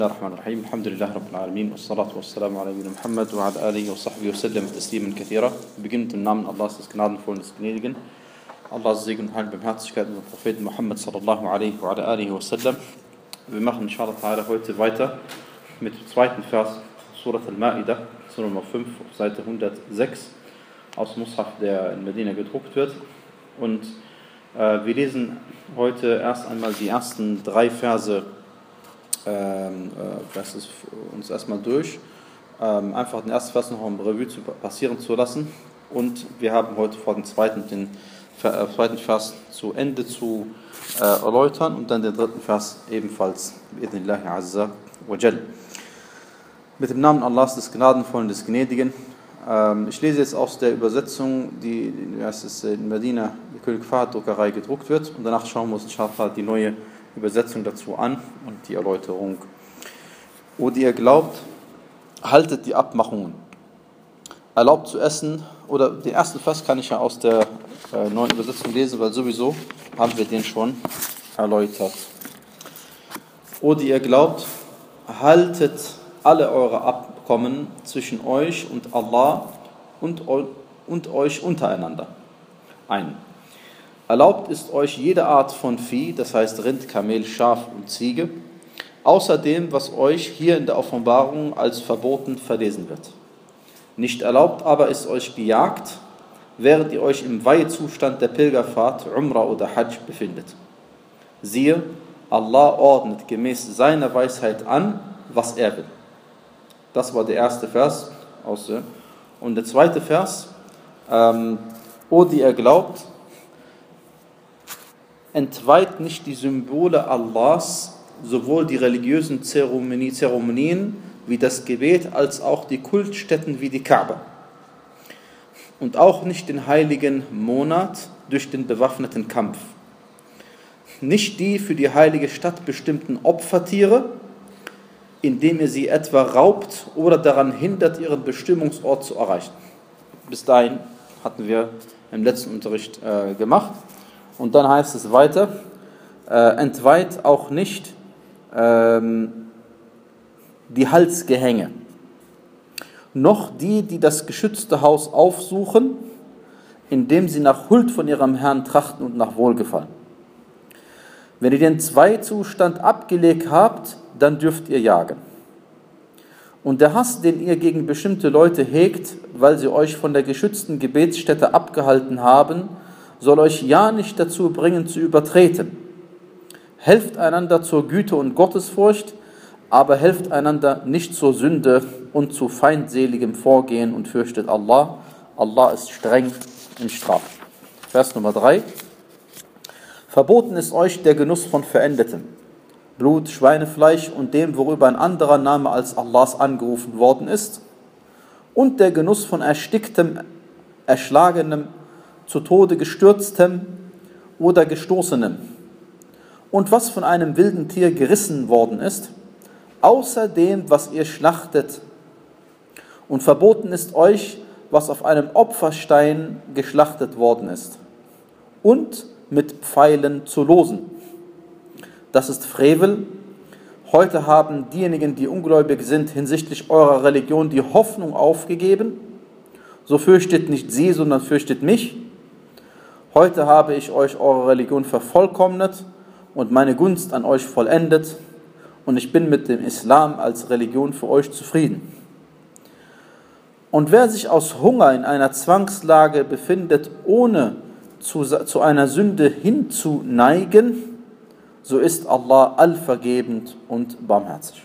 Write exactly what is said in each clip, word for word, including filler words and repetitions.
الله الرحمن الرحيم الحمد لله رب العالمين والصلاة والسلام على نبينا Muhammad wa ala alihi wa sahbihi wa sallam tasliman kathira. Beginnt im Namen Allahs, des Gnadenvollen, des Gnädigen. Allahs Segen und Heil und Barmherzigkeit unser Propheten Muhammad sallallahu alaihi wa ala alihi wa sallam. Wir machen inshallah ta'ala heute weiter mit dem zweiten Vers Surat al-Ma'idah, Surah Nummer fünf, auf Seite hundertsechs aus Mushaf, der in Medina gedruckt wird. Und äh, wir lesen heute erst einmal die ersten drei Verse Ähm, äh, das ist uns erstmal durch, ähm, einfach den ersten Vers noch im Revue zu passieren zu lassen, und wir haben heute vor, den zweiten, den äh, zweiten Vers zu Ende zu äh, erläutern und dann den dritten Vers ebenfalls bi'idhnillahi azza wa jal. Mit dem Namen Allahs, des Gnadenvollen, des Gnädigen. Ähm, ich lese jetzt aus der Übersetzung, die, die es in Medina, die König Fahd Druckerei gedruckt wird, und danach schauen wir uns inshallah die neue Übersetzung dazu an und die Erläuterung. O die ihr glaubt, haltet die Abmachungen. Erlaubt zu essen, oder den ersten Vers kann ich ja aus der äh, neuen Übersetzung lesen, weil sowieso haben wir den schon erläutert. O die ihr glaubt, haltet alle eure Abkommen zwischen euch und Allah und, und euch untereinander ein. Erlaubt ist euch jede Art von Vieh, das heißt Rind, Kamel, Schaf und Ziege, außer dem, was euch hier in der Offenbarung als verboten verlesen wird. Nicht erlaubt aber ist euch gejagt, während ihr euch im Weihezustand der Pilgerfahrt, Umrah oder Hajj befindet. Siehe, Allah ordnet gemäß seiner Weisheit an, was er will. Das war der erste Vers. Und der zweite Vers, ähm, O die ihr glaubt, entweiht nicht die Symbole Allahs, sowohl die religiösen Zeremonie, Zeremonien wie das Gebet, als auch die Kultstätten wie die Kaaba. Und auch nicht den heiligen Monat durch den bewaffneten Kampf. Nicht die für die heilige Stadt bestimmten Opfertiere, indem ihr sie etwa raubt oder daran hindert, ihren Bestimmungsort zu erreichen. Bis dahin hatten wir im letzten Unterricht äh, gemacht. Und dann heißt es weiter, äh, entweiht auch nicht ähm, die Halsgehänge, noch die, die das geschützte Haus aufsuchen, indem sie nach Huld von ihrem Herrn trachten und nach Wohlgefallen. Wenn ihr den Zweizustand abgelegt habt, dann dürft ihr jagen. Und der Hass, den ihr gegen bestimmte Leute hegt, weil sie euch von der geschützten Gebetsstätte abgehalten haben, soll euch ja nicht dazu bringen, zu übertreten. Helft einander zur Güte und Gottesfurcht, aber helft einander nicht zur Sünde und zu feindseligem Vorgehen und fürchtet Allah. Allah ist streng in Strafe. Vers Nummer drei. Verboten ist euch der Genuss von Verendetem, Blut, Schweinefleisch und dem, worüber ein anderer Name als Allahs angerufen worden ist, und der Genuss von ersticktem, erschlagenem, zu Tode gestürztem oder gestoßenem, und was von einem wilden Tier gerissen worden ist, außer dem, was ihr schlachtet. Und verboten ist euch, was auf einem Opferstein geschlachtet worden ist, und mit Pfeilen zu losen. Das ist Frevel. Heute haben diejenigen, die ungläubig sind, hinsichtlich eurer Religion die Hoffnung aufgegeben. So fürchtet nicht sie, sondern fürchtet mich. Heute habe ich euch eure Religion vervollkommnet und meine Gunst an euch vollendet, und ich bin mit dem Islam als Religion für euch zufrieden. Und wer sich aus Hunger in einer Zwangslage befindet, ohne zu, zu einer Sünde hinzuneigen, so ist Allah allvergebend und barmherzig.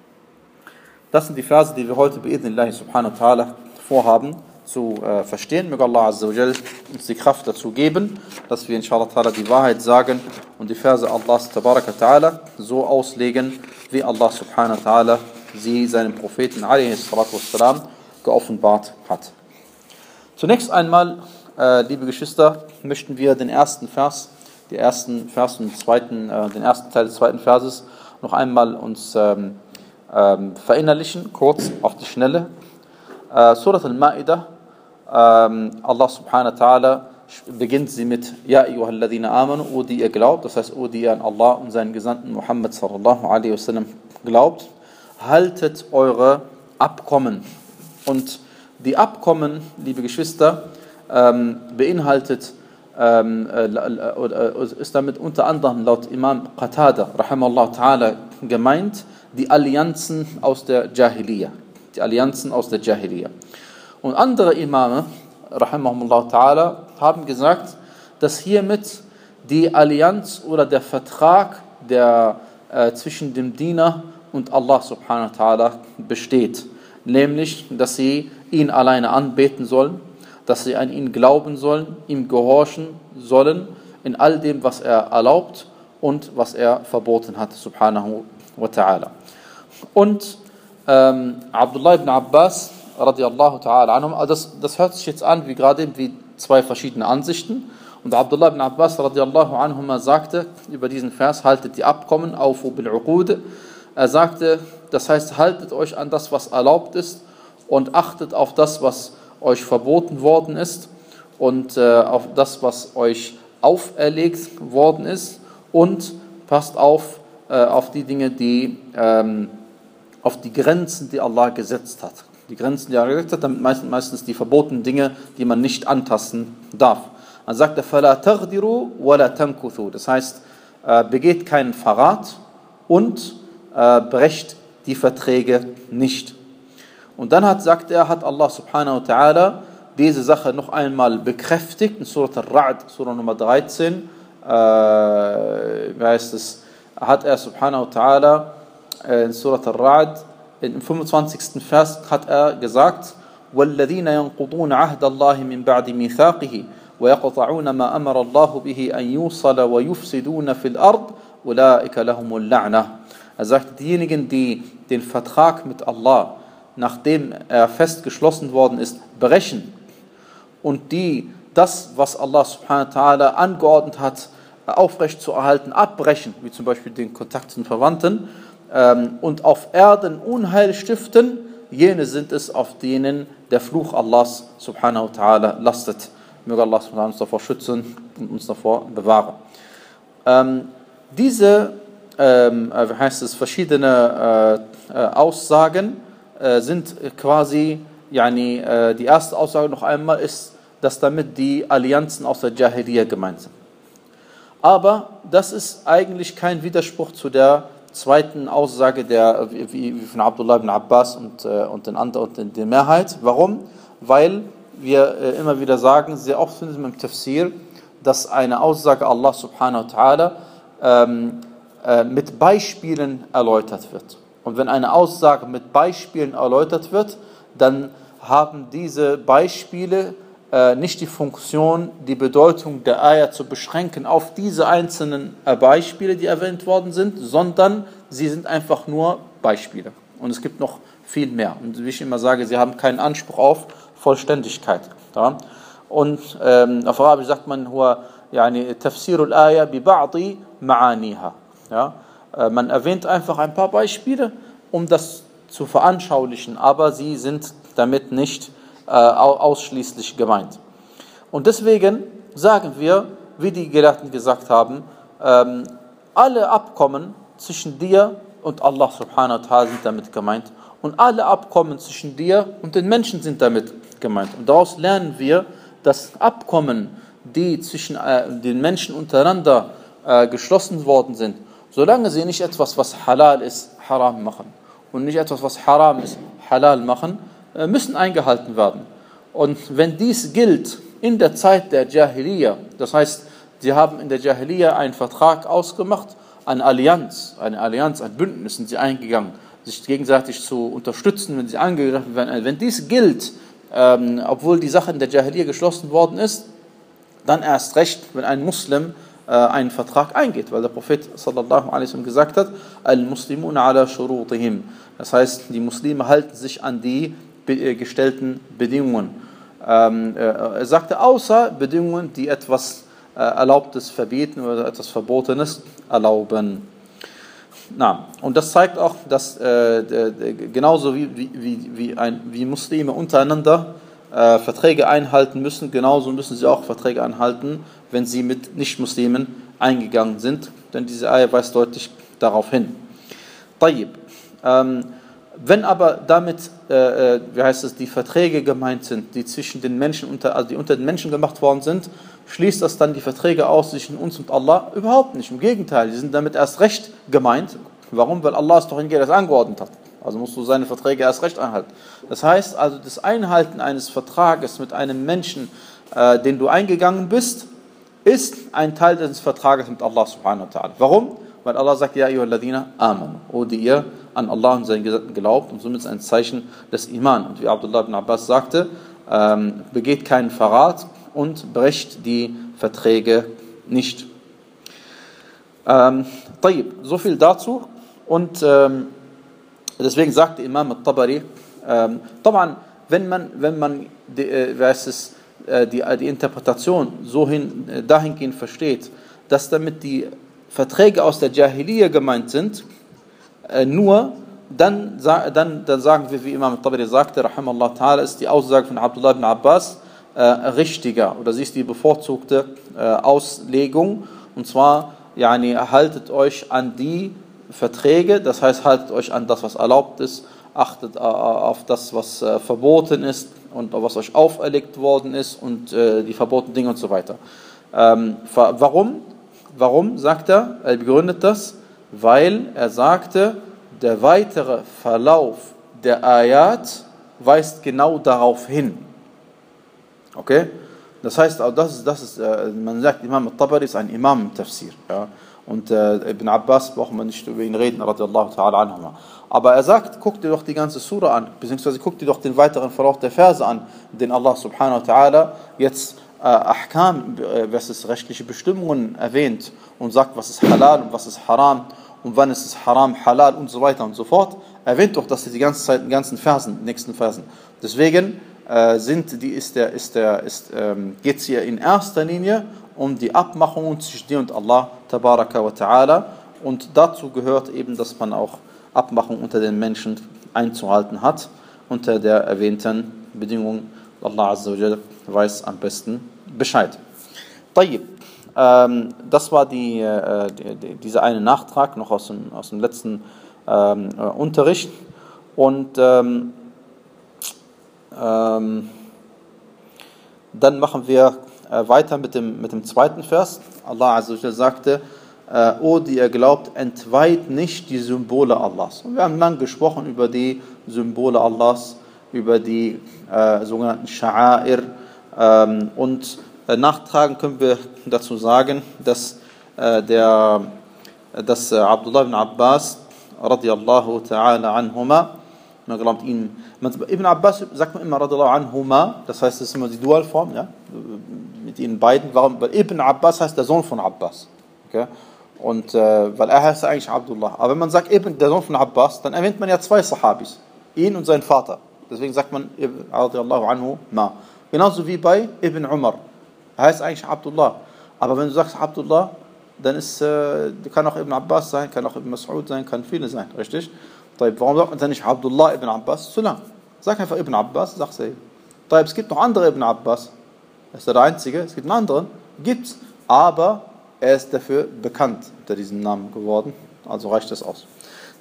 Das sind die Verse, die wir heute bi'idhnillahi subhanahu wa ta'ala vorhaben zu äh, verstehen. Möge Allah azza wa jal uns die Kraft dazu geben, dass wir inshallah ta'ala die Wahrheit sagen und die Verse Allahs tabaraka ta'ala so auslegen, wie Allah subhanahu wa ta'ala sie seinem Propheten alaihi salatu wassalam geoffenbart hat. Zunächst einmal, äh, liebe Geschwister, möchten wir den ersten Vers, die ersten Vers und zweiten, äh, den ersten Teil des zweiten Verses noch einmal uns ähm, ähm, verinnerlichen, kurz auf die Schnelle. Äh, Surat al-Ma'idah, ähm, Allah subhanahu wa ta'ala beginnt sie mit Ja ayyuhalladhina amanu, o die ihr glaubt, das heißt, o die ihr an Allah und seinen Gesandten Muhammad sallallahu alaihi wasallam glaubt. haltet eure Abkommen. Und die Abkommen, liebe Geschwister, ähm, beinhaltet, ähm, äh, äh, ist damit unter anderem laut Imam Qatada, rahimallahu ta'ala, gemeint, die Allianzen aus der Jahiliya. Die Allianzen aus der Jahiliya. Und andere Imame, rahimahumullah ta'ala, haben gesagt, dass hiermit die Allianz oder der Vertrag der, äh, zwischen dem Diener und Allah subhanahu wa ta'ala besteht. Nämlich, dass sie ihn alleine anbeten sollen, dass sie an ihn glauben sollen, ihm gehorchen sollen in all dem, was er erlaubt und was er verboten hat, subhanahu wa ta'ala. Und ähm, Abdullah ibn Abbas, radiallahu ta'ala anhum, also das, das hört sich jetzt an wie gerade wie zwei verschiedene Ansichten. Und Abdullah ibn Abbas, radiallahu anhum, sagte über diesen Vers, haltet die Abkommen auf bil uqud. Er sagte, das heißt, haltet euch an das, was erlaubt ist und achtet auf das, was euch verboten worden ist und äh, auf das, was euch auferlegt worden ist und passt auf äh, auf die Dinge, die ähm, auf die Grenzen, die Allah gesetzt hat. Die Grenzen, die Allah gesetzt hat, damit meistens, meistens die verbotenen Dinge, die man nicht antasten darf. Dann sagt er, فَلَا تَغْدِرُوا وَلَا تَنْكُثُوا. Das heißt, äh, begeht keinen Verrat und äh, brecht die Verträge nicht. Und dann hat, sagt er, hat Allah subhanahu wa ta'ala diese Sache noch einmal bekräftigt in Surat Al-Ra'd, Surah Nummer dreizehn, äh, wie heißt es, hat er subhanahu wa ta'ala in Surat Al-Ra'd, im fünfundzwanzigsten Vers hat er gesagt, وَالَّذِينَ يَنْقُضُونَ عَهْدَ اللَّهِ مِنْ بَعْدِ مِيثَاقِهِ وَيَقْطَعُونَ مَا أَمَرَ اللَّهُ بِهِ أَنْ يُوصَلَ وَيُفْسِدُونَ فِي الْأَرْضِ أُولَٰئِكَ لَهُمُ اللَّعْنَةُ. Er sagt, diejenigen, die den Vertrag mit Allah, nachdem er festgeschlossen worden ist, brechen und die das, was Allah subhanahu wa ta'ala angeordnet hat, aufrecht zu erhalten, abbrechen, wie zum Beispiel den Kontakt zu den Verwandten, ähm, und auf Erden Unheil stiften, jene sind es, auf denen der Fluch Allahs subhanahu wa ta'ala lastet. Möge Allah subhanahu wa ta'ala uns davor schützen und uns davor bewahren. Ähm, diese, ähm, wie heißt es, verschiedene äh, äh, Aussagen äh, sind quasi, yani, äh, die erste Aussage noch einmal ist, dass damit die Allianzen aus der Jahiliya gemeint sind. Aber das ist eigentlich kein Widerspruch zu der zweiten Aussage der, wie, wie von Abdullah ibn Abbas und, äh, und, den anderen, und den, der Mehrheit. Warum? Weil wir äh, immer wieder sagen, sehr oft finden wir im Tafsir, dass eine Aussage Allah subhanahu wa ta'ala ähm, äh, mit Beispielen erläutert wird. Und wenn eine Aussage mit Beispielen erläutert wird, dann haben diese Beispiele äh, nicht die Funktion, die Bedeutung der Ayah zu beschränken auf diese einzelnen äh, Beispiele, die erwähnt worden sind, sondern sie sind einfach nur Beispiele. Und es gibt noch viel mehr. Und wie ich immer sage, sie haben keinen Anspruch auf Vollständigkeit. Ja? Und ähm, auf Arabisch sagt man, huwa yani tafsirul Ayah bi ba'di ma'aniha. Ja? Äh, man erwähnt einfach ein paar Beispiele, um das zu veranschaulichen, aber sie sind damit nicht äh, ausschließlich gemeint. Und deswegen sagen wir, wie die Gelehrten gesagt haben, ähm, alle Abkommen zwischen dir und Allah subhanahu wa ta'ala sind damit gemeint und alle Abkommen zwischen dir und den Menschen sind damit gemeint. Und daraus lernen wir, dass Abkommen, die zwischen äh, den Menschen untereinander äh, geschlossen worden sind, solange sie nicht etwas, was halal ist, haram machen und nicht etwas, was haram ist, halal machen, äh, müssen eingehalten werden. Und wenn dies gilt in der Zeit der Jahiliya, das heißt, sie haben in der Jahiliya einen Vertrag ausgemacht, eine Allianz, eine Allianz, ein Bündnis sind sie eingegangen, sich gegenseitig zu unterstützen, wenn sie angegriffen werden. Wenn dies gilt, ähm, obwohl die Sache in der Jahiliya geschlossen worden ist, dann erst recht, wenn ein Muslim äh, einen Vertrag eingeht, weil der Prophet sallallahu alaihi wasallam gesagt hat, al-Muslimuna ala shurutihim. Das heißt, die Muslime halten sich an die be- gestellten Bedingungen. Ähm, äh, er sagte, außer Bedingungen, die etwas äh, Erlaubtes verbieten oder etwas Verbotenes erlauben. Na, und das zeigt auch, dass äh, de, de, genauso wie, wie, wie, ein, wie Muslime untereinander äh, Verträge einhalten müssen, genauso müssen sie auch Verträge einhalten, wenn sie mit Nicht-Muslimen eingegangen sind, denn diese Ayah weist deutlich darauf hin. Tayyib. Ähm, Wenn aber damit, äh, wie heißt es, die Verträge gemeint sind, die zwischen den Menschen, unter, also die unter den Menschen gemacht worden sind, schließt das dann die Verträge aus zwischen uns und Allah? Überhaupt nicht. Im Gegenteil, die sind damit erst recht gemeint. Warum? Weil Allah es doch hingehend das angeordnet hat. Also musst du seine Verträge erst recht einhalten. Das heißt also, das Einhalten eines Vertrages mit einem Menschen, äh, den du eingegangen bist, ist ein Teil des Vertrages mit Allah subhanahu wa ta'ala. Warum? Weil Allah sagt, ja, ayyuhalladhina amanu, o die ihr an Allah und seinen Gesetzen glaubt, und somit ist ein Zeichen des Iman. Und wie Abdullah ibn Abbas sagte, ähm, begeht keinen Verrat und brecht die Verträge nicht. Ähm, tayyib, so viel dazu. Und ähm, deswegen sagte Imam al-Tabari, ähm, wenn man, wenn man die, äh, weiß es, äh, die, die Interpretation so hin, äh, dahingehend versteht, dass damit die Verträge aus der Jahiliyyah gemeint sind, äh, nur, dann, dann, dann sagen wir, wie Imam al-Tabari sagte, rahimallah ta'ala, ist die Aussage von Abdullah ibn Abbas äh, richtiger, oder sie ist die bevorzugte äh, Auslegung, und zwar, yani, haltet euch an die Verträge, das heißt, haltet euch an das, was erlaubt ist, achtet auf das, was äh, verboten ist und was euch auferlegt worden ist und äh, die verbotenen Dinge und so weiter. Ähm, warum? Warum, sagt er? Er begründet das, weil er sagte, der weitere Verlauf der Ayat weist genau darauf hin. Okay? Das heißt, auch das ist, das ist äh, man sagt, Imam al-Tabari ist ein Imam im Tafsir. Ja? Und äh, Ibn Abbas braucht man nicht über ihn reden, radiallahu ta'ala anhuma. Aber er sagt, guck dir doch die ganze Sura an, beziehungsweise guck dir doch den weiteren Verlauf der Verse an, den Allah subhanahu wa ta'ala jetzt äh, Ahkam, äh, was ist rechtliche Bestimmungen erwähnt und sagt, was ist halal und was ist haram und wann ist es haram, halal und so weiter und so fort. Erwähnt doch, dass die ganze Zeit in den ganzen Versen, nächsten Versen. Deswegen äh, sind die, ist der, ist der, ist, ähm, geht es hier in erster Linie um die Abmachungen zwischen dir und Allah tabaraka wa ta'ala, und dazu gehört eben, dass man auch Abmachungen unter den Menschen einzuhalten hat, unter der erwähnten Bedingung. Allah azza wa jalla weiß am besten Bescheid. Tayyib. Ähm, das war die, äh, die, dieser eine Nachtrag noch aus dem, aus dem letzten ähm, äh, Unterricht, und ähm, ähm, dann machen wir äh, weiter mit dem, mit dem zweiten Vers. Allah azza wa jalla sagte, äh, O die ihr glaubt, entweiht nicht die Symbole Allahs. Und wir haben lang gesprochen über die Symbole Allahs, über die äh, sogenannten Sha'air, ähm, und äh, nachtragen können wir dazu sagen, dass äh, der dass äh, Abdullah ibn Abbas radiallahu ta'ala anhuma, man glaubt ihn, man, Ibn Abbas sagt man immer radiallahu anhuma, das heißt, es ist immer die Dualform, ja, mit ihnen beiden. Warum? Weil Ibn Abbas heißt der Sohn von Abbas, okay? Und äh, weil er heißt eigentlich Abdullah. Aber wenn man sagt Ibn, der Sohn von Abbas, dann erwähnt man ja zwei Sahabis, ihn und seinen Vater. Deswegen sagt man Ibn radiallahu anhu ma. Genauso wie bei Ibn Umar. Er heißt eigentlich Abdullah. Aber wenn du sagst Abdullah, dann ist, äh, kann auch Ibn Abbas sein, kann auch Ibn Mas'ud sein, kann viele sein, richtig? Warum sagt man dann nicht Abdullah ibn Abbas? Zu lang. Sag einfach Ibn Abbas, sag's eben. Es gibt noch andere Ibn Abbas. Er ist der einzige, es gibt einen anderen, gibt's, aber er ist dafür bekannt unter diesem Namen geworden, also reicht das aus.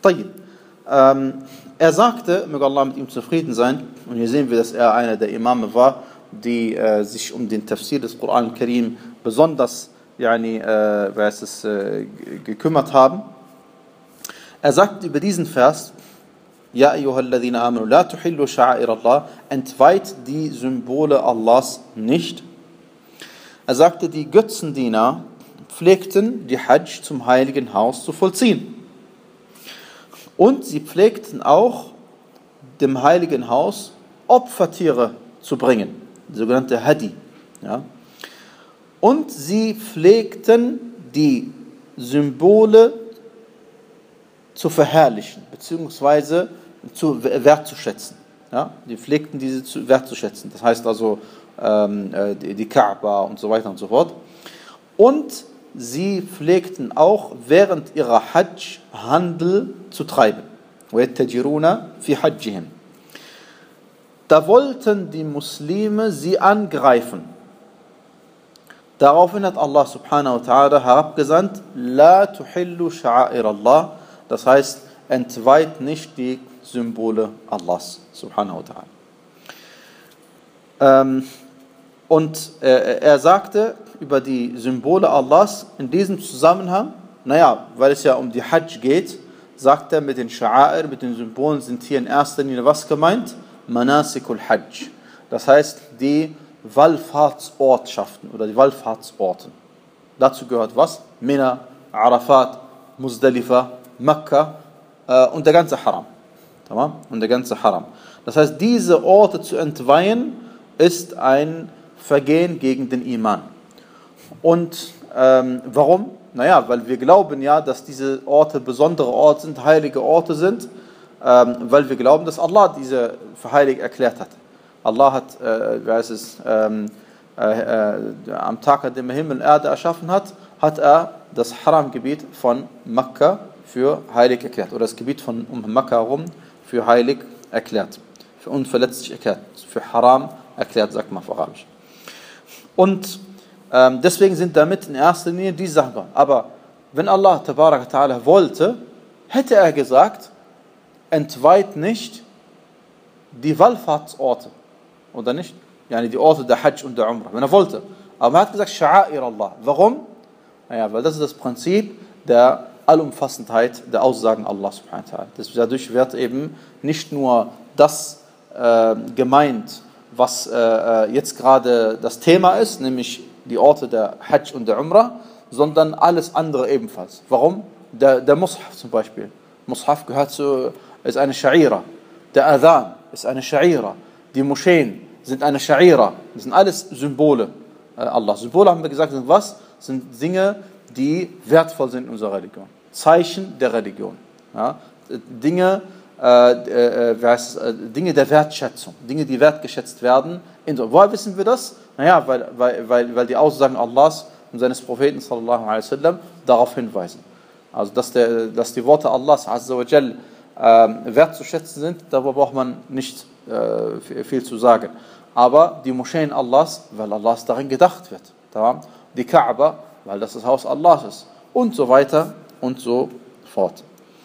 Ähm, er sagte, möge Allah mit ihm zufrieden sein, und hier sehen wir, dass er einer der Imame war, die äh, sich um den Tafsir des Koran al-Karim besonders yani, äh, weiß es, äh, gekümmert haben. Er sagt über diesen Vers, Ja ayyuhalladhina amanu, la tuhillu sha'air Allah, entweiht die Symbole Allahs nicht. Er sagte, die Götzendiener pflegten die Hajj zum heiligen Haus zu vollziehen. Und sie pflegten auch dem heiligen Haus Opfertiere zu bringen, die sogenannte Hadi. Ja. Und sie pflegten die Symbole zu verherrlichen, beziehungsweise zu wertzuschätzen. Ja? Die pflegten diese zu wertzuschätzen. Das heißt also ähm, die, die Kaaba und so weiter und so fort. Und sie pflegten auch während ihrer Hajj Handel zu treiben. وَيَتَّجِرُونَ فِي حَجِّهِمْ. Da wollten die Muslime sie angreifen. Daraufhin hat Allah subhanahu wa ta'ala herabgesandt, La tuhillu sha'air Allah. Das heißt, entweiht nicht die Symbole Allahs, subhanahu wa ta'ala. Ähm, und äh, er sagte über die Symbole Allahs in diesem Zusammenhang, naja, weil es ja um die Hajj geht, sagt er, mit den Sha'air, mit den Symbolen sind hier in erster Linie was gemeint? Manasikul Hajj. Das heißt, die Wallfahrtsortschaften oder die Wallfahrtsorte. Dazu gehört was? Mina, Arafat, Muzdalifa, Mekka äh, und der ganze Haram. Tamam? Und der ganze Haram. Das heißt, diese Orte zu entweihen, ist ein Vergehen gegen den Iman. Und ähm, warum? Naja, weil wir glauben ja, dass diese Orte besondere Orte sind, heilige Orte sind, ähm, weil wir glauben, dass Allah diese für heilig erklärt hat. Allah hat, äh, wie heißt es, ähm, äh, äh, am Tag, an dem er Himmel und Erde erschaffen hat, hat er das Haram-Gebiet von Mekka für heilig erklärt, oder das Gebiet von um Mekka herum für heilig erklärt, für unverletzlich erklärt, für Haram erklärt, sagt man auf Arabisch. Und ähm, deswegen sind damit in erster Linie diese Sachen gekommen. Aber wenn Allah Tabaraka Ta'ala wollte, hätte er gesagt, entweiht nicht die Wallfahrtsorte, oder nicht? Yani die Orte der Hajj und der Umrah, wenn er wollte. Aber er hat gesagt, Sha'air Allah. Warum? Naja, weil das ist das Prinzip der Allumfassendheit der Aussagen Allah subhanahu wa ta'ala. Dadurch wird eben nicht nur das äh, gemeint, was äh, jetzt gerade das Thema ist, nämlich die Orte der Hajj und der Umrah, sondern alles andere ebenfalls. Warum? Der, der Mushaf zum Beispiel. Mushaf gehört zu, ist eine Sha'ira. Der Adhan ist eine Sha'ira. Die Moscheen sind eine Sha'ira. Das sind alles Symbole äh, Allah. Symbole, haben wir gesagt, sind was? Sind Dinge, die wertvoll sind in unserer Religion. Zeichen der Religion. Ja? Dinge, äh, äh, wie heißt es, äh, Dinge der Wertschätzung. Dinge, die wertgeschätzt werden. Woher wissen wir das? Naja, weil, weil, weil, weil die Aussagen Allahs und seines Propheten sallallahu alaihi wasallam darauf hinweisen. Also, dass, der, dass die Worte Allahs azza wa jal äh, wertzuschätzen sind, darüber braucht man nicht äh, viel zu sagen. Aber die Moscheen Allahs, weil Allahs darin gedacht wird. Die Kaaba, weil das das Haus Allahs ist. Und so weiter und so fort.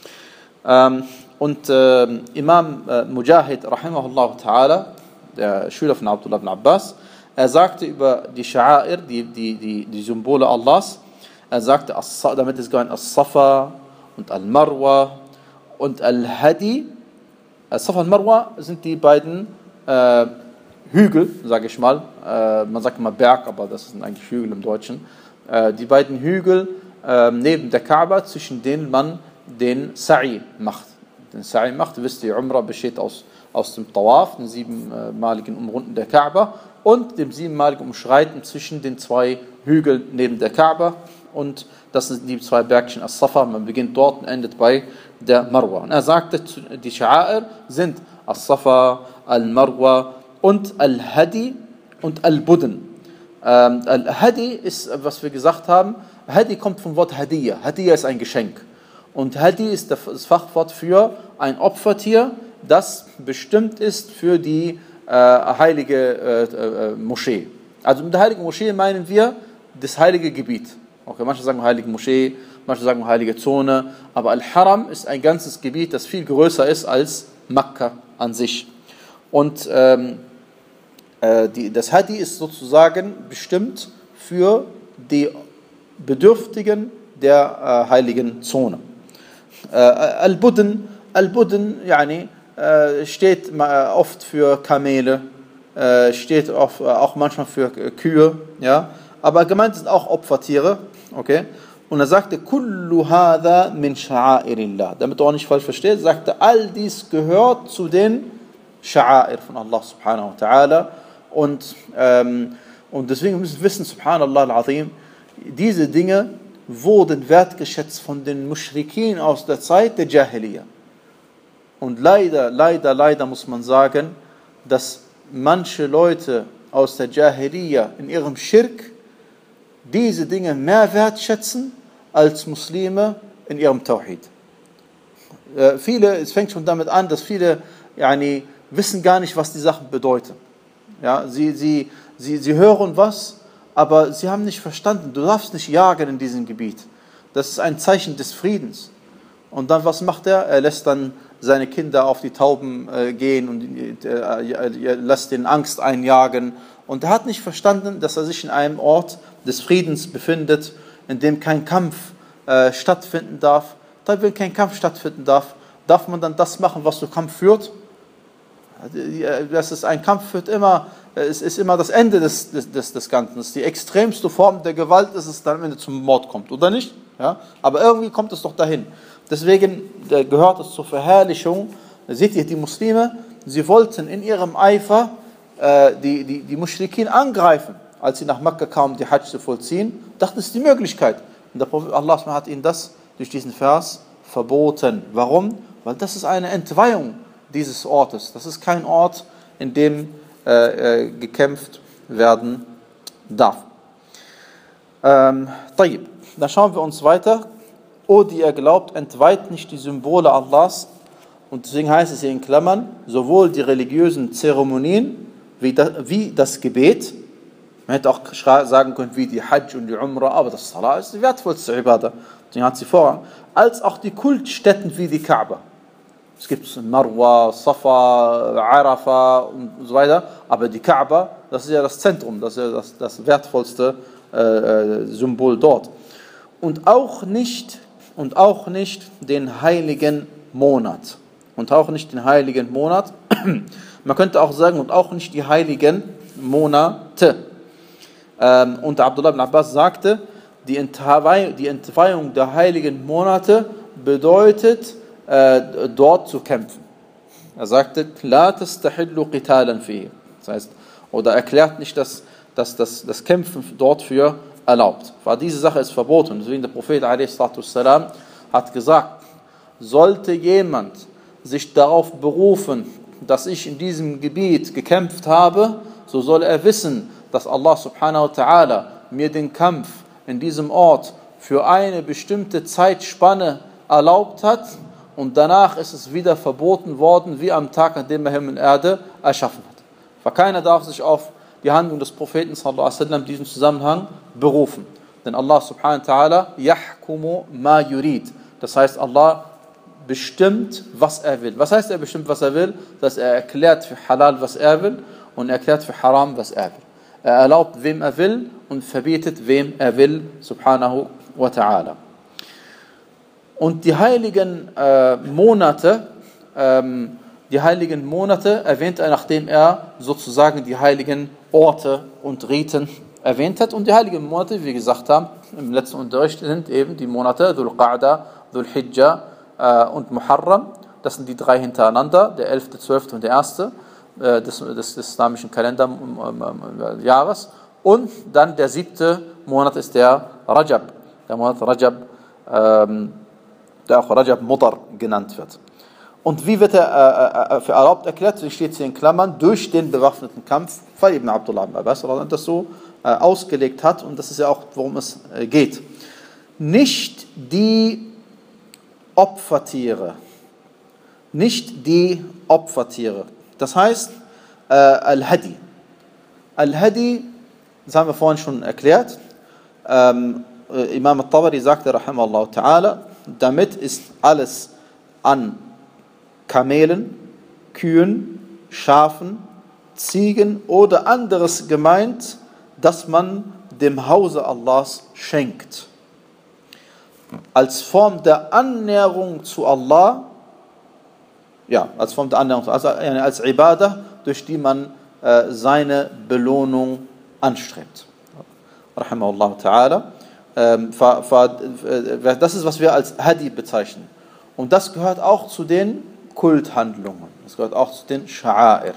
Ähm, und äh, Imam äh, Mujahid, rahimahullah ta'ala, der Schüler von Abdullah ibn Abbas, er sagte über die Sha'air, die, die, die, die Symbole Allahs, er sagte, damit ist gemeint As-Safa und Al-Marwa und Al-Hadi. As-Safa und Marwa sind die beiden äh, Hügel, sage ich mal, äh, man sagt immer Berg, aber das sind eigentlich Hügel im Deutschen, äh, die beiden Hügel äh, neben der Kaaba, zwischen denen man den Sa'i macht. Den Sa'i macht, wisst ihr, Umrah besteht aus, aus dem Tawaf, den siebenmaligen Umrunden der Kaaba, und dem siebenmaligen Umschreiten zwischen den zwei Hügeln neben der Kaaba. Und das sind die zwei Bergchen As-Safa. Man beginnt dort und endet bei der Marwa. Und er sagte, die Sha'air sind As-Safa, Al-Marwa und Al-Hadi und Al-Budn. Ähm, Al-Hadi ist, was wir gesagt haben, Hadi kommt vom Wort Hadiyya. Hadiyya ist ein Geschenk. Und Hadi ist das Fachwort für ein Opfertier, das bestimmt ist für die Äh, heilige äh, äh, Moschee. Also mit der heiligen Moschee meinen wir das heilige Gebiet. Okay, manche sagen heilige Moschee, manche sagen heilige Zone, aber Al-Haram ist ein ganzes Gebiet, das viel größer ist als Mekka an sich. Und ähm, äh, die, das Hadi ist sozusagen bestimmt für die Bedürftigen der äh, heiligen Zone. Äh, Al-Budn, Al-Budn, yani, steht oft für Kamele, steht auch manchmal für Kühe, ja, aber gemeint sind auch Opfertiere, okay? Und er sagte, kullu hadha min sha'airillah. Damit du auch nicht falsch verstehst, sagte, all dies gehört zu den Sha'air von Allah subhanahu wa ta'ala. Und, ähm, und deswegen müssen wir wissen, subhanallah al-azim, diese Dinge wurden wertgeschätzt von den Mushrikin aus der Zeit der Jahiliyyah. Und leider, leider, leider muss man sagen, dass manche Leute aus der Jahiliyyah in ihrem Schirk diese Dinge mehr wertschätzen als Muslime in ihrem Tawhid. Äh, viele, es fängt schon damit an, dass viele yani, wissen gar nicht, was die Sachen bedeuten. Ja, sie, sie, sie, sie hören was, aber sie haben nicht verstanden, du darfst nicht jagen in diesem Gebiet. Das ist ein Zeichen des Friedens. Und dann, was macht er? Er lässt dann seine Kinder auf die Tauben äh, gehen und äh, lässt den Angst einjagen. Und er hat nicht verstanden, dass er sich in einem Ort des Friedens befindet, in dem kein Kampf äh, stattfinden darf. Da wenn kein Kampf stattfinden darf, darf man dann das machen, was zu Kampf führt? Das ist ein Kampf führt immer, es ist immer das Ende des, des, des Ganzen. Das ist die extremste Form der Gewalt, dass es dann am Ende zum Mord kommt, oder nicht? Ja? Aber irgendwie kommt es doch dahin. Deswegen gehört es zur Verherrlichung. Seht ihr, die Muslime, sie wollten in ihrem Eifer äh, die, die, die Muschrikin angreifen, als sie nach Mekka kamen, die Hajj zu vollziehen. Dachten, das ist die Möglichkeit. Und der Prophet Allah hat ihnen das durch diesen Vers verboten. Warum? Weil das ist eine Entweihung dieses Ortes. Das ist kein Ort, in dem äh, äh, gekämpft werden darf. Ähm, tayyib. Dann schauen wir uns weiter. O, die ihr glaubt, entweiht nicht die Symbole Allahs. Und deswegen heißt es hier in Klammern, sowohl die religiösen Zeremonien wie das, wie das Gebet. Man hätte auch sagen können, wie die Hajj und die Umrah, aber das Salah ist die wertvollste Ibadah. Deswegen hat sie Vorrang. Als auch die Kultstätten wie die Kaaba. Es gibt Marwa, Safa, Arafah und so weiter. Aber die Kaaba, das ist ja das Zentrum, das ist ja das, das wertvollste äh, Symbol dort. Und auch nicht, und auch nicht den heiligen Monat. Und auch nicht den heiligen Monat. Man könnte auch sagen, und auch nicht die heiligen Monate. Ähm, und Abdullah ibn Abbas sagte, die Entweihung, die Entweihung der heiligen Monate bedeutet, äh, dort zu kämpfen. Er sagte, La tastahillu qitalan fihi. Das heißt, oder erklärt nicht, dass, dass, dass das Kämpfen dort für erlaubt. Weil diese Sache ist verboten. Deswegen der Prophet a s. hat gesagt, sollte jemand sich darauf berufen, dass ich in diesem Gebiet gekämpft habe, so soll er wissen, dass Allah subhanahu wa ta'ala mir den Kampf in diesem Ort für eine bestimmte Zeitspanne erlaubt hat und danach ist es wieder verboten worden, wie am Tag, an dem er Himmel und Erde erschaffen hat. Weil keiner darf sich auf die Handlung des Propheten sallallahu alaihi wasallam in diesem Zusammenhang berufen. Denn Allah subhanahu wa ta'ala yahkumu ma yurid. Das heißt, Allah bestimmt, was er will. Was heißt er bestimmt, was er will? Dass er erklärt für Halal, was er will und erklärt für Haram, was er will. Er erlaubt, wem er will und verbietet, wem er will, subhanahu wa ta'ala. Und die heiligen äh, Monate, ähm, die heiligen Monate erwähnt er, nachdem er sozusagen die heiligen Orte und Riten erwähnt hat. Und die heiligen Monate, wie wir gesagt haben, im letzten Unterricht sind eben die Monate Dhul Qa'da, Dhul Hijjah äh, und Muharram. Das sind die drei hintereinander, der elfte, zwölfte und der erste äh, des, des, des islamischen Kalenderjahres. Und dann der siebte Monat ist der Rajab, der Monat Rajab, ähm, der auch Rajab Mudar genannt wird. Und wie wird er äh, für erlaubt erklärt? So steht hier in Klammern, durch den bewaffneten Kampf, weil eben Abdullah ibn Abbas das so äh, ausgelegt hat, und das ist ja auch, worum es äh, geht. Nicht die Opfertiere. Nicht die Opfertiere. Das heißt, äh, Al-Hadi. Al-Hadi, das haben wir vorhin schon erklärt. Ähm, äh, Imam al-Tabari sagte, rahimahullah ta'ala, damit ist alles an Kamelen, Kühen, Schafen, Ziegen oder anderes gemeint, das man dem Hause Allahs schenkt. Als Form der Annäherung zu Allah, ja, als Form der Annäherung, also als Ibadah, durch die man äh, seine Belohnung anstrebt. Rahimahullah ta'ala. Ähm, das ist, was wir als Hadi bezeichnen. Und das gehört auch zu den Kulthandlungen. Das gehört auch zu den Scha'air.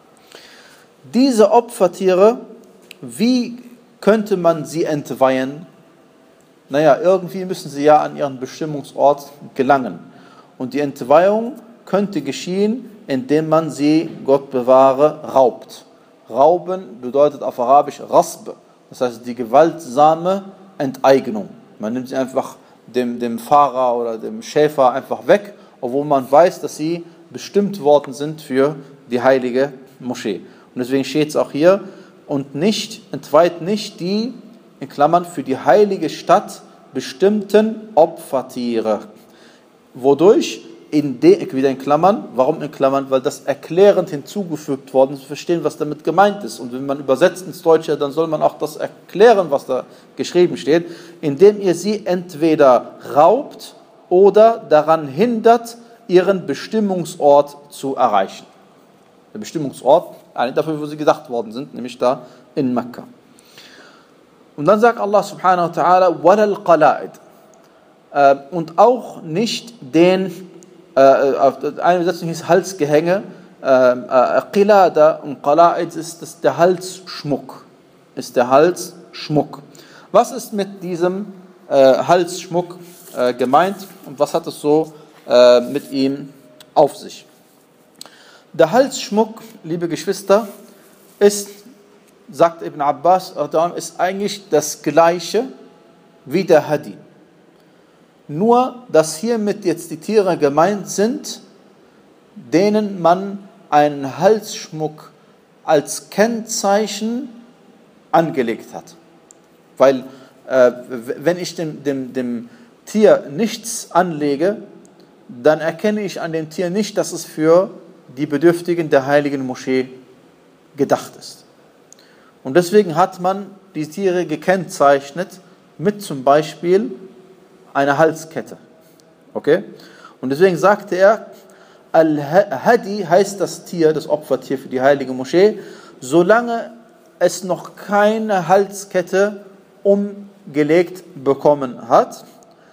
Diese Opfertiere, wie könnte man sie entweihen? Naja, irgendwie müssen sie ja an ihren Bestimmungsort gelangen. Und die Entweihung könnte geschehen, indem man sie, Gott bewahre, raubt. Rauben bedeutet auf Arabisch Rasb, das heißt die gewaltsame Enteignung. Man nimmt sie einfach dem, dem Fahrer oder dem Schäfer einfach weg, obwohl man weiß, dass sie bestimmt worden sind für die heilige Moschee. Und deswegen steht es auch hier, und nicht, entweiht nicht die, in Klammern, für die heilige Stadt bestimmten Opfertiere, wodurch in de, wieder in Klammern, warum in Klammern? Weil das erklärend hinzugefügt worden ist, zu verstehen, was damit gemeint ist. Und wenn man übersetzt ins Deutsche, dann soll man auch das erklären, was da geschrieben steht, indem ihr sie entweder raubt oder daran hindert, ihren Bestimmungsort zu erreichen. Der Bestimmungsort, eigentlich dafür, wo sie gedacht worden sind, nämlich da in Mekka. Und dann sagt Allah subhanahu wa ta'ala, وَلَا الْقَلَائِدِ und auch nicht den, äh, eine Übersetzung hieß Halsgehänge, äh, äh, Qilada und Qala'id ist das der Halsschmuck, ist der Halsschmuck. Was ist mit diesem äh, Halsschmuck äh, gemeint und was hat es so äh, mit ihm auf sich? Der Halsschmuck, liebe Geschwister, ist, sagt Ibn Abbas, ist eigentlich das Gleiche wie der Hadi. Nur, dass hiermit jetzt die Tiere gemeint sind, denen man einen Halsschmuck als Kennzeichen angelegt hat. Weil, äh, wenn ich dem, dem, dem Tier nichts anlege, dann erkenne ich an dem Tier nicht, dass es für die Bedürftigen der heiligen Moschee gedacht ist. Und deswegen hat man die Tiere gekennzeichnet mit zum Beispiel einer Halskette. Okay? Und deswegen sagte er, Al-Hadi heißt das Tier, das Opfertier für die heilige Moschee, solange es noch keine Halskette umgelegt bekommen hat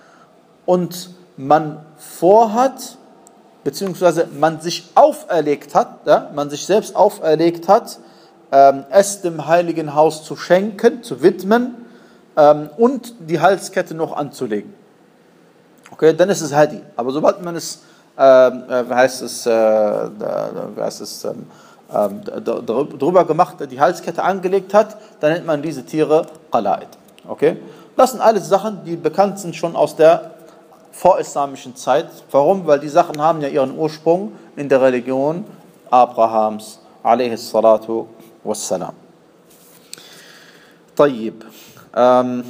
und man vorhat, beziehungsweise man sich auferlegt hat, ja, man sich selbst auferlegt hat, ähm, es dem heiligen Haus zu schenken, zu widmen ähm, und die Halskette noch anzulegen. Okay, dann ist es Hadi. Aber sobald man es, äh, wie heißt es, äh, wie heißt es ähm, äh, drüber gemacht, die Halskette angelegt hat, dann nennt man diese Tiere Qala'id. Okay, das sind alles Sachen, die bekannt sind schon aus der vorislamischen Zeit. Warum? Weil die Sachen haben ja ihren Ursprung in der Religion Abrahams, alayhis salatu wassalam. Tayyib. Ähm,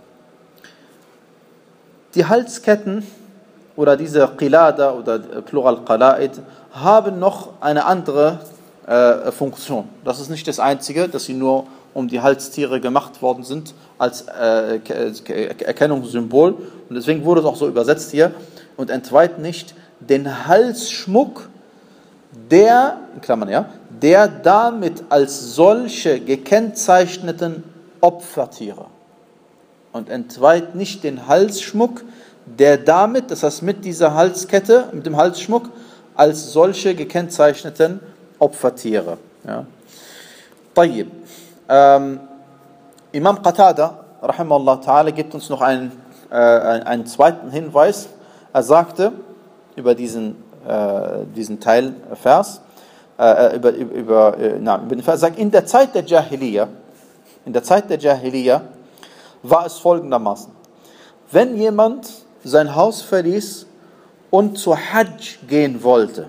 die Halsketten oder diese Qilada oder Plural Qala'id haben noch eine andere äh, Funktion. Das ist nicht das Einzige, dass sie nur um die Halstiere gemacht worden sind als äh, Erkennungssymbol. Und deswegen wurde es auch so übersetzt hier. Und entweiht nicht den Halsschmuck, der, in Klammern, ja, der damit als solche gekennzeichneten Opfertiere. Und entweiht nicht den Halsschmuck, der damit, das heißt mit dieser Halskette, mit dem Halsschmuck, als solche gekennzeichneten Opfertiere. Ja. Tayyib. Ähm, Imam Qatada, rahimahullah ta'ala, gibt uns noch einen, äh, einen zweiten Hinweis. Er sagte über diesen, äh, diesen Teilvers, äh, über, über, äh, na, über den Vers, sagt, in der Zeit der Jahiliya, in der Zeit der Jahiliya war es folgendermaßen: Wenn jemand sein Haus verließ und zur Hajj gehen wollte,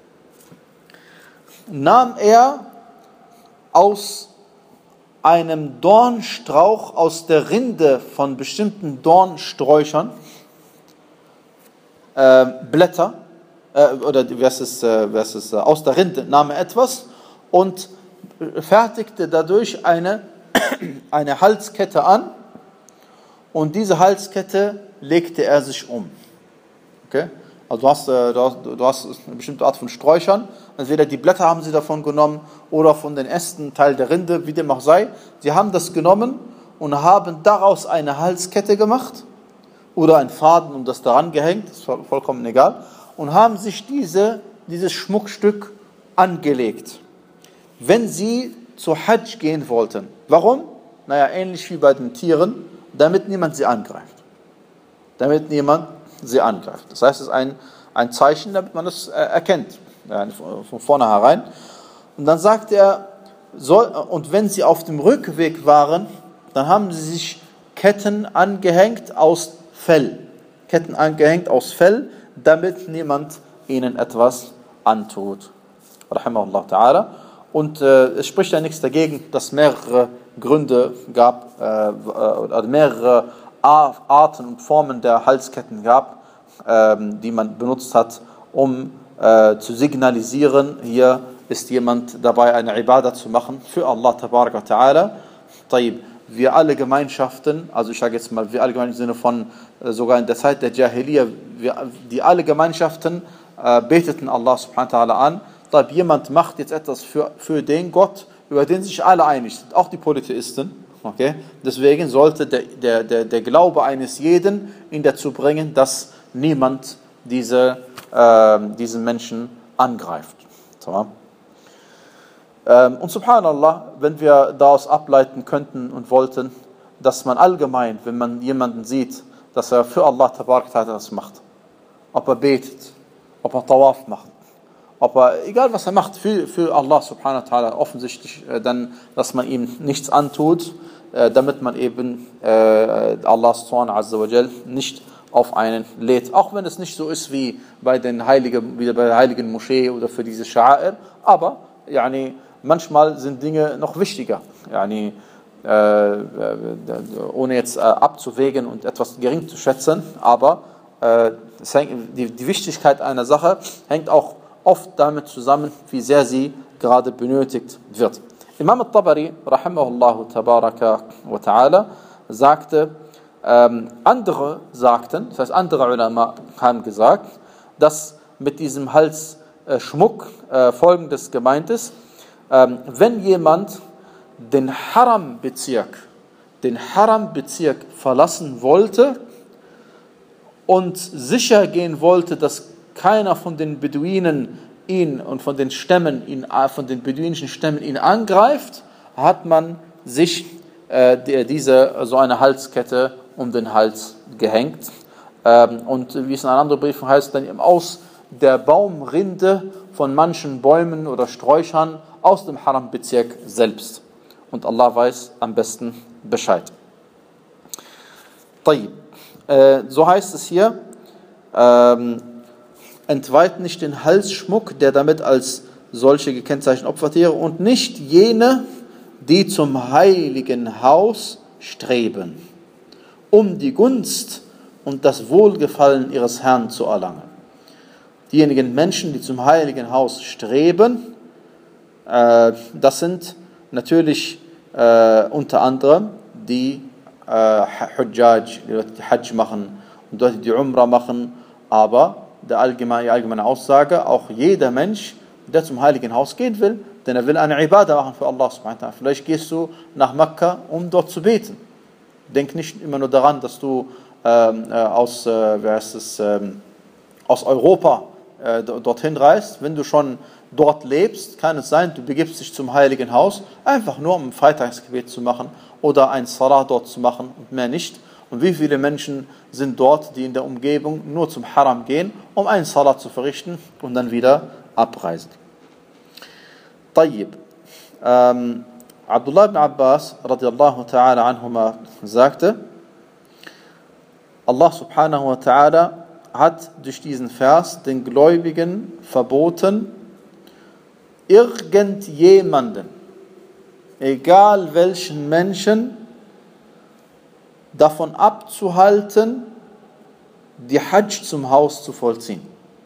nahm er aus einem Dornstrauch, aus der Rinde von bestimmten Dornsträuchern, äh, Blätter, äh, oder wie heißt es, äh, wie heißt es, äh, aus der Rinde nahm er etwas und fertigte dadurch eine, eine Halskette an, und diese Halskette legte er sich um. Okay? Also du hast, äh, du, hast, du hast eine bestimmte Art von Sträuchern, entweder die Blätter haben sie davon genommen oder von den Ästen, Teil der Rinde, wie dem auch sei. Sie haben das genommen und haben daraus eine Halskette gemacht oder einen Faden und das daran gehängt, ist vollkommen egal, und haben sich diese, dieses Schmuckstück angelegt, wenn sie zur Hajj gehen wollten. Warum? Naja, ähnlich wie bei den Tieren, damit niemand sie angreift. Damit niemand sie angreift. Das heißt, es ist ein, ein Zeichen, damit man es äh, erkennt, ja, von vornherein. Und dann sagt er, soll, und wenn sie auf dem Rückweg waren, dann haben sie sich Ketten angehängt aus Fell. Ketten angehängt aus Fell, damit niemand ihnen etwas antut. Rahimahullah ta'ala. Und äh, es spricht ja nichts dagegen, dass mehrere Gründe gab, äh, äh, mehrere Arten und Formen der Halsketten gab, äh, die man benutzt hat, um äh, zu signalisieren, hier ist jemand dabei, eine Ibadah zu machen für Allah Tabarak wa Ta'ala. Wir alle Gemeinschaften, also ich sage jetzt mal, wir alle Gemeinschaften im Sinne von äh, sogar in der Zeit der Jahiliya, wir, die alle Gemeinschaften äh, beteten Allah subhanahu wa ta'ala an. Taib, jemand macht jetzt etwas für, für den Gott, über den sich alle einig sind, auch die Polytheisten. Okay? Deswegen sollte der, der, der, der Glaube eines jeden ihn dazu bringen, dass niemand diese, äh, diesen Menschen angreift. So. Ähm, und subhanallah, wenn wir daraus ableiten könnten und wollten, dass man allgemein, wenn man jemanden sieht, dass er für Allah Tabarak das macht, ob er betet, ob er Tawaf macht, ob er, egal was er macht, für, für Allah subhanahu wa ta'ala, offensichtlich äh, dann, dass man ihm nichts antut, äh, damit man eben äh, Allahs Zorn azza wa jal nicht auf einen lädt. Auch wenn es nicht so ist wie bei den Heiligen, wie bei der heiligen Moschee oder für diese Scha'ir, aber yani, manchmal sind Dinge noch wichtiger. Yani, äh, ohne jetzt äh, abzuwägen und etwas gering zu schätzen, aber äh, es hängt, die, die Wichtigkeit einer Sache hängt auch oft damit zusammen, wie sehr sie gerade benötigt wird. Imam al-Tabari, rahimahullahu tabaraka wa ta'ala, sagte, ähm, andere sagten, das heißt andere Ulama haben gesagt, dass mit diesem Halsschmuck äh, folgendes gemeint ist: ähm, wenn jemand den Haram-Bezirk, den Haram-Bezirk verlassen wollte und sicher gehen wollte, dass keiner von den Beduinen ihn und von den Stämmen, ihn, von den beduinischen Stämmen ihn angreift, hat man sich äh, die, diese so eine Halskette um den Hals gehängt. Ähm, und wie es in einem anderen Brief heißt, dann aus der Baumrinde von manchen Bäumen oder Sträuchern aus dem Haram-Bezirk selbst. Und Allah weiß am besten Bescheid. Äh, so heißt es hier, ähm, entweiht nicht den Halsschmuck, der damit als solche gekennzeichneten Opfertiere, und nicht jene, die zum heiligen Haus streben, um die Gunst und das Wohlgefallen ihres Herrn zu erlangen. Diejenigen Menschen, die zum heiligen Haus streben, äh, das sind natürlich äh, unter anderem die äh, Hujjaj, die Leute, die Hajj machen und Leute, die Umrah machen, aber der allgemeine, die allgemeine Aussage, auch jeder Mensch, der zum heiligen Haus gehen will, denn er will eine Ibadah machen für Allah subhanahu wa ta'ala. Vielleicht gehst du nach Mekka, um dort zu beten. Denk nicht immer nur daran, dass du ähm, äh, aus, äh, wie heißt es, ähm, aus Europa äh, dorthin reist. Wenn du schon dort lebst, kann es sein, du begibst dich zum heiligen Haus, einfach nur um ein Freitagsgebet zu machen oder ein Salah dort zu machen und mehr nicht. Und wie viele Menschen sind dort, die in der Umgebung nur zum Haram gehen, um einen Salah zu verrichten und dann wieder abreisen. Tayyib. Ähm, Abdullah ibn Abbas radiallahu ta'ala anhuma sagte, Allah subhanahu wa ta'ala hat durch diesen Vers den Gläubigen verboten, irgendjemanden, egal welchen Menschen, davon abzuhalten, die Hajj zum Haus zu vollziehen.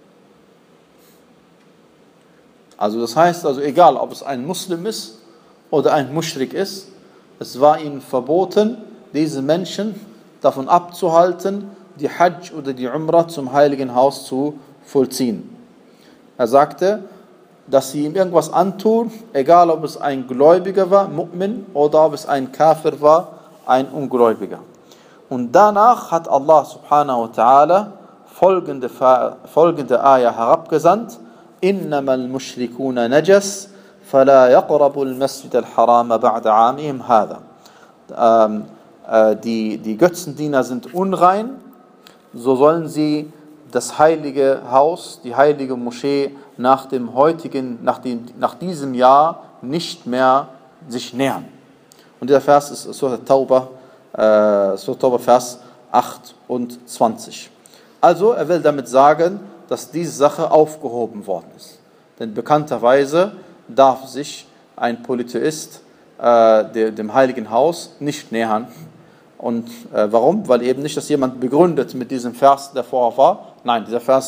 Also das heißt also, egal ob es ein Muslim ist oder ein Muschrik ist, es war ihnen verboten, diese Menschen davon abzuhalten, die Hajj oder die Umrah zum heiligen Haus zu vollziehen. Er sagte, dass sie ihm irgendwas antun, egal ob es ein Gläubiger war, Mu'min, oder ob es ein Kafir war, ein Ungläubiger. Und danach hat Allah subhanahu wa ta'ala folgende, folgende Ayah herabgesandt: Innamal mushrikuna najas, fala yaqrabu al-masjid al-harama ba'da 'amihim hadha. Ähm, äh, die, die Götzendiener sind unrein, so sollen sie das heilige Haus, die heilige Moschee nach dem heutigen, nach, dem, nach diesem Jahr nicht mehr sich nähern. Und dieser Vers ist Surah Tauba, äh, Surah Tauba, Vers achtundzwanzig. Also er will damit sagen, dass diese Sache aufgehoben worden ist. Denn bekannterweise darf sich ein Polytheist äh, der, dem heiligen Haus nicht nähern. Und äh, warum? Weil eben nicht, dass jemand begründet mit diesem Vers, der vorher war. Nein, dieser Vers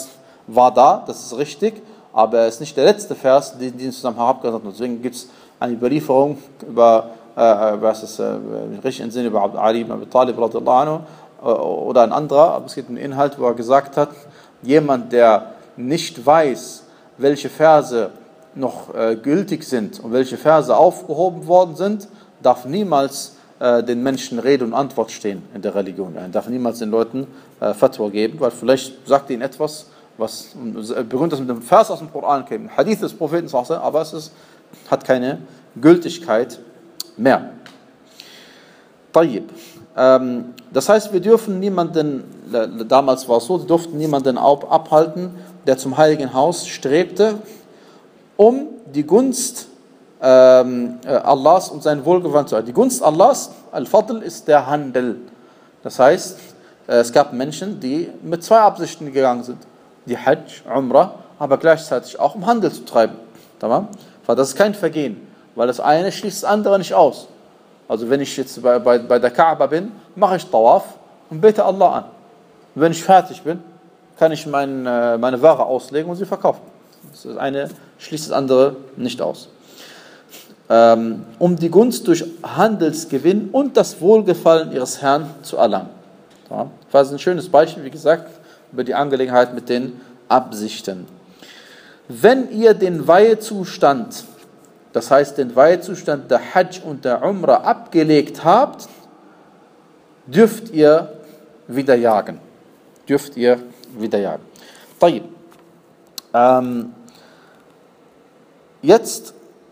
war da, das ist richtig, aber er ist nicht der letzte Vers, den den zusammen herabgesagt hat. Deswegen gibt es eine Überlieferung über, äh, was ist, äh, richtig im Sinne über Ali ibn Abi Talib radiallahu anhu, äh, oder ein anderer, aber es gibt einen Inhalt, wo er gesagt hat, jemand, der nicht weiß, welche Verse noch äh, gültig sind und welche Verse aufgehoben worden sind, darf niemals äh, den Menschen Rede und Antwort stehen in der Religion. Er darf niemals den Leuten äh, Fatwa geben, weil vielleicht sagt ihnen etwas, was berühmt ist mit dem Vers aus dem Koran, dem Hadith des Propheten, aber es ist, hat keine Gültigkeit mehr. Tayyib. Ähm, das heißt, wir dürfen niemanden, damals war es so, wir durften niemanden abhalten, der zum Heiligen Haus strebte, um die Gunst ähm, Allahs und sein Wohlgefallen zu haben. Die Gunst Allahs, Al-Fadl, ist der Handel. Das heißt, es gab Menschen, die mit zwei Absichten gegangen sind. Die Hajj, Umrah, aber gleichzeitig auch um Handel zu treiben. Weil das ist kein Vergehen, weil das eine schließt das andere nicht aus. Also wenn ich jetzt bei, bei, bei der Kaaba bin, mache ich Tawaf und bete Allah an. Und wenn ich fertig bin, kann ich mein, meine Ware auslegen und sie verkaufen. Das eine schließt das andere nicht aus. Ähm, um die Gunst durch Handelsgewinn und das Wohlgefallen ihres Herrn zu erlangen. Ja, das ist ein schönes Beispiel, wie gesagt, über die Angelegenheit mit den Absichten. Wenn ihr den Weihezustand, das heißt den Weihezustand der Hajj und der Umrah abgelegt habt, dürft ihr wieder jagen. Dürft ihr wieder jagen. Tayyib. Ähm, jetzt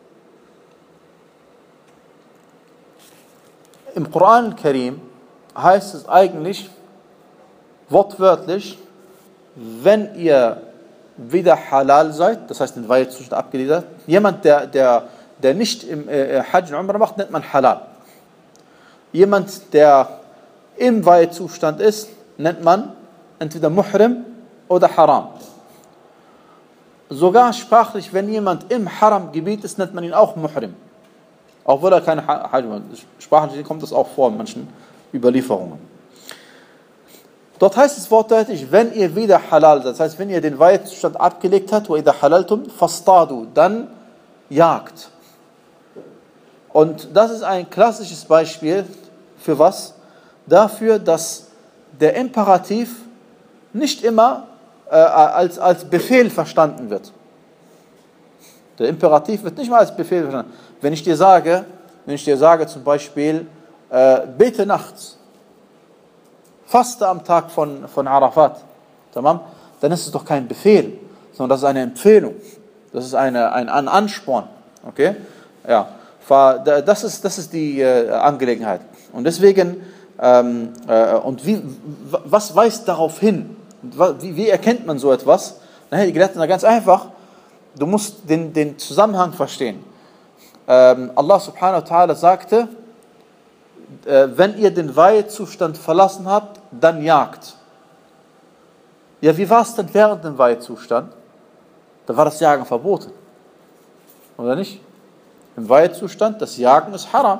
im Koran al-Karim heißt es eigentlich wortwörtlich, wenn ihr wieder halal seid, das heißt den Weihezustand abgelegt habt, jemand, der, der, der nicht im äh, Hajj und Umrah macht, nennt man halal. Jemand, der im Weihezustand ist, nennt man entweder Muhrim oder Haram. Sogar sprachlich, wenn jemand im Haram-Gebiet ist, nennt man ihn auch Muhrim. Obwohl er keine Hajj macht. Sprachlich kommt das auch vor in manchen Überlieferungen. Dort heißt es wortwörtlich, wenn ihr wieder halal seid, das heißt, wenn ihr den Weihezustand abgelegt habt, wa idha halaltum fastadu, dann jagt. Und das ist ein klassisches Beispiel für was? Dafür, dass der Imperativ nicht immer äh, als, als Befehl verstanden wird. Der Imperativ wird nicht mal als Befehl verstanden. Wenn ich dir sage, wenn ich dir sage zum Beispiel, äh, bete nachts, faste am Tag von, von Arafat, dann ist es doch kein Befehl, sondern das ist eine Empfehlung. Das ist eine, ein, ein Ansporn. Okay? Ja. Das ist, das ist die äh, Angelegenheit. Und deswegen, ähm, äh, und wie, was weist darauf hin? Wie, wie erkennt man so etwas? Dann die Gelehrten sagen ganz einfach, du musst den, den Zusammenhang verstehen. Ähm, Allah subhanahu wa ta'ala sagte, äh, wenn ihr den Weihezustand verlassen habt, dann jagt. Ja, wie war es denn während dem Weihezustand? Da war das Jagen verboten. Oder nicht? Im Weihezustand, das Jagen ist haram.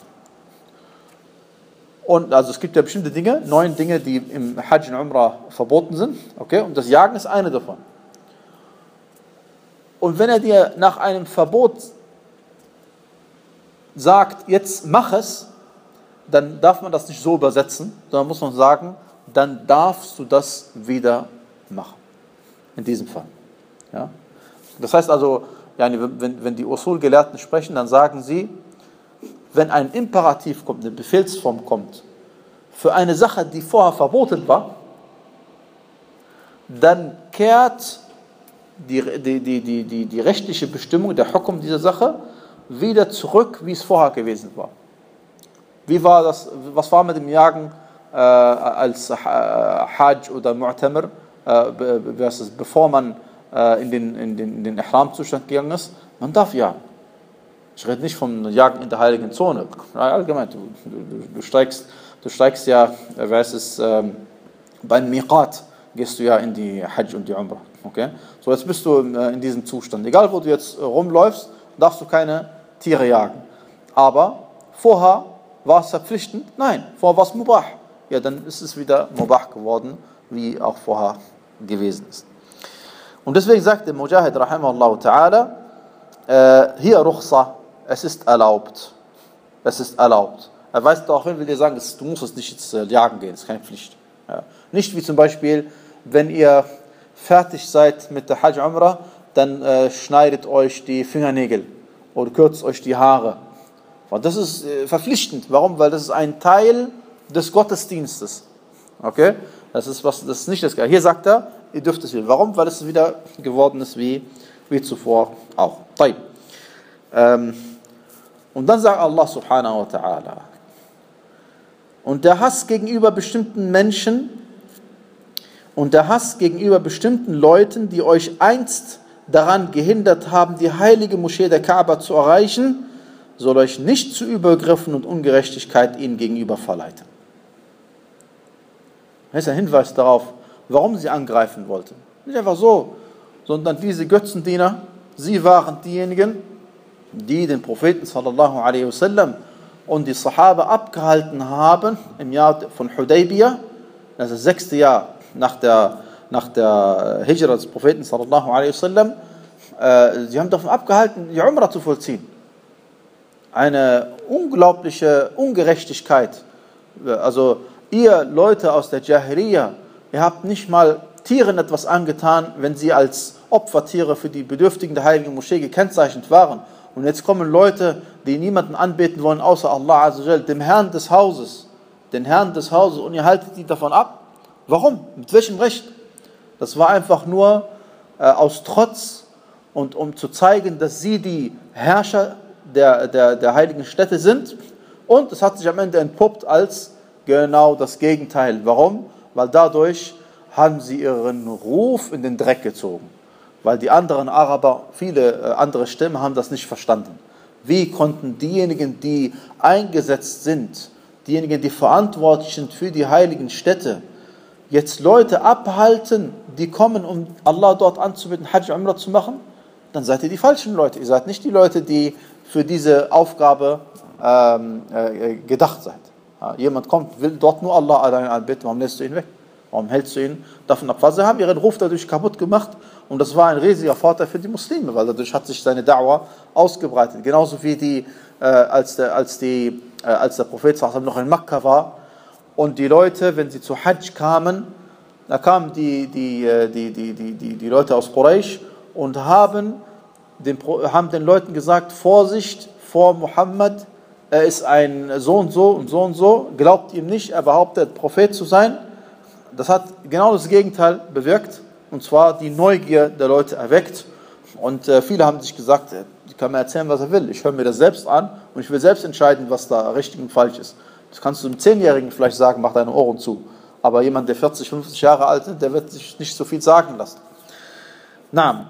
Und also es gibt ja bestimmte Dinge, neun Dinge, die im Hajj und Umrah verboten sind. Okay? Und das Jagen ist eine davon. Und wenn er dir nach einem Verbot sagt, jetzt mach es, dann darf man das nicht so übersetzen, sondern muss man sagen, dann darfst du das wieder machen. In diesem Fall. Ja? Das heißt also, wenn, wenn die Usul-Gelehrten sprechen, dann sagen sie, wenn ein Imperativ kommt, eine Befehlsform kommt, für eine Sache, die vorher verboten war, dann kehrt die, die, die, die, die, die rechtliche Bestimmung, der Hukum dieser Sache, wieder zurück, wie es vorher gewesen war. Wie war das, was war mit dem Jagen äh, als äh, Hajj oder Mu'tamir, äh, bevor man äh, in den, in den, in den Ihram-Zustand gegangen ist? Man darf jagen. Ich rede nicht vom Jagen in der heiligen Zone. Allgemein, du, du, du, steigst, du steigst ja, wer ist es, ähm, beim Miqat gehst du ja in die Hajj und die Umrah. Okay? So, jetzt bist du äh, in diesem Zustand. Egal, wo du jetzt äh, rumläufst, darfst du keine Tiere jagen. Aber vorher war es verpflichtend? Nein, vorher war es Mubah. Ja, dann ist es wieder Mubah geworden, wie auch vorher gewesen ist. Und deswegen sagt der Mujahid rahimahullah ta'ala, äh, hier Ruchsa, es ist erlaubt. Es ist erlaubt. Er weist darauf hin, will dir sagen, du musst es nicht jetzt äh, jagen gehen, das ist keine Pflicht. Ja. Nicht wie zum Beispiel, wenn ihr fertig seid mit der Hajj Umrah, dann äh, schneidet euch die Fingernägel oder kürzt euch die Haare. Und das ist äh, verpflichtend. Warum? Weil das ist ein Teil des Gottesdienstes. Okay? Das ist, was, das ist nicht das Gleiche. Hier sagt er, ihr dürft es wieder. Warum? Weil es wieder geworden ist wie, wie zuvor auch. Ähm, und dann sagt Allah subhanahu wa ta'ala, und der Hass gegenüber bestimmten Menschen und der Hass gegenüber bestimmten Leuten, die euch einst daran gehindert haben, die heilige Moschee der Kaaba zu erreichen, soll euch nicht zu Übergriffen und Ungerechtigkeit ihnen gegenüber verleiten. Das ist ein Hinweis darauf, warum sie angreifen wollten. Nicht einfach so, sondern diese Götzendiener, sie waren diejenigen, die den Propheten sallallahu alaihi wasallam und die Sahaba abgehalten haben im Jahr von Hudaybiyah, das ist das sechste Jahr nach der, nach der Hijra des Propheten sallallahu alaihi wasallam. Äh, sie haben davon abgehalten, die Umrah zu vollziehen. Eine unglaubliche Ungerechtigkeit. Also ihr Leute aus der Jahiliya, ihr habt nicht mal Tieren etwas angetan, wenn sie als Opfertiere für die Bedürftigen der heiligen Moschee gekennzeichnet waren. Und jetzt kommen Leute, die niemanden anbeten wollen, außer Allah Azza wa Jal, dem Herrn des Hauses, den Herrn des Hauses, und ihr haltet die davon ab. Warum? Mit welchem Recht? Das war einfach nur äh, aus Trotz und um zu zeigen, dass sie die Herrscher der, der, der heiligen Städte sind. Und es hat sich am Ende entpuppt als genau das Gegenteil. Warum? Weil dadurch haben sie ihren Ruf in den Dreck gezogen. Weil die anderen Araber, viele äh, andere Stämme haben das nicht verstanden. Wie konnten diejenigen, die eingesetzt sind, diejenigen, die verantwortlich sind für die heiligen Städte, jetzt Leute abhalten, die kommen, um Allah dort anzubeten, Hajj Umrah zu machen? Dann seid ihr die falschen Leute. Ihr seid nicht die Leute, die für diese Aufgabe ähm, äh, gedacht seid. Ja, jemand kommt, will dort nur Allah allein anbeten, warum lässt du ihn weg? Warum hältst du ihn davon ab? Weil sie haben ihren Ruf dadurch kaputt gemacht und das war ein riesiger Vorteil für die Muslime, weil dadurch hat sich seine Da'wah ausgebreitet. Genauso wie die, äh, als, der, als, die, äh, als der Prophet noch in Mekka war und die Leute, wenn sie zu Hajj kamen, da kamen die, die, die, die, die, die, die Leute aus Quraysh und haben den, haben den Leuten gesagt, Vorsicht vor Muhammad, er ist ein so und so und so und so, glaubt ihm nicht, er behauptet Prophet zu sein. Das hat genau das Gegenteil bewirkt, und zwar die Neugier der Leute erweckt. Und äh, viele haben sich gesagt, ich kann mir erzählen, was er will. Ich höre mir das selbst an und ich will selbst entscheiden, was da richtig und falsch ist. Das kannst du einem Zehnjährigen vielleicht sagen, mach deine Ohren zu. Aber jemand, der vierzig, fünfzig Jahre alt ist, der wird sich nicht so viel sagen lassen. Na,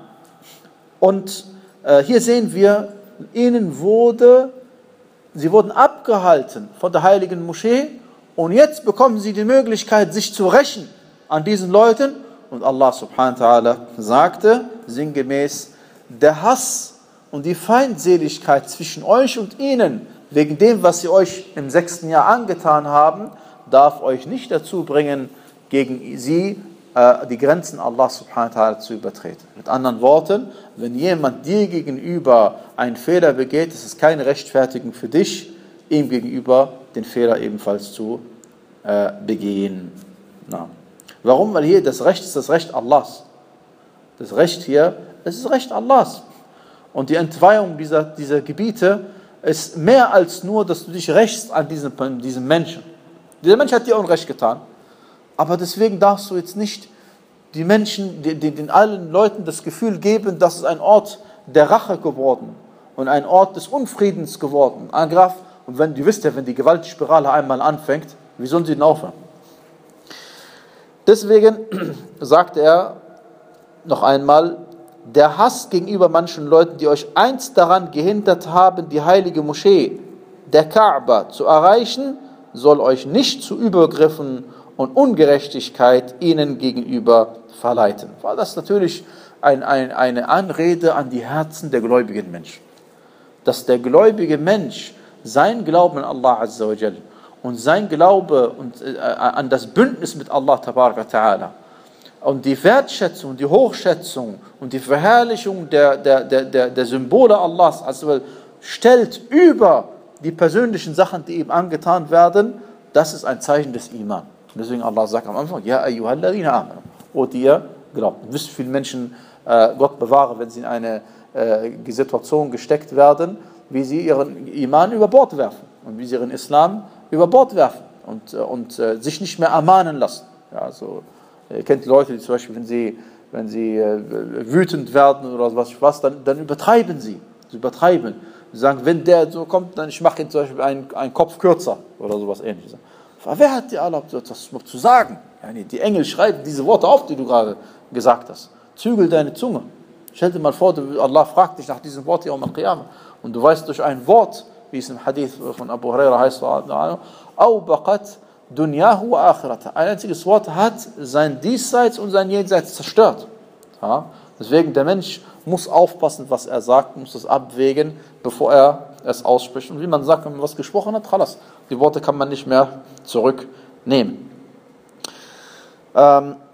und äh, hier sehen wir, ihnen wurde, sie wurden abgehalten von der heiligen Moschee. Und jetzt bekommen sie die Möglichkeit, sich zu rächen an diesen Leuten. Und Allah subhanahu wa ta'ala sagte sinngemäß, der Hass und die Feindseligkeit zwischen euch und ihnen, wegen dem, was sie euch im sechsten Jahr angetan haben, darf euch nicht dazu bringen, gegen sie äh, die Grenzen Allah subhanahu wa ta'ala zu übertreten. Mit anderen Worten, wenn jemand dir gegenüber einen Fehler begeht, ist es keine Rechtfertigung für dich, ihm gegenüber den Fehler ebenfalls zu äh, begehen. Na. Warum? Weil hier das Recht ist das Recht Allahs. Das Recht hier, es ist Recht Allahs. Und die Entweihung dieser, dieser Gebiete ist mehr als nur, dass du dich rächst an diesem, diesem Menschen. Dieser Mensch hat dir Unrecht getan, aber deswegen darfst du jetzt nicht die Menschen, den, den allen Leuten das Gefühl geben, dass es ein Ort der Rache geworden und ein Ort des Unfriedens geworden. Angriff. Und wenn, du wisst ja, wenn die Gewaltspirale einmal anfängt, wie sollen sie denn aufhören? Deswegen sagt er noch einmal, der Hass gegenüber manchen Leuten, die euch einst daran gehindert haben, die heilige Moschee der Kaaba zu erreichen, soll euch nicht zu Übergriffen und Ungerechtigkeit ihnen gegenüber verleiten. Weil das natürlich ein, ein, eine Anrede an die Herzen der gläubigen Menschen. Dass der gläubige Mensch sein Glauben an Allah Azza wa Jal und sein Glaube und, äh, an das Bündnis mit Allah Tabaraka Ta'ala und die Wertschätzung, die Hochschätzung und die Verherrlichung der, der, der, der, der Symbole Allahs also stellt über die persönlichen Sachen, die ihm angetan werden, das ist ein Zeichen des Iman. Deswegen Allah sagt am Anfang, ja ayyuhalladhina amanu, o die ihr glaubt. Ihr wisst, viele Menschen, äh, Gott bewahre, wenn sie in eine äh, Situation gesteckt werden, wie sie ihren Iman über Bord werfen und wie sie ihren Islam über Bord werfen und, äh, und äh, sich nicht mehr ermahnen lassen. Ja, also, ihr kennt Leute, die zum Beispiel, wenn sie, wenn sie äh, wütend werden oder was, was dann, dann übertreiben sie. Sie übertreiben. Sie sagen, wenn der so kommt, dann ich mache ihm zum Beispiel einen, einen Kopf kürzer oder sowas Ähnliches. Aber wer hat dir erlaubt, das noch zu sagen? Ja, nee, die Engel schreiben diese Worte auf, die du gerade gesagt hast. Zügel deine Zunge. Stell dir mal vor, Allah fragt dich nach diesem Wort Yawm al-Qiyamah. Und du weißt durch ein Wort, wie es im Hadith von Abu Huraira heißt, Au baqat dunyahu wa akhirata. Ein einziges Wort hat sein Diesseits und sein Jenseits zerstört. Ja? Deswegen, der Mensch muss aufpassen, was er sagt, muss es abwägen, bevor er es ausspricht. Und wie man sagt, wenn man was gesprochen hat, khalas, die Worte kann man nicht mehr zurücknehmen. Ähm,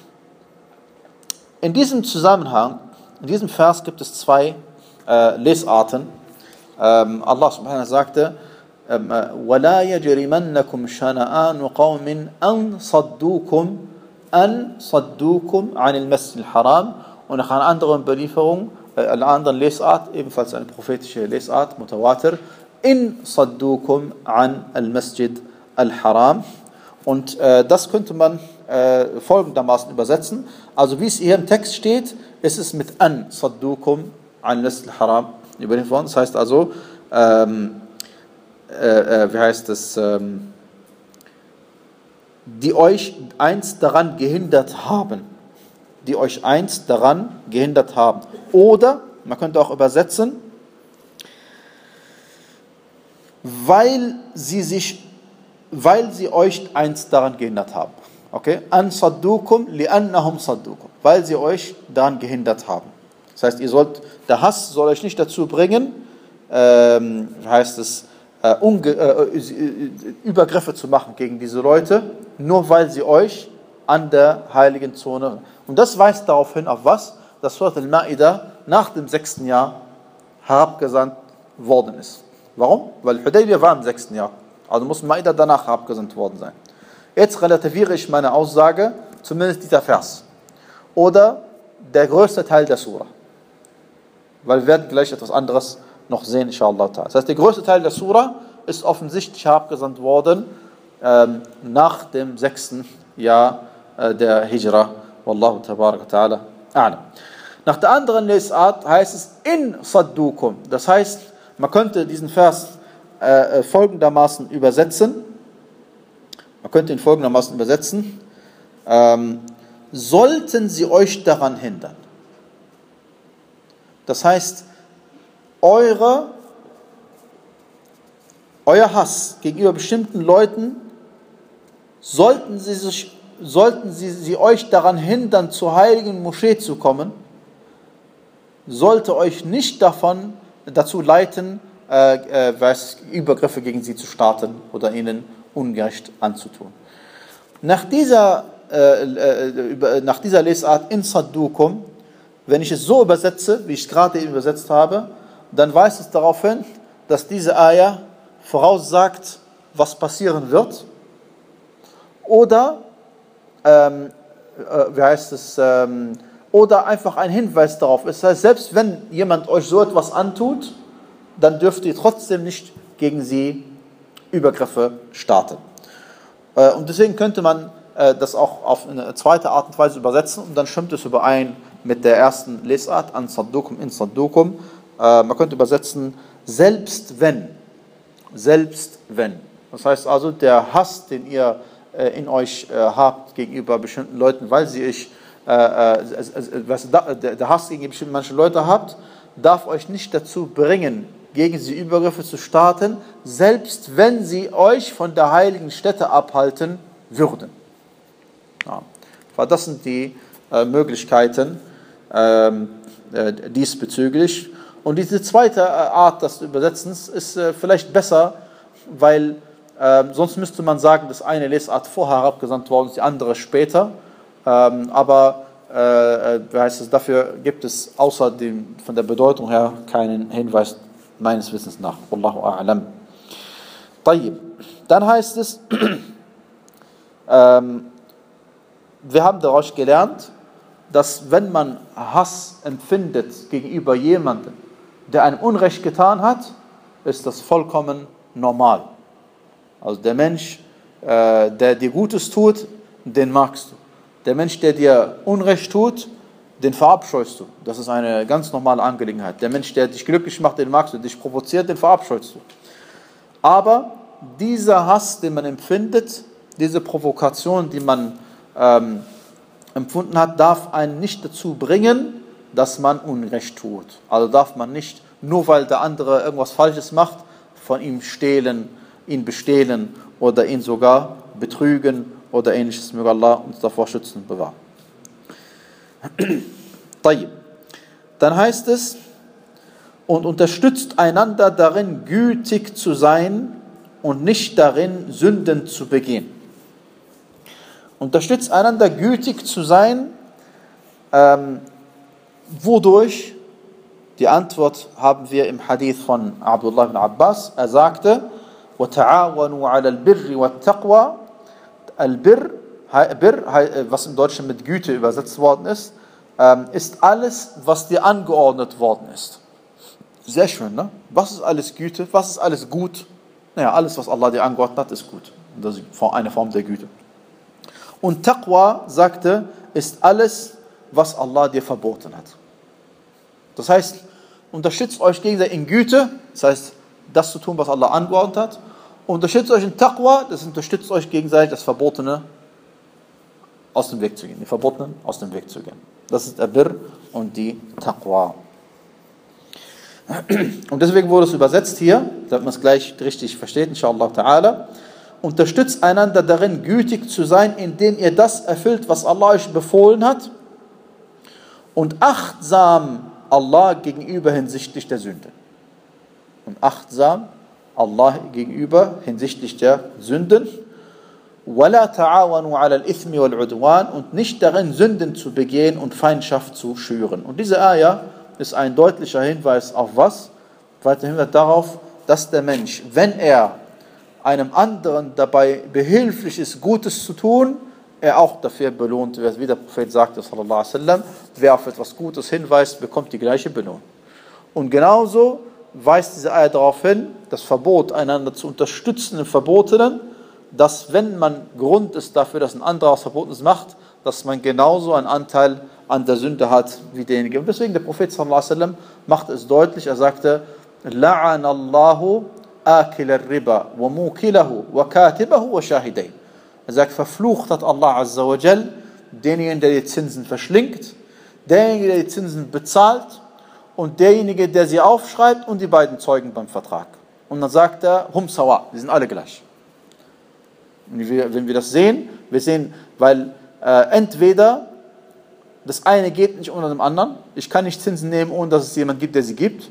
in diesem Zusammenhang, in diesem Vers gibt es zwei äh, Lesarten. Ähm, Allah subhanahu wa ta'ala sagte, وَلَا يَجْرِمَنَّكُمْ شَنَآنُ قَوْمٍ أَنْ صَدُّوكُمْ أَنْ صَدُّوكُمْ عَنِ الْمَسْجِدِ الْحَرَامِ. Und nach einer anderen Belieferung, äh, einer anderen Lesart, ebenfalls eine prophetische Lesart, Mutawatir, in Saddukum an al-Masjid al-Haram. Und äh, das könnte man äh, folgendermaßen übersetzen. Also wie es hier im Text steht, ist es mit an Saddukum an al-Masjid al-Haram überliefert worden. Das heißt also, ähm, äh, äh, wie heißt es, ähm, die euch einst daran gehindert haben. die euch einst daran gehindert haben. Oder, man könnte auch übersetzen, weil sie sich, weil sie euch einst daran gehindert haben. Okay? An saddukum li'annahum saddukum. Weil sie euch daran gehindert haben. Das heißt, ihr sollt, der Hass soll euch nicht dazu bringen, ähm, heißt es, äh, Unge äh, Übergriffe zu machen gegen diese Leute, nur weil sie euch an der heiligen Zone. Und das weist darauf hin, auf was? Dass Surat al-Ma'idah nach dem sechsten Jahr herabgesandt worden ist. Warum? Weil Hudaybiyah war im sechsten Jahr. Also muss Ma'idah danach herabgesandt worden sein. Jetzt relativiere ich meine Aussage, zumindest dieser Vers. Oder der größte Teil der Surah. Weil wir werden gleich etwas anderes noch sehen, inshallah. Das heißt, der größte Teil der Surah ist offensichtlich herabgesandt worden ähm, nach dem sechsten Jahr äh, der Hijra. Wallahu tabaraka ta'ala a'lam. Nach der anderen Lesart heißt es in Saddukum. Das heißt, man könnte diesen Vers äh, folgendermaßen übersetzen. Man könnte ihn folgendermaßen übersetzen. Ähm, sollten sie euch daran hindern. Das heißt, eure, euer Hass gegenüber bestimmten Leuten, sollten sie, sich, sollten sie, sie euch daran hindern, zur heiligen Moschee zu kommen, sollte euch nicht davon dazu leiten, äh, äh, Übergriffe gegen sie zu starten oder ihnen ungerecht anzutun. Nach dieser, äh, äh, nach dieser Lesart in Saddukum, wenn ich es so übersetze, wie ich es gerade eben übersetzt habe, dann weist es darauf hin, dass diese Ayah voraussagt, was passieren wird. Oder, ähm, äh, wie heißt es, ähm, oder einfach ein Hinweis darauf ist. Das heißt, selbst wenn jemand euch so etwas antut, dann dürft ihr trotzdem nicht gegen sie Übergriffe starten. Äh, und deswegen könnte man äh, das auch auf eine zweite Art und Weise übersetzen und dann stimmt es überein mit der ersten Lesart, an Saddukum, in Saddukum. Äh, man könnte übersetzen, selbst wenn. Selbst wenn. Das heißt also, der Hass, den ihr äh, in euch äh, habt gegenüber bestimmten Leuten, weil sie euch, äh, äh, was, der, der Hass gegenüber bestimmten manchen Leute habt, darf euch nicht dazu bringen, gegen sie Übergriffe zu starten, selbst wenn sie euch von der heiligen Stätte abhalten würden. Ja. Das sind die äh, Möglichkeiten ähm, äh, diesbezüglich. Und diese zweite äh, Art des Übersetzens ist äh, vielleicht besser, weil äh, sonst müsste man sagen, dass eine Lesart vorher herabgesandt worden ist, die andere später. ähm, aber äh, wie heißt es, dafür gibt es außer dem, von der Bedeutung her keinen Hinweis meines Wissens nach. Wallahu a'lam. طيب. Dann heißt es, ähm, wir haben daraus gelernt, dass wenn man Hass empfindet gegenüber jemandem, der einem Unrecht getan hat, ist das vollkommen normal. Also der Mensch, äh, der dir Gutes tut, den magst du. Der Mensch, der dir Unrecht tut, den verabscheust du. Das ist eine ganz normale Angelegenheit. Der Mensch, der dich glücklich macht, den magst du. Dich provoziert, den verabscheust du. Aber dieser Hass, den man empfindet, diese Provokation, die man ähm, empfunden hat, darf einen nicht dazu bringen, dass man Unrecht tut. Also darf man nicht, nur weil der andere irgendwas Falsches macht, von ihm stehlen, ihn bestehlen oder ihn sogar betrügen oder ähnliches. Möge Allah uns davor schützen und bewahren. Dann heißt es, und unterstützt einander darin, gütig zu sein und nicht darin, Sünden zu begehen. Unterstützt einander, gütig zu sein, ähm, wodurch? Die Antwort haben wir im Hadith von Abdullah ibn Abbas. Er sagte, وَتَعَاوَنُوا عَلَى الْبِرِّ وَالتَّقْوَى. Al-Birr, was im Deutschen mit Güte übersetzt worden ist, ist alles, was dir angeordnet worden ist. Sehr schön, ne? Was ist alles Güte? Was ist alles gut? Naja, alles, was Allah dir angeordnet hat, ist gut. Das ist eine Form der Güte. Und Taqwa, sagte, ist alles, was Allah dir verboten hat. Das heißt, unterstützt euch gegenseitig in Güte, das heißt, das zu tun, was Allah angeordnet hat. Unterstützt euch in Taqwa, das unterstützt euch gegenseitig, das Verbotene aus dem Weg zu gehen. Die Verbotenen aus dem Weg zu gehen. Das ist der Birr und die Taqwa. Und deswegen wurde es übersetzt hier, damit man es gleich richtig versteht, inshallah ta'ala. Unterstützt einander darin, gütig zu sein, indem ihr das erfüllt, was Allah euch befohlen hat. Und achtsam Allah gegenüber hinsichtlich der Sünde. Und achtsam Allah gegenüber hinsichtlich der Sünden. وَلَا تَعَاوَنُوا عَلَى الْإِثْمِ وَالْعُدْوَانِ. Und nicht darin, Sünden zu begehen und Feindschaft zu schüren. Und diese Ayah ist ein deutlicher Hinweis auf was? Weiter Hinweis darauf, dass der Mensch, wenn er einem anderen dabei behilflich ist, Gutes zu tun, er auch dafür belohnt wird. Wie der Prophet sagte, sallallahu alaihi wasallam, wer auf etwas Gutes hinweist, bekommt die gleiche Belohnung. Und genauso weist diese Ayah darauf hin, das Verbot, einander zu unterstützen im Verbotenen, dass wenn man Grund ist dafür, dass ein anderer was Verbotenes macht, dass man genauso einen Anteil an der Sünde hat wie derjenige. Und deswegen der Prophet sallallahu alaihi wasallam machte es deutlich, er sagte, لَعَنَ اللَّهُ آكِلَ الرِّبَى وَمُوكِلَهُ وَكَاتِبَهُ وَشَاهِدَيْهِ. Er sagt, verflucht hat Allah Azza wa Jal denjenigen, der die Zinsen verschlingt, derjenige, der die Zinsen bezahlt und derjenige, der sie aufschreibt und die beiden Zeugen beim Vertrag. Und dann sagt er, hum sawa, die sind alle gleich. Und wenn wir das sehen, wir sehen, weil äh, entweder das eine geht nicht ohne dem anderen, ich kann nicht Zinsen nehmen, ohne dass es jemand gibt, der sie gibt.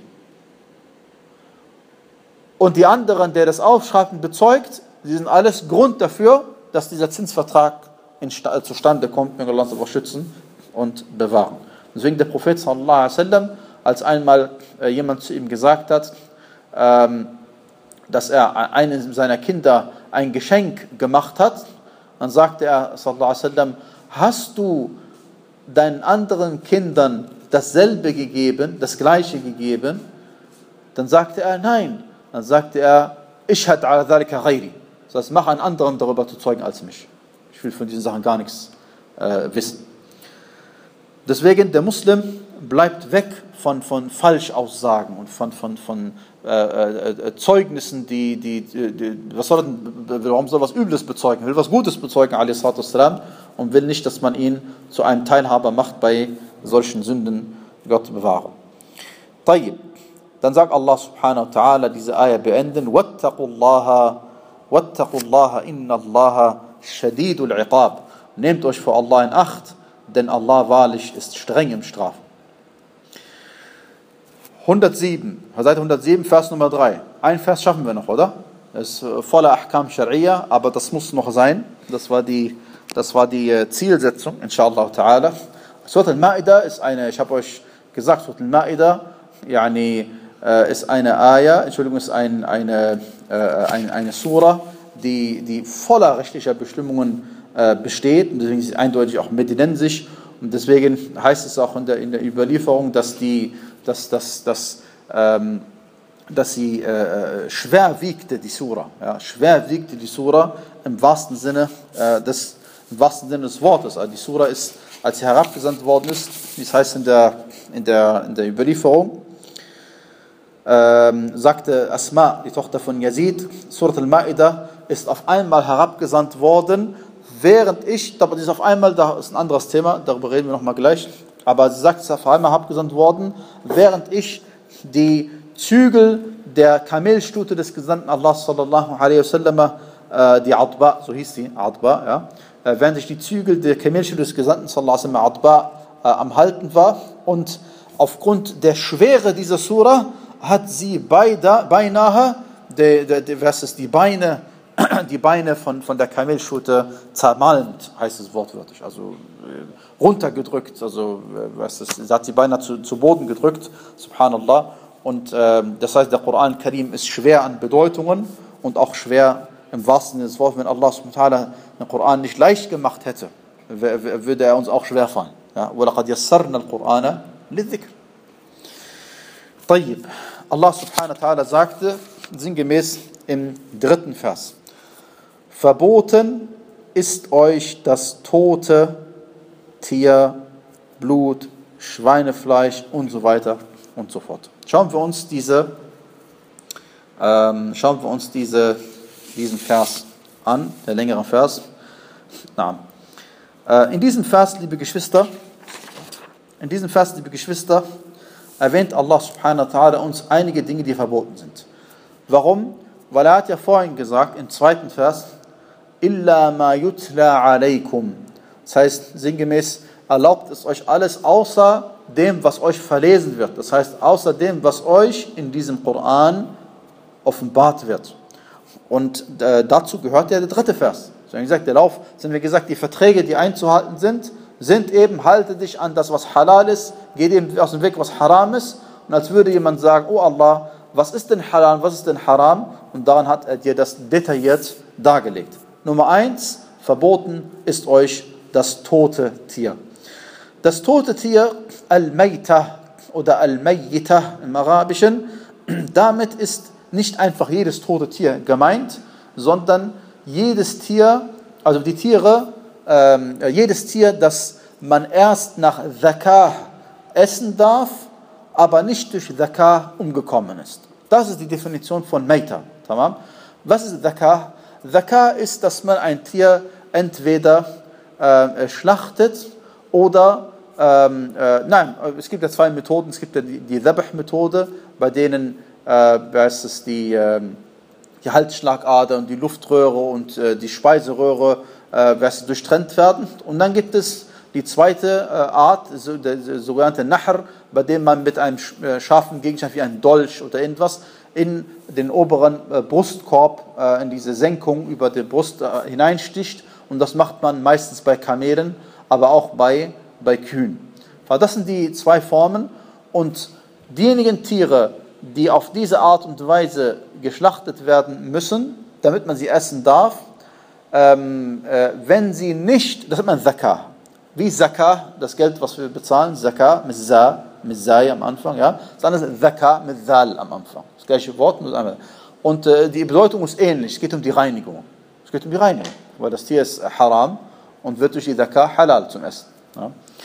Und die anderen, der das aufschreibt und bezeugt, sie sind alles Grund dafür, dass dieser Zinsvertrag zustande kommt. Möge Allah uns aber schützen und bewahren. Deswegen der Prophet sallallahu alaihi wasallam, als einmal äh, jemand zu ihm gesagt hat, ähm, dass er einem seiner Kinder ein Geschenk gemacht hat, dann sagte er sallallahu alaihi wasallam, hast du deinen anderen Kindern dasselbe gegeben, das gleiche gegeben? Dann sagte er, nein. Dann sagte er, ishhad ala dhalika ghairi. Das heißt, mach einen anderen darüber zu zeugen als mich. Ich will von diesen Sachen gar nichts äh, wissen. Deswegen, der Muslim bleibt weg von, von Falschaussagen und von, von, von äh, äh, Zeugnissen, die, die, die was soll denn, warum soll was Übles bezeugen? Er will was Gutes bezeugen, alaihi salatu wassalam, und will nicht, dass man ihn zu einem Teilhaber macht bei solchen Sünden. Gott bewahre. Tayyib. Dann sagt Allah subhanahu wa ta'ala diese Ayah beenden, wattaqullaha wattaqullaha innallaha shadidul iqab. Nehmt euch vor Allah in Acht, denn Allah wahrlich ist streng im Strafen. hundertsieben, Seite hundertsieben, Vers Nummer drei. Ein Vers schaffen wir noch, oder? Das ist voller Ahkam Shar'iyya, aber das muss noch sein. Das war die Das war die äh, Zielsetzung, inshallah ta'ala. Surat al-Ma'idah ist eine, ich habe euch gesagt, Surat al-Ma'idah yani, äh, ist eine Ayah, Entschuldigung, ist ein, eine, äh, eine, eine Surah, die, die voller rechtlicher Bestimmungen äh, besteht. Und deswegen ist sie eindeutig auch medinensisch. Und deswegen heißt es auch in der, in der Überlieferung, dass, die, dass, dass, dass, ähm, dass sie äh, schwer wiegte, die Surah. Ja, schwer wiegte die Surah im wahrsten Sinne, äh, des, im wahrsten Sinne des Wortes. Also die Surah ist, als sie herabgesandt worden ist, wie es heißt in der, in der, in der Überlieferung, ähm, sagte Asma, die Tochter von Yazid, Surat al-Ma'idah ist auf einmal herabgesandt worden, während ich, aber das ist auf einmal, da ist ein anderes Thema, darüber reden wir nochmal gleich, aber sie sagt, es ist auf einmal herabgesandt worden, während ich die Zügel der Kamelstute des Gesandten Allah sallallahu alaihi wasallam, äh, die Adba, so hieß sie, Adba, ja, äh, während ich die Zügel der Kamelstute des Gesandten sallallahu alaihi wasallam, Adba, äh, am Halten war, und aufgrund der Schwere dieser Surah hat sie beide, beinahe die, die, die, was ist, die Beine die Beine von, von der Kamelstute zermalmt, heißt es wortwörtlich, also äh, runtergedrückt, also äh, was ist, sie hat sie beinahe zu, zu Boden gedrückt, subhanallah. Und äh, das heißt, der Koran Karim ist schwer an Bedeutungen und auch schwer im wahrsten Sinne des Wortes. Wenn Allah subhanahu wa ta'ala den Koran nicht leicht gemacht hätte, würde er uns auch schwer fallen. وَلَقَدْ يَسَّرْنَا الْقُرْآنَ لِلذِّكْرِ. طيب. Allah subhanahu wa ta'ala sagte sinngemäß im dritten Vers: Verboten ist euch das tote Tier, Blut, Schweinefleisch und so weiter und so fort. Schauen wir uns diese, ähm, schauen wir uns diese, diesen Vers an, der längere Vers. Na, äh, in diesem Vers, liebe Geschwister, in diesem Vers, liebe Geschwister, erwähnt Allah subhanahu wa ta'ala uns einige Dinge, die verboten sind. Warum? Weil er hat ja vorhin gesagt, im zweiten Vers, illa ma yutla alaykum. Das heißt, sinngemäß, erlaubt es euch alles außer dem, was euch verlesen wird. Das heißt, außer dem, was euch in diesem Koran offenbart wird. Und äh, dazu gehört ja der dritte Vers. So wie gesagt, der Lauf, sind wir gesagt, die Verträge, die einzuhalten sind, sind eben, halte dich an das, was halal ist, geh dem aus dem Weg, was haram ist. Und als würde jemand sagen, oh Allah, was ist denn halal, was ist denn haram? Und daran hat er dir das detailliert dargelegt. Nummer eins, verboten ist euch das tote Tier. Das tote Tier, Al-Mayta oder Al-Mayyita im Arabischen, damit ist nicht einfach jedes tote Tier gemeint, sondern jedes Tier, also die Tiere, ähm, jedes Tier, das man erst nach Zakah essen darf, aber nicht durch Zakah umgekommen ist. Das ist die Definition von Mayta. Tamam? Was ist Zakah? Zakah ist, dass man ein Tier entweder äh, schlachtet oder Ähm, äh, nein, es gibt ja zwei Methoden. Es gibt ja die, die Dhabh-Methode, bei denen äh, es die, äh, die Halsschlagader und die Luftröhre und äh, die Speiseröhre äh, durchtrennt werden. Und dann gibt es die zweite äh, Art, so, der, der sogenannte Nahr, bei dem man mit einem äh, scharfen Gegenstand wie einem Dolch oder irgendwas in den oberen äh, Brustkorb, äh, in diese Senkung über die Brust äh, hineinsticht. Und das macht man meistens bei Kamelen, aber auch bei bei Kühen. Das sind die zwei Formen, und diejenigen Tiere, die auf diese Art und Weise geschlachtet werden müssen, damit man sie essen darf, ähm, äh, wenn sie nicht, das nennt man Zakah. Wie Zakah, das Geld, was wir bezahlen, Zakah mit Za, mit Zai am Anfang, ja, das andere ist Zakah mit Zal am Anfang. Das gleiche Wort. Und äh, die Bedeutung ist ähnlich, es geht um die Reinigung. Es geht um die Reinigung, weil das Tier ist haram und wird durch die Zakah halal zum Essen. Ja.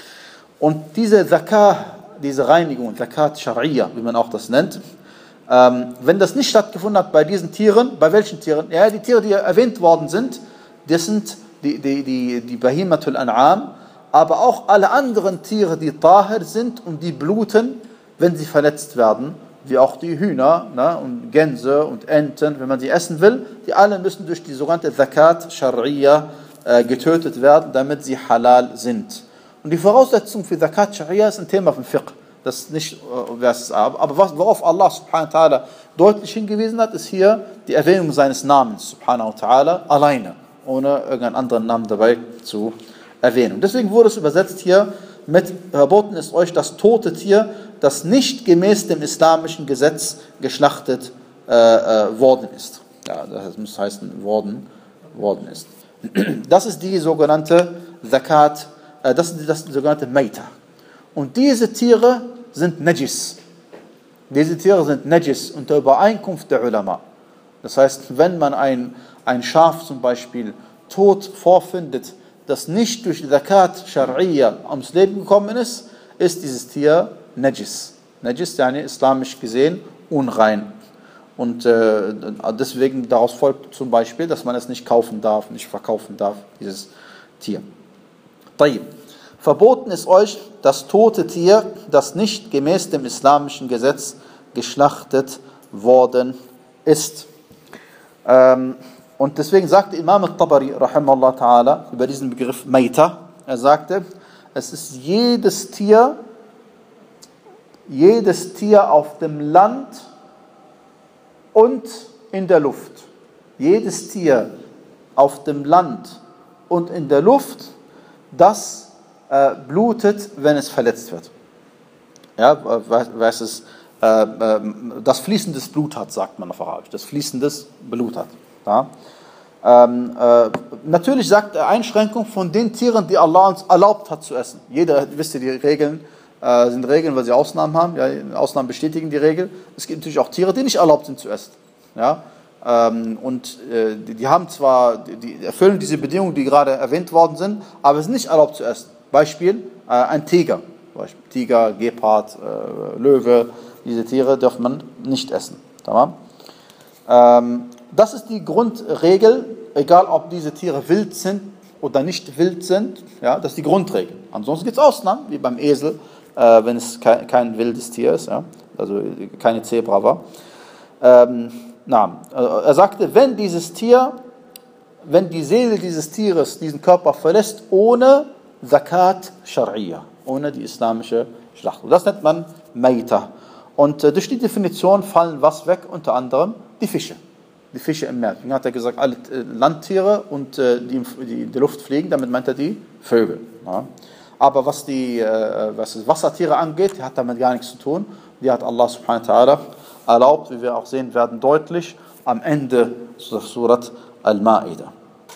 Und diese Zakah, diese Reinigung, Zakat Shar'iyya, wie man auch das nennt, ähm, wenn das nicht stattgefunden hat bei diesen Tieren, bei welchen Tieren? Ja, die Tiere, die erwähnt worden sind, das sind die, die, die, die Bahimatul An'am, aber auch alle anderen Tiere, die Tahir sind und die bluten, wenn sie verletzt werden, wie auch die Hühner, ne, und Gänse und Enten, wenn man sie essen will, die alle müssen durch die sogenannte Zakat Shar'iyya äh, getötet werden, damit sie halal sind. Und die Voraussetzung für Zakat Shar'iyya ist ein Thema von Fiqh. Das ist nicht, was, aber worauf Allah subhanahu wa ta'ala deutlich hingewiesen hat, ist hier die Erwähnung seines Namens subhanahu wa ta'ala alleine. ohne irgendeinen anderen Namen dabei zu erwähnen. Und deswegen wurde es übersetzt hier mit: Verboten ist euch das tote Tier, das nicht gemäß dem islamischen Gesetz geschlachtet äh, äh, worden ist. Ja, das muss heißen, worden, worden ist. Das ist die sogenannte Zakat, äh, das ist das sogenannte Maita. Und diese Tiere sind Najis. Diese Tiere sind Najis unter Übereinkunft der Ulama. Das heißt, wenn man ein, ein Schaf zum Beispiel tot vorfindet, das nicht durch die Zakat Shar'iyya ums Leben gekommen ist, ist dieses Tier Najis. Najis, yani islamisch gesehen, unrein. Und äh, deswegen daraus folgt zum Beispiel, dass man es nicht kaufen darf, nicht verkaufen darf, dieses Tier. Tayyib. Verboten ist euch das tote Tier, das nicht gemäß dem islamischen Gesetz geschlachtet worden ist. Ähm, und deswegen sagte Imam al-Tabari, rahimahullah ta'ala, über diesen Begriff Maita, er sagte, es ist jedes Tier, jedes Tier auf dem Land und in der Luft. Jedes Tier auf dem Land und in der Luft, das äh, blutet, wenn es verletzt wird. Ja, was es, äh, äh, das fließendes Blut hat, sagt man auf Arabisch. Das fließendes Blut hat. Ja. Ähm, äh, natürlich sagt er Einschränkung von den Tieren, die Allah uns erlaubt hat zu essen. Jeder, wisst ihr, die Regeln äh, sind Regeln, weil sie Ausnahmen haben. Ja, Ausnahmen bestätigen die Regel. Es gibt natürlich auch Tiere, die nicht erlaubt sind zu essen. Ja. Ähm, und äh, die, die haben zwar, die, die erfüllen diese Bedingungen, die gerade erwähnt worden sind, aber es ist nicht erlaubt zu essen. Beispiel, äh, ein Tiger. Beispiel, Tiger, Gepard, äh, Löwe, diese Tiere darf man nicht essen. Tamam? Ähm, das ist die Grundregel, egal ob diese Tiere wild sind oder nicht wild sind. Ja, das ist die Grundregel. Ansonsten gibt es Ausnahmen, wie beim Esel, äh, wenn es kein, kein wildes Tier ist, ja, also keine Zebra war. Ähm, na, er sagte, wenn dieses Tier, wenn die Seele dieses Tieres diesen Körper verlässt, ohne Zakat Shar'iyya, ohne die islamische Schlachtung. Das nennt man Maita. Und äh, durch die Definition fallen was weg? Unter anderem die Fische. Die Fische im Meer. Deswegen hat er gesagt, alle äh, Landtiere und äh, die, die in der Luft fliegen, damit meint er die Vögel. Ja. Aber was die äh, was Wassertiere angeht, die hat damit gar nichts zu tun. Die hat Allah subhanahu wa ta'ala erlaubt, wie wir auch sehen werden, deutlich am Ende der Surat Al-Ma'idah.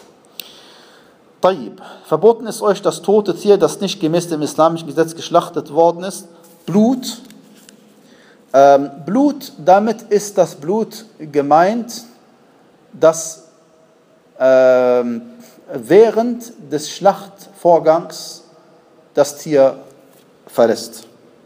Tayyib. Verboten ist euch das tote Tier, das nicht gemäß dem islamischen Gesetz geschlachtet worden ist. Blut. Ähm, Blut, damit ist das Blut gemeint, das ähm, während des Schlachtvorgangs das Tier verlässt.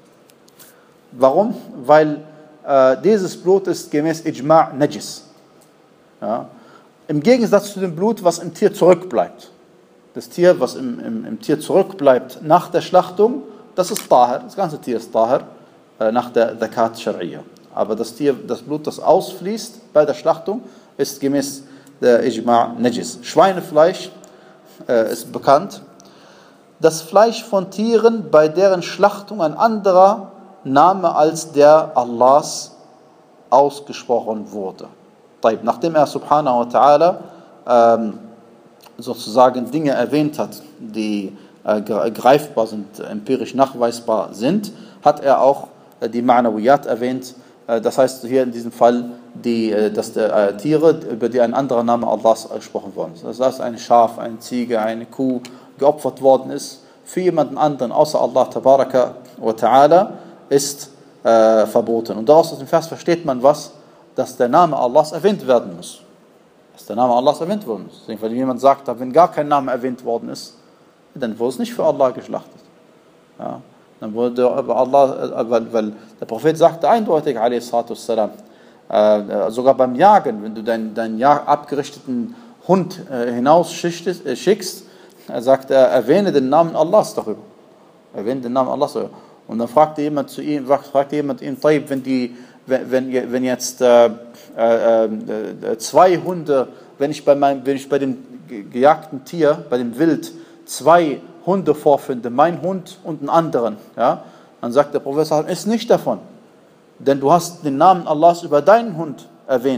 Warum? Weil äh, dieses Blut ist gemäß Ijma' Najis. Ja? Im Gegensatz zu dem Blut, was im Tier zurückbleibt. Das Tier, was im, im, im Tier zurückbleibt nach der Schlachtung, das ist Tahir, das ganze Tier ist Tahir, äh, nach der Zakat Shar'iyya. Aber das Tier, das Blut, das ausfließt bei der Schlachtung, ist gemäß der Ijma' Najis. Schweinefleisch äh, ist bekannt. Das Fleisch von Tieren, bei deren Schlachtung ein anderer Name als der Allahs ausgesprochen wurde. Nachdem er subhanahu wa ta'ala ähm, sozusagen Dinge erwähnt hat, die äh, greifbar sind, empirisch nachweisbar sind, hat er auch äh, die Ma'nawiyat erwähnt. Äh, das heißt hier in diesem Fall, die, äh, dass die äh, Tiere, über die ein anderer Name Allahs gesprochen worden ist. Das heißt, ein Schaf, eine Ziege, eine Kuh geopfert worden ist für jemanden anderen außer Allah tabaraka wa ta'ala, ist äh, verboten. Und daraus aus dem Vers versteht man was, dass der Name Allahs erwähnt werden muss. Dass der Name Allahs erwähnt worden ist. Deswegen, wenn jemand sagt, wenn gar kein Name erwähnt worden ist, dann wurde es nicht für Allah geschlachtet. Ja, dann wurde aber Allah, weil, weil der Prophet sagte eindeutig, alaihi wassalam, äh, sogar beim Jagen, wenn du deinen, deinen abgerichteten Hund äh, hinausschickst, äh, schickst, er sagt, er erwähne den Namen Allahs darüber. Erwähne den Namen Allahs darüber. Und dann fragte jemand zu ihm, fragte jemand ihm, wenn die, wenn, wenn, wenn jetzt äh, äh, äh, zwei Hunde, wenn ich bei meinem, wenn ich bei dem gejagten Tier, bei dem Wild zwei Hunde vorfinde, mein Hund und einen anderen, ja, dann sagt der Prophet, ist nicht davon, denn du hast den Namen Allahs über deinen Hund erwähnt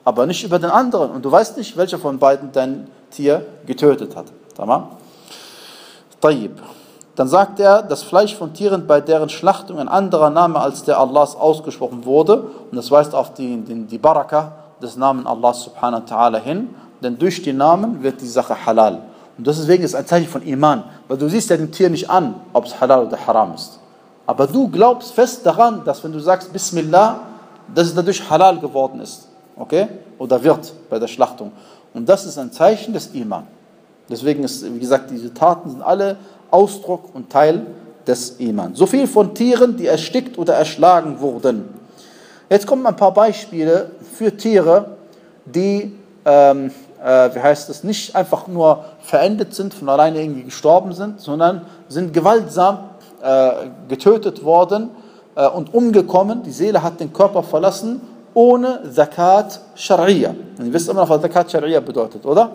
aber nicht über den anderen. Und du weißt nicht, welcher von beiden dein Tier getötet hat. Tamam? Tayyib. Dann sagt er, das Fleisch von Tieren, bei deren Schlachtung ein anderer Name als der Allahs ausgesprochen wurde, und das weist auf die, die, die Baraka des Namen Allah subhanahu wa ta'ala hin, denn durch die Namen wird die Sache halal. Und deswegen ist es ein Zeichen von Iman, weil du siehst ja dem Tier nicht an, ob es halal oder haram ist. Aber du glaubst fest daran, dass wenn du sagst Bismillah, dass es dadurch halal geworden ist. Okay? Oder wird bei der Schlachtung. Und das ist ein Zeichen des Iman. Deswegen ist, wie gesagt, diese Taten sind alle Ausdruck und Teil des Iman. So viel von Tieren, die erstickt oder erschlagen wurden. Jetzt kommen ein paar Beispiele für Tiere, die, ähm, äh, wie heißt es, nicht einfach nur verendet sind, von alleine irgendwie gestorben sind, sondern sind gewaltsam äh, getötet worden äh, und umgekommen. Die Seele hat den Körper verlassen, ohne Zakat Shar'iyya. Ihr wisst immer noch, was Zakat Shar'iyya bedeutet, oder?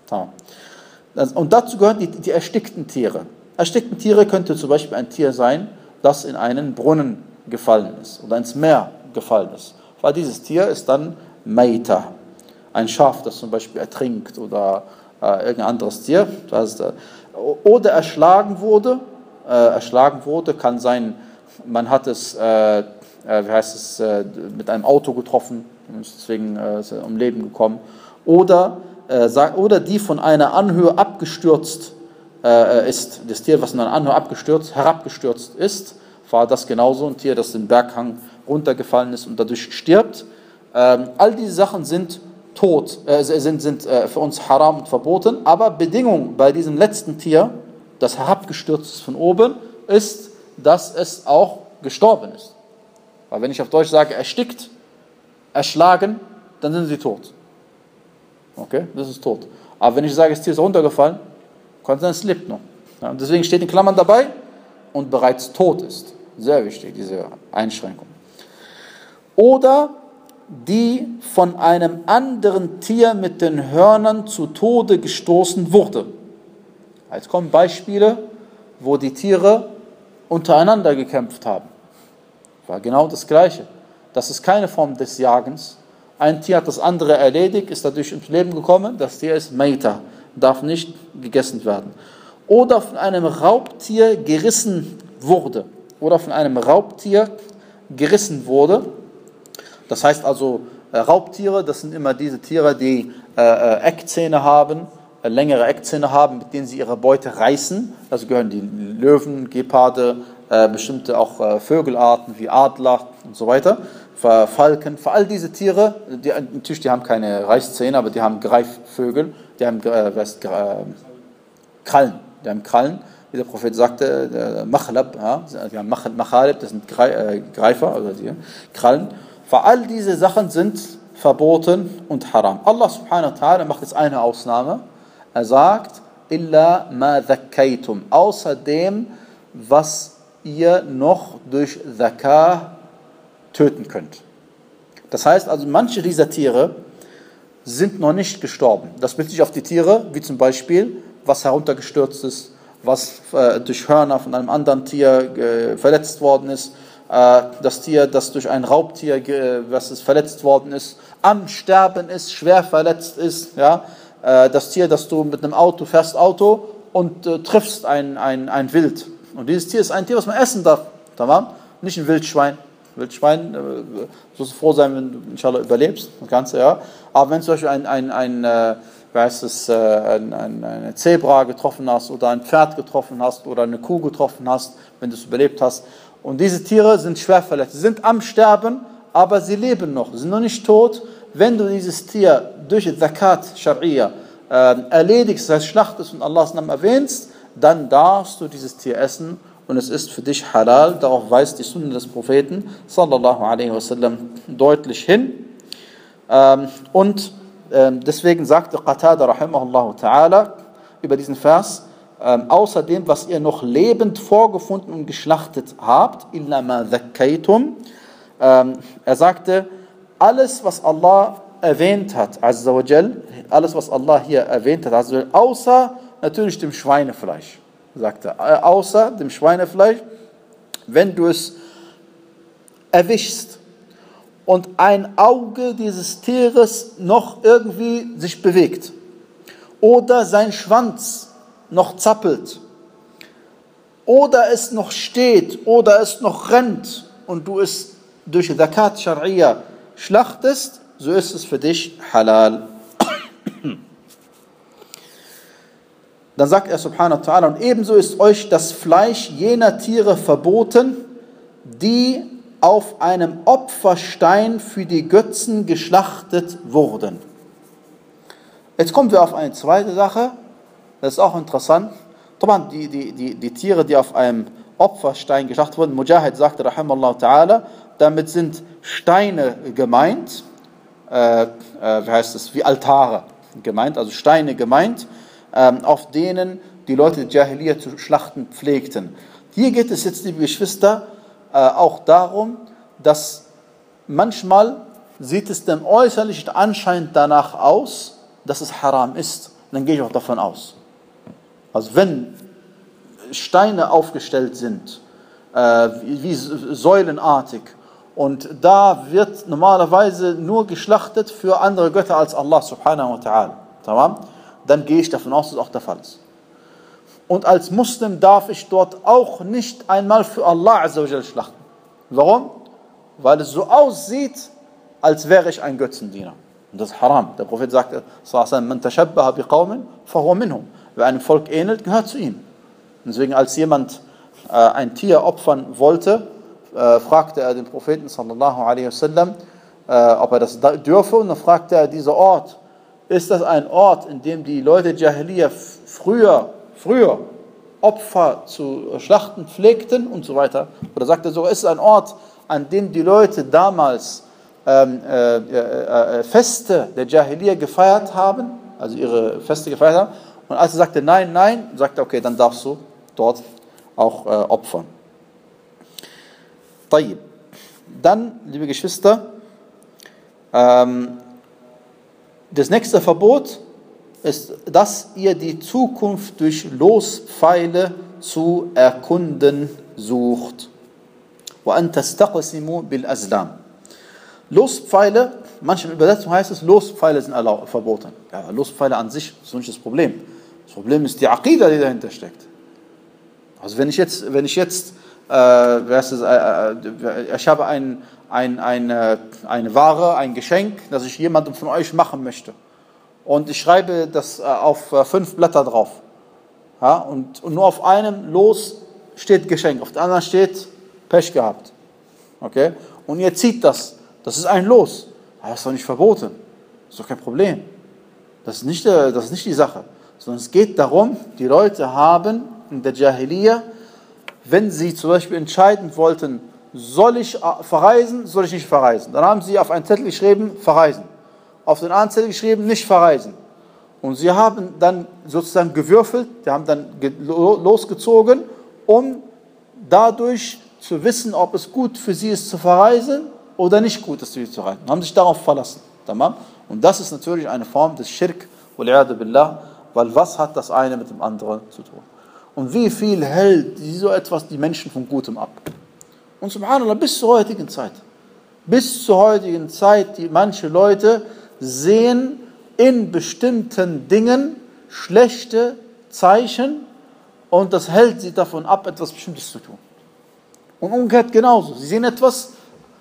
Und dazu gehören die, die erstickten Tiere. Erstickten Tiere könnte zum Beispiel ein Tier sein, das in einen Brunnen gefallen ist oder ins Meer gefallen ist. Weil dieses Tier ist dann Maita. Ein Schaf, das zum Beispiel ertrinkt oder äh, irgendein anderes Tier. Das, äh, oder erschlagen wurde. Äh, erschlagen wurde kann sein, man hat es, äh, äh, wie heißt es, äh, mit einem Auto getroffen und ist deswegen äh, ist um Leben gekommen. Oder, äh, oder die von einer Anhöhe abgestürzt äh, ist. Das Tier, was in einer Anhöhe abgestürzt, herabgestürzt ist, war das genauso ein Tier, das den Berghang runtergefallen ist und dadurch stirbt. Ähm, all diese Sachen sind tot, äh, sind, sind äh, für uns haram und verboten, aber Bedingung bei diesem letzten Tier, das herabgestürzt ist von oben, ist, dass es auch gestorben ist. Weil wenn ich auf Deutsch sage, erstickt, erschlagen, dann sind sie tot. Okay, das ist tot. Aber wenn ich sage, das Tier ist runtergefallen, kann sein, es lebt noch. Ja, und deswegen steht in Klammern dabei und bereits tot ist. Sehr wichtig, diese Einschränkung. Oder die von einem anderen Tier mit den Hörnern zu Tode gestoßen wurde. Jetzt kommen Beispiele, wo die Tiere untereinander gekämpft haben. War genau das Gleiche. Das ist keine Form des Jagens. Ein Tier hat das andere erledigt, ist dadurch ins Leben gekommen. Das Tier ist Maita, darf nicht gegessen werden. Oder von einem Raubtier gerissen wurde. Oder von einem Raubtier gerissen wurde. Das heißt also, äh, Raubtiere, das sind immer diese Tiere, die äh, äh, Eckzähne haben, äh, längere Eckzähne haben, mit denen sie ihre Beute reißen. Also gehören die Löwen, Geparde, äh, bestimmte auch äh, Vögelarten wie Adler und so weiter, für Falken. Für all diese Tiere, die, natürlich die haben keine Reißzähne, aber die haben Greifvögel, die haben äh, was, äh, Krallen, die haben Krallen. Wie der Prophet sagte, Machlab, ja, die haben Machalib, das sind Greifer, also die Krallen. Für all diese Sachen sind verboten und haram. Allah subhanahu wa ta'ala macht jetzt eine Ausnahme. Er sagt, illa ma dhakkaytum, außer dem, was ihr noch durch Zakah töten könnt. Das heißt also, manche dieser Tiere sind noch nicht gestorben. Das bezieht sich auf die Tiere, wie zum Beispiel, was heruntergestürzt ist, was äh, durch Hörner von einem anderen Tier äh, verletzt worden ist, äh, das Tier, das durch ein Raubtier, äh, was es verletzt worden ist, am Sterben ist, schwer verletzt ist, ja, äh, das Tier, das du mit einem Auto fährst, Auto und äh, triffst ein, ein, ein Wild. Und dieses Tier ist ein Tier, was man essen darf, tamam? Nicht ein Wildschwein. Wildschwein, äh, sollst du froh sein, wenn du inshallah überlebst, das Ganze, ja. Aber wenn zum Beispiel ein, ein, ein äh, wie heißt es, äh, ein, ein, eine Zebra getroffen hast oder ein Pferd getroffen hast oder eine Kuh getroffen hast, wenn du es überlebt hast. Und diese Tiere sind schwer verletzt, sie sind am Sterben, aber sie leben noch, sie sind noch nicht tot. Wenn du dieses Tier durch Zakat Shar'iyya äh, erledigst, das heißt schlachtest und Allahs Namen erwähnst, dann darfst du dieses Tier essen und es ist für dich halal. Darauf weist die Sunna des Propheten sallallahu alaihi wasallam deutlich hin. Ähm, und Deswegen sagte Qatada rahimahullah ta'ala über diesen Vers, ähm, außer dem, was ihr noch lebend vorgefunden und geschlachtet habt, illa ma dhakkaytum, ähm, er sagte, alles, was Allah erwähnt hat, azza wa jal, alles, was Allah hier erwähnt hat, azza wa jal, außer natürlich dem Schweinefleisch, sagte er, außer dem Schweinefleisch, wenn du es erwischst und ein Auge dieses Tieres noch irgendwie sich bewegt oder sein Schwanz noch zappelt oder es noch steht oder es noch rennt und du es durch Zakat Shar'iyya schlachtest, so ist es für dich halal. Dann sagt er subhanahu wa ta'ala, und ebenso ist euch das Fleisch jener Tiere verboten, die auf einem Opferstein für die Götzen geschlachtet wurden. Jetzt kommen wir auf eine zweite Sache, das ist auch interessant. Die, die, die, die Tiere, die auf einem Opferstein geschlachtet wurden, Mujahid sagte, rahimallahu ta'ala, damit sind Steine gemeint, äh, äh, wie heißt es, wie Altare gemeint, also Steine gemeint, ähm, auf denen die Leute Jahiliyyah zu schlachten pflegten. Hier geht es jetzt, liebe Geschwister, äh, auch darum, dass manchmal sieht es dem äußerlichen Anschein danach aus, dass es haram ist. Und dann gehe ich auch davon aus. Also wenn Steine aufgestellt sind, äh, wie, wie säulenartig, und da wird normalerweise nur geschlachtet für andere Götter als Allah subhanahu wa ta'ala, tamam? Dann gehe ich davon aus, dass es auch der Fall ist. Und als Muslim darf ich dort auch nicht einmal für Allah azza wa jal schlachten. Warum? Weil es so aussieht, als wäre ich ein Götzendiener. Und das ist haram. Der Prophet sagte, man tashabbaha biqawmin fahuwa minhum. Wer einem Volk ähnelt, gehört zu ihm. Deswegen, als jemand äh, ein Tier opfern wollte, äh, fragte er den Propheten sallallahu alaihi wasallam, äh, ob er das dürfe. Und dann fragte er, dieser Ort, ist das ein Ort, in dem die Leute Jahiliyyah früher, früher Opfer zu schlachten pflegten und so weiter? Oder sagte er so, ist es ein Ort, an dem die Leute damals ähm, äh, äh, äh, Feste der Jahiliyyah gefeiert haben, also ihre Feste gefeiert haben? Und als er sagte, nein, nein, sagte er, okay, dann darfst du dort auch äh, opfern. Tayyib. Dann, liebe Geschwister, ähm, das nächste Verbot ist, dass ihr die Zukunft durch Lospfeile zu erkunden sucht. وَأَن تَسْتَقْسِمُوا بِالْأَزْلَامِ. Lospfeile, manche Übersetzungen heißt es, Lospfeile sind verboten. Ja, Lospfeile an sich ist nicht das Problem. Das Problem ist die Aqida, die dahinter steckt. Also wenn ich jetzt, wenn ich jetzt, äh, es, äh, äh, ich habe ein, ein, eine, eine Ware, ein Geschenk, das ich jemandem von euch machen möchte. Und ich schreibe das äh, auf äh, fünf Blätter drauf. Ja, und, und nur auf einem Los steht Geschenk, auf dem anderen steht Pech gehabt. Okay? Und ihr zieht das. Das ist ein Los. Aber das ist doch nicht verboten. Das ist doch kein Problem. Das ist nicht, äh, das ist nicht die Sache. Sondern es geht darum, die Leute haben in der Jahiliyyah, wenn sie zum Beispiel entscheiden wollten, soll ich verreisen, soll ich nicht verreisen. Dann haben sie auf einen Zettel geschrieben, verreisen. Auf den anderen Zettel geschrieben, nicht verreisen. Und sie haben dann sozusagen gewürfelt, die haben dann losgezogen, um dadurch zu wissen, ob es gut für sie ist zu verreisen oder nicht gut ist für sie zu reisen. Und haben sich darauf verlassen. Und das ist natürlich eine Form des Schirk, billah, weil was hat das eine mit dem anderen zu tun? Und wie viel hält so etwas die Menschen von Gutem ab? Und subhanallah, bis zur heutigen Zeit, bis zur heutigen Zeit, die manche Leute sehen in bestimmten Dingen schlechte Zeichen und das hält sie davon ab, etwas Bestimmtes zu tun. Und umgekehrt genauso. Sie sehen etwas,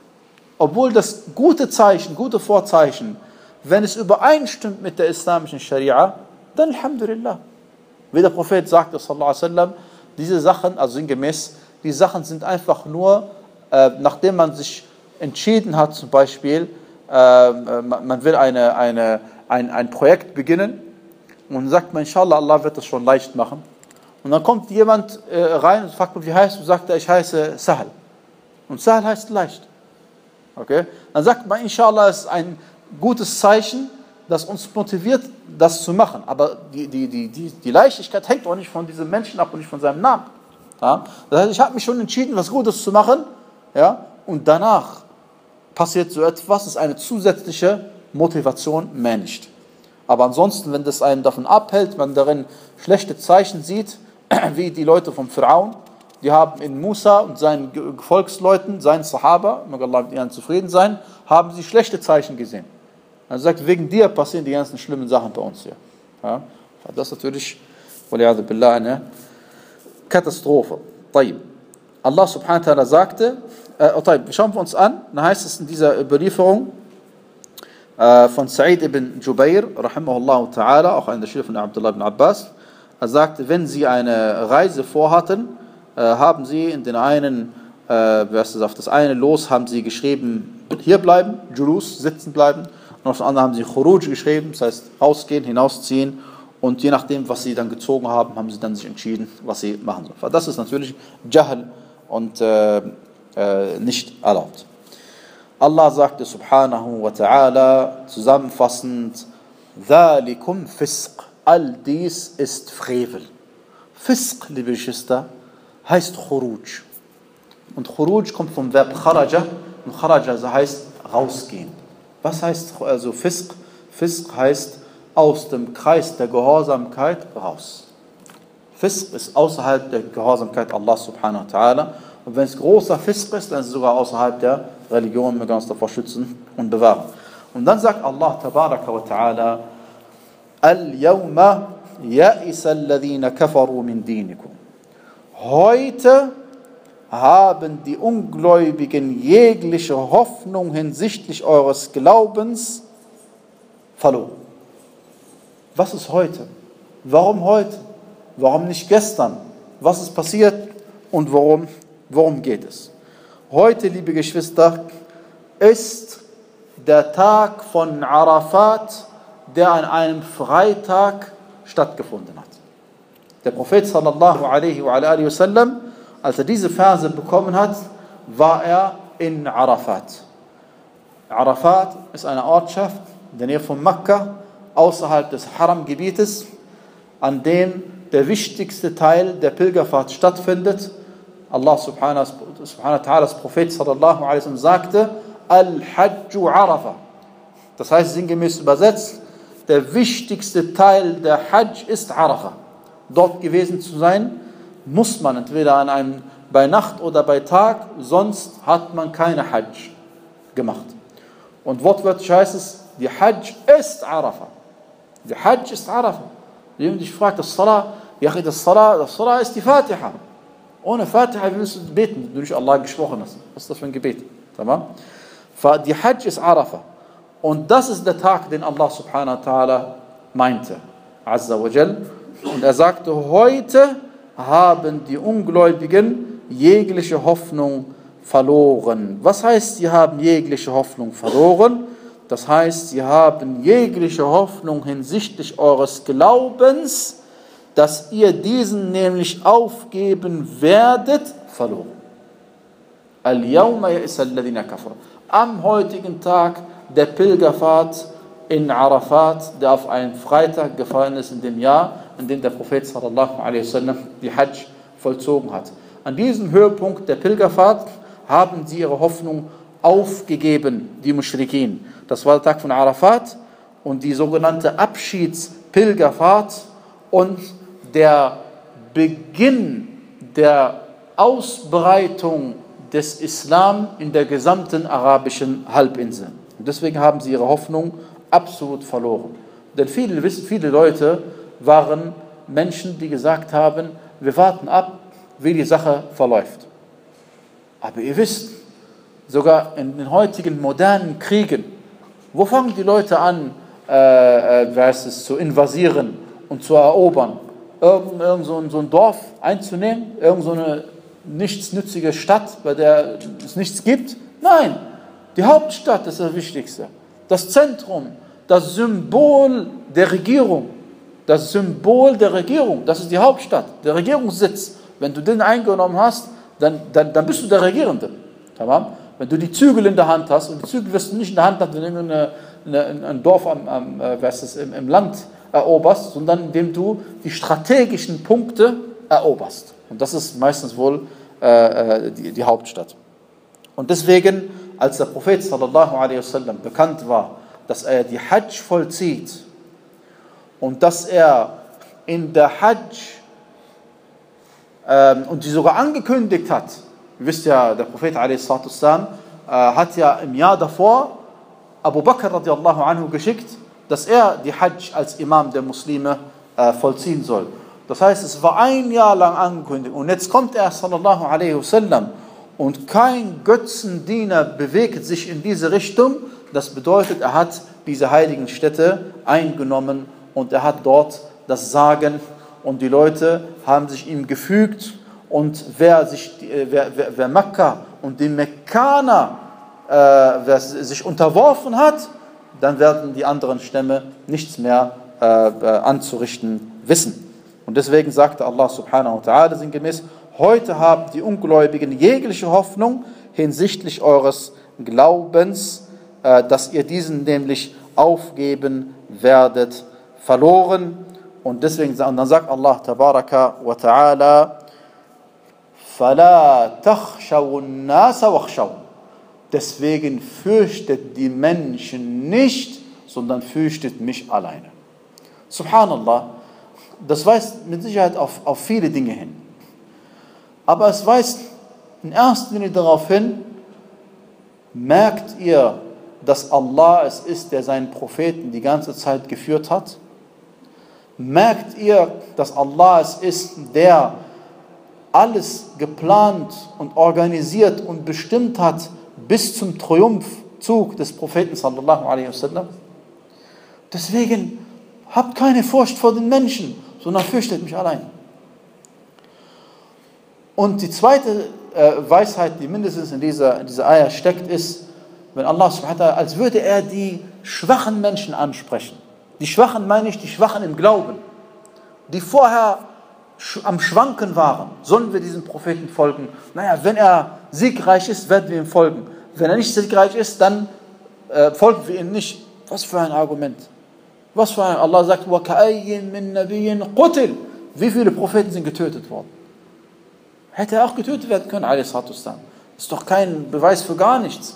obwohl das gute Zeichen, gute Vorzeichen, wenn es übereinstimmt mit der islamischen Scharia, dann Alhamdulillah. Wie der Prophet sagte, sallallahu alaihi wasallam, diese Sachen, also sinngemäß, die Sachen sind einfach nur, äh, nachdem man sich entschieden hat, zum Beispiel, äh, man will eine, eine, ein, ein Projekt beginnen und dann sagt man, inshallah, Allah wird das schon leicht machen. Und dann kommt jemand äh, rein und fragt, wie heißt du? Sagt er, ich heiße Sahal. Und Sahal heißt leicht. Okay? Dann sagt man, inshallah, es ist ein gutes Zeichen, das uns motiviert, das zu machen. Aber die, die, die, die, die Leichtigkeit hängt auch nicht von diesem Menschen ab und nicht von seinem Namen. Ja? Das heißt, ich habe mich schon entschieden, was Gutes zu machen, ja? Und danach passiert so etwas, ist eine zusätzliche Motivation, mehr nicht. Aber ansonsten, wenn das einen davon abhält, man darin schlechte Zeichen sieht, wie die Leute vom Pharaon, die haben in Musa und seinen Gefolgsleuten, seinen Sahaba, möge Allah mit ihnen zufrieden sein, haben sie schlechte Zeichen gesehen. Er sagt, wegen dir passieren die ganzen schlimmen Sachen bei uns hier. Ja, das ist natürlich billah, eine Katastrophe. Allah subhanahu wa ta'ala sagte, äh, schauen wir uns an, dann heißt es in dieser Überlieferung äh, von Sa'id ibn Jubair, rahimahullah ta'ala, auch einer der Schüler von Abdullah ibn Abbas, er sagte, wenn sie eine Reise vorhatten, äh, haben sie in den einen, äh, was ist, auf das eine Los haben sie geschrieben, hier bleiben, Julus, sitzen bleiben, und auf das andere haben sie Khuruj geschrieben, das heißt rausgehen, hinausziehen, und je nachdem, was sie dann gezogen haben, haben sie dann sich entschieden, was sie machen sollen. Das ist natürlich Jahl und äh, äh, nicht erlaubt. Allah sagte subhanahu wa ta'ala zusammenfassend, ذَلِكُمْ فِسْقٌ, all dies ist Frevel. Fisq, liebe Geschwister, heißt Khuruj. Und Khuruj kommt vom Verb kharaja, und kharaja heißt rausgehen. Was heißt also Fisq? Fisq heißt aus dem Kreis der Gehorsamkeit raus. Fisq ist außerhalb der Gehorsamkeit Allah subhanahu wa ta'ala. Und wenn es großer Fisq ist, dann ist es sogar außerhalb der Religion, wir können uns davor schützen und bewahren. Und dann sagt Allah tabaraka wa ta'ala, Al-Yawma ya'isa alladhina kafaru min dinikum. Heute haben die Ungläubigen jegliche Hoffnung hinsichtlich eures Glaubens verloren. Was ist heute? Warum heute? Warum nicht gestern? Was ist passiert und worum, worum geht es? Heute, liebe Geschwister, ist der Tag von Arafat, der an einem Freitag stattgefunden hat. Der Prophet sallallahu alaihi wa alihi wasallam, als er diese Verse bekommen hat, war er in Arafat. Arafat ist eine Ortschaft in der Nähe von Mekka, außerhalb des Haram-Gebietes, an dem der wichtigste Teil der Pilgerfahrt stattfindet. Allah subhanahu wa ta'ala, das Prophet sallallahu alaihi wasallam sagte, Al-Hajju Arafa. Das heißt sinngemäß übersetzt, der wichtigste Teil der Hajj ist Arafa. Dort gewesen zu sein, muss man entweder an einem, bei Nacht oder bei Tag, sonst hat man keine Hajj gemacht. Und wortwörtlich heißt es, die Hajj ist Arafa. Die Hajj ist Arafa. Wenn jemand dich fragt, das Salah, ja, das Salah, das Salah ist die Fatiha. Ohne Fatiha willst du beten, wenn du durch Allah gesprochen hast. Was ist das für ein Gebet? Die Hajj ist Arafa. Und das ist der Tag, den Allah subhanahu wa ta'ala meinte. Azza wa Jal. Und er sagte, heute haben die Ungläubigen jegliche Hoffnung verloren. Was heißt, sie haben jegliche Hoffnung verloren? Das heißt, sie haben jegliche Hoffnung hinsichtlich eures Glaubens, dass ihr diesen nämlich aufgeben werdet, verloren. Al-Yawma ya'isa alladhina kafaru. Am heutigen Tag der Pilgerfahrt in Arafat, der auf einen Freitag gefallen ist in dem Jahr, in dem der Prophet sallallahu alaihi wasallam die Hajj vollzogen hat. An diesem Höhepunkt der Pilgerfahrt haben sie ihre Hoffnung aufgegeben, die Muschrikin. Das war der Tag von Arafat und die sogenannte Abschiedspilgerfahrt und der Beginn der Ausbreitung des Islam in der gesamten arabischen Halbinsel. Und deswegen haben sie ihre Hoffnung absolut verloren. Denn viele, viele Leute waren Menschen, die gesagt haben, wir warten ab, wie die Sache verläuft. Aber ihr wisst, sogar in den heutigen modernen Kriegen, wo fangen die Leute an, äh, äh, es, zu invasieren und zu erobern? Irgend, irgend so, ein, so ein Dorf einzunehmen? Irgend so eine nichtsnützige Stadt, bei der es nichts gibt? Nein, die Hauptstadt ist das Wichtigste. Das Zentrum, das Symbol der Regierung. Das Symbol der Regierung, das ist die Hauptstadt, der Regierungssitz. Wenn du den eingenommen hast, dann, dann, dann bist du der Regierende. Tamam? Wenn du die Zügel in der Hand hast, und die Zügel wirst du nicht in der Hand haben, wenn du eine, eine, ein Dorf am, am, äh, was ist, im, im Land eroberst, sondern indem du die strategischen Punkte eroberst. Und das ist meistens wohl äh, die, die Hauptstadt. Und deswegen, als der Prophet sallallahu alaihi wasallam bekannt war, dass er die Hajj vollzieht und dass er in der Hajj ähm, und die sogar angekündigt hat. Ihr wisst ja, der Prophet a s. äh, hat ja im Jahr davor Abu Bakr radiallahu anhu geschickt, dass er die Hajj als Imam der Muslime äh, vollziehen soll. Das heißt, es war ein Jahr lang angekündigt und jetzt kommt er sallallahu alaihi wasallam und kein Götzendiener bewegt sich in diese Richtung. Das bedeutet, er hat diese heiligen Städte eingenommen und er hat dort das Sagen und die Leute haben sich ihm gefügt und wer, sich, wer, wer, wer Mekka und die Mekkaner äh, wer sich unterworfen hat, dann werden die anderen Stämme nichts mehr äh, anzurichten wissen. Und deswegen sagte Allah subhanahu wa ta'ala sinngemäß, heute haben die Ungläubigen jegliche Hoffnung hinsichtlich eures Glaubens, äh, dass ihr diesen nämlich aufgeben werdet, verloren. Und deswegen und dann sagt Allah tabaraka wa ta'ala, فَلَا تَخْشَوُ النَّاسَ وَخْشَوْا. Deswegen fürchtet die Menschen nicht, sondern fürchtet mich alleine. Subhanallah, das weist mit Sicherheit auf, auf viele Dinge hin. Aber es weist in erster Linie darauf hin, merkt ihr, dass Allah es ist, der seinen Propheten die ganze Zeit geführt hat? Merkt ihr, dass Allah es ist, der alles geplant und organisiert und bestimmt hat bis zum Triumphzug des Propheten sallallahu alaihi wasallam? Deswegen habt keine Furcht vor den Menschen, sondern fürchtet mich allein. Und die zweite äh, Weisheit, die mindestens in dieser, in dieser Ayah steckt, ist, wenn Allah subhanahu wa ta'ala, als würde er die schwachen Menschen ansprechen. Die Schwachen meine ich, die Schwachen im Glauben, die vorher am Schwanken waren. Sollen wir diesem Propheten folgen? Naja, wenn er siegreich ist, werden wir ihm folgen. Wenn er nicht siegreich ist, dann äh, folgen wir ihm nicht. Was für ein Argument. Was für ein, Allah sagt, وَكَأَيٍّ مِّن نَبِيٍّ قُتِلٍ. Wie viele Propheten sind getötet worden? Hätte er auch getötet werden können, a.s. Das ist doch kein Beweis für gar nichts.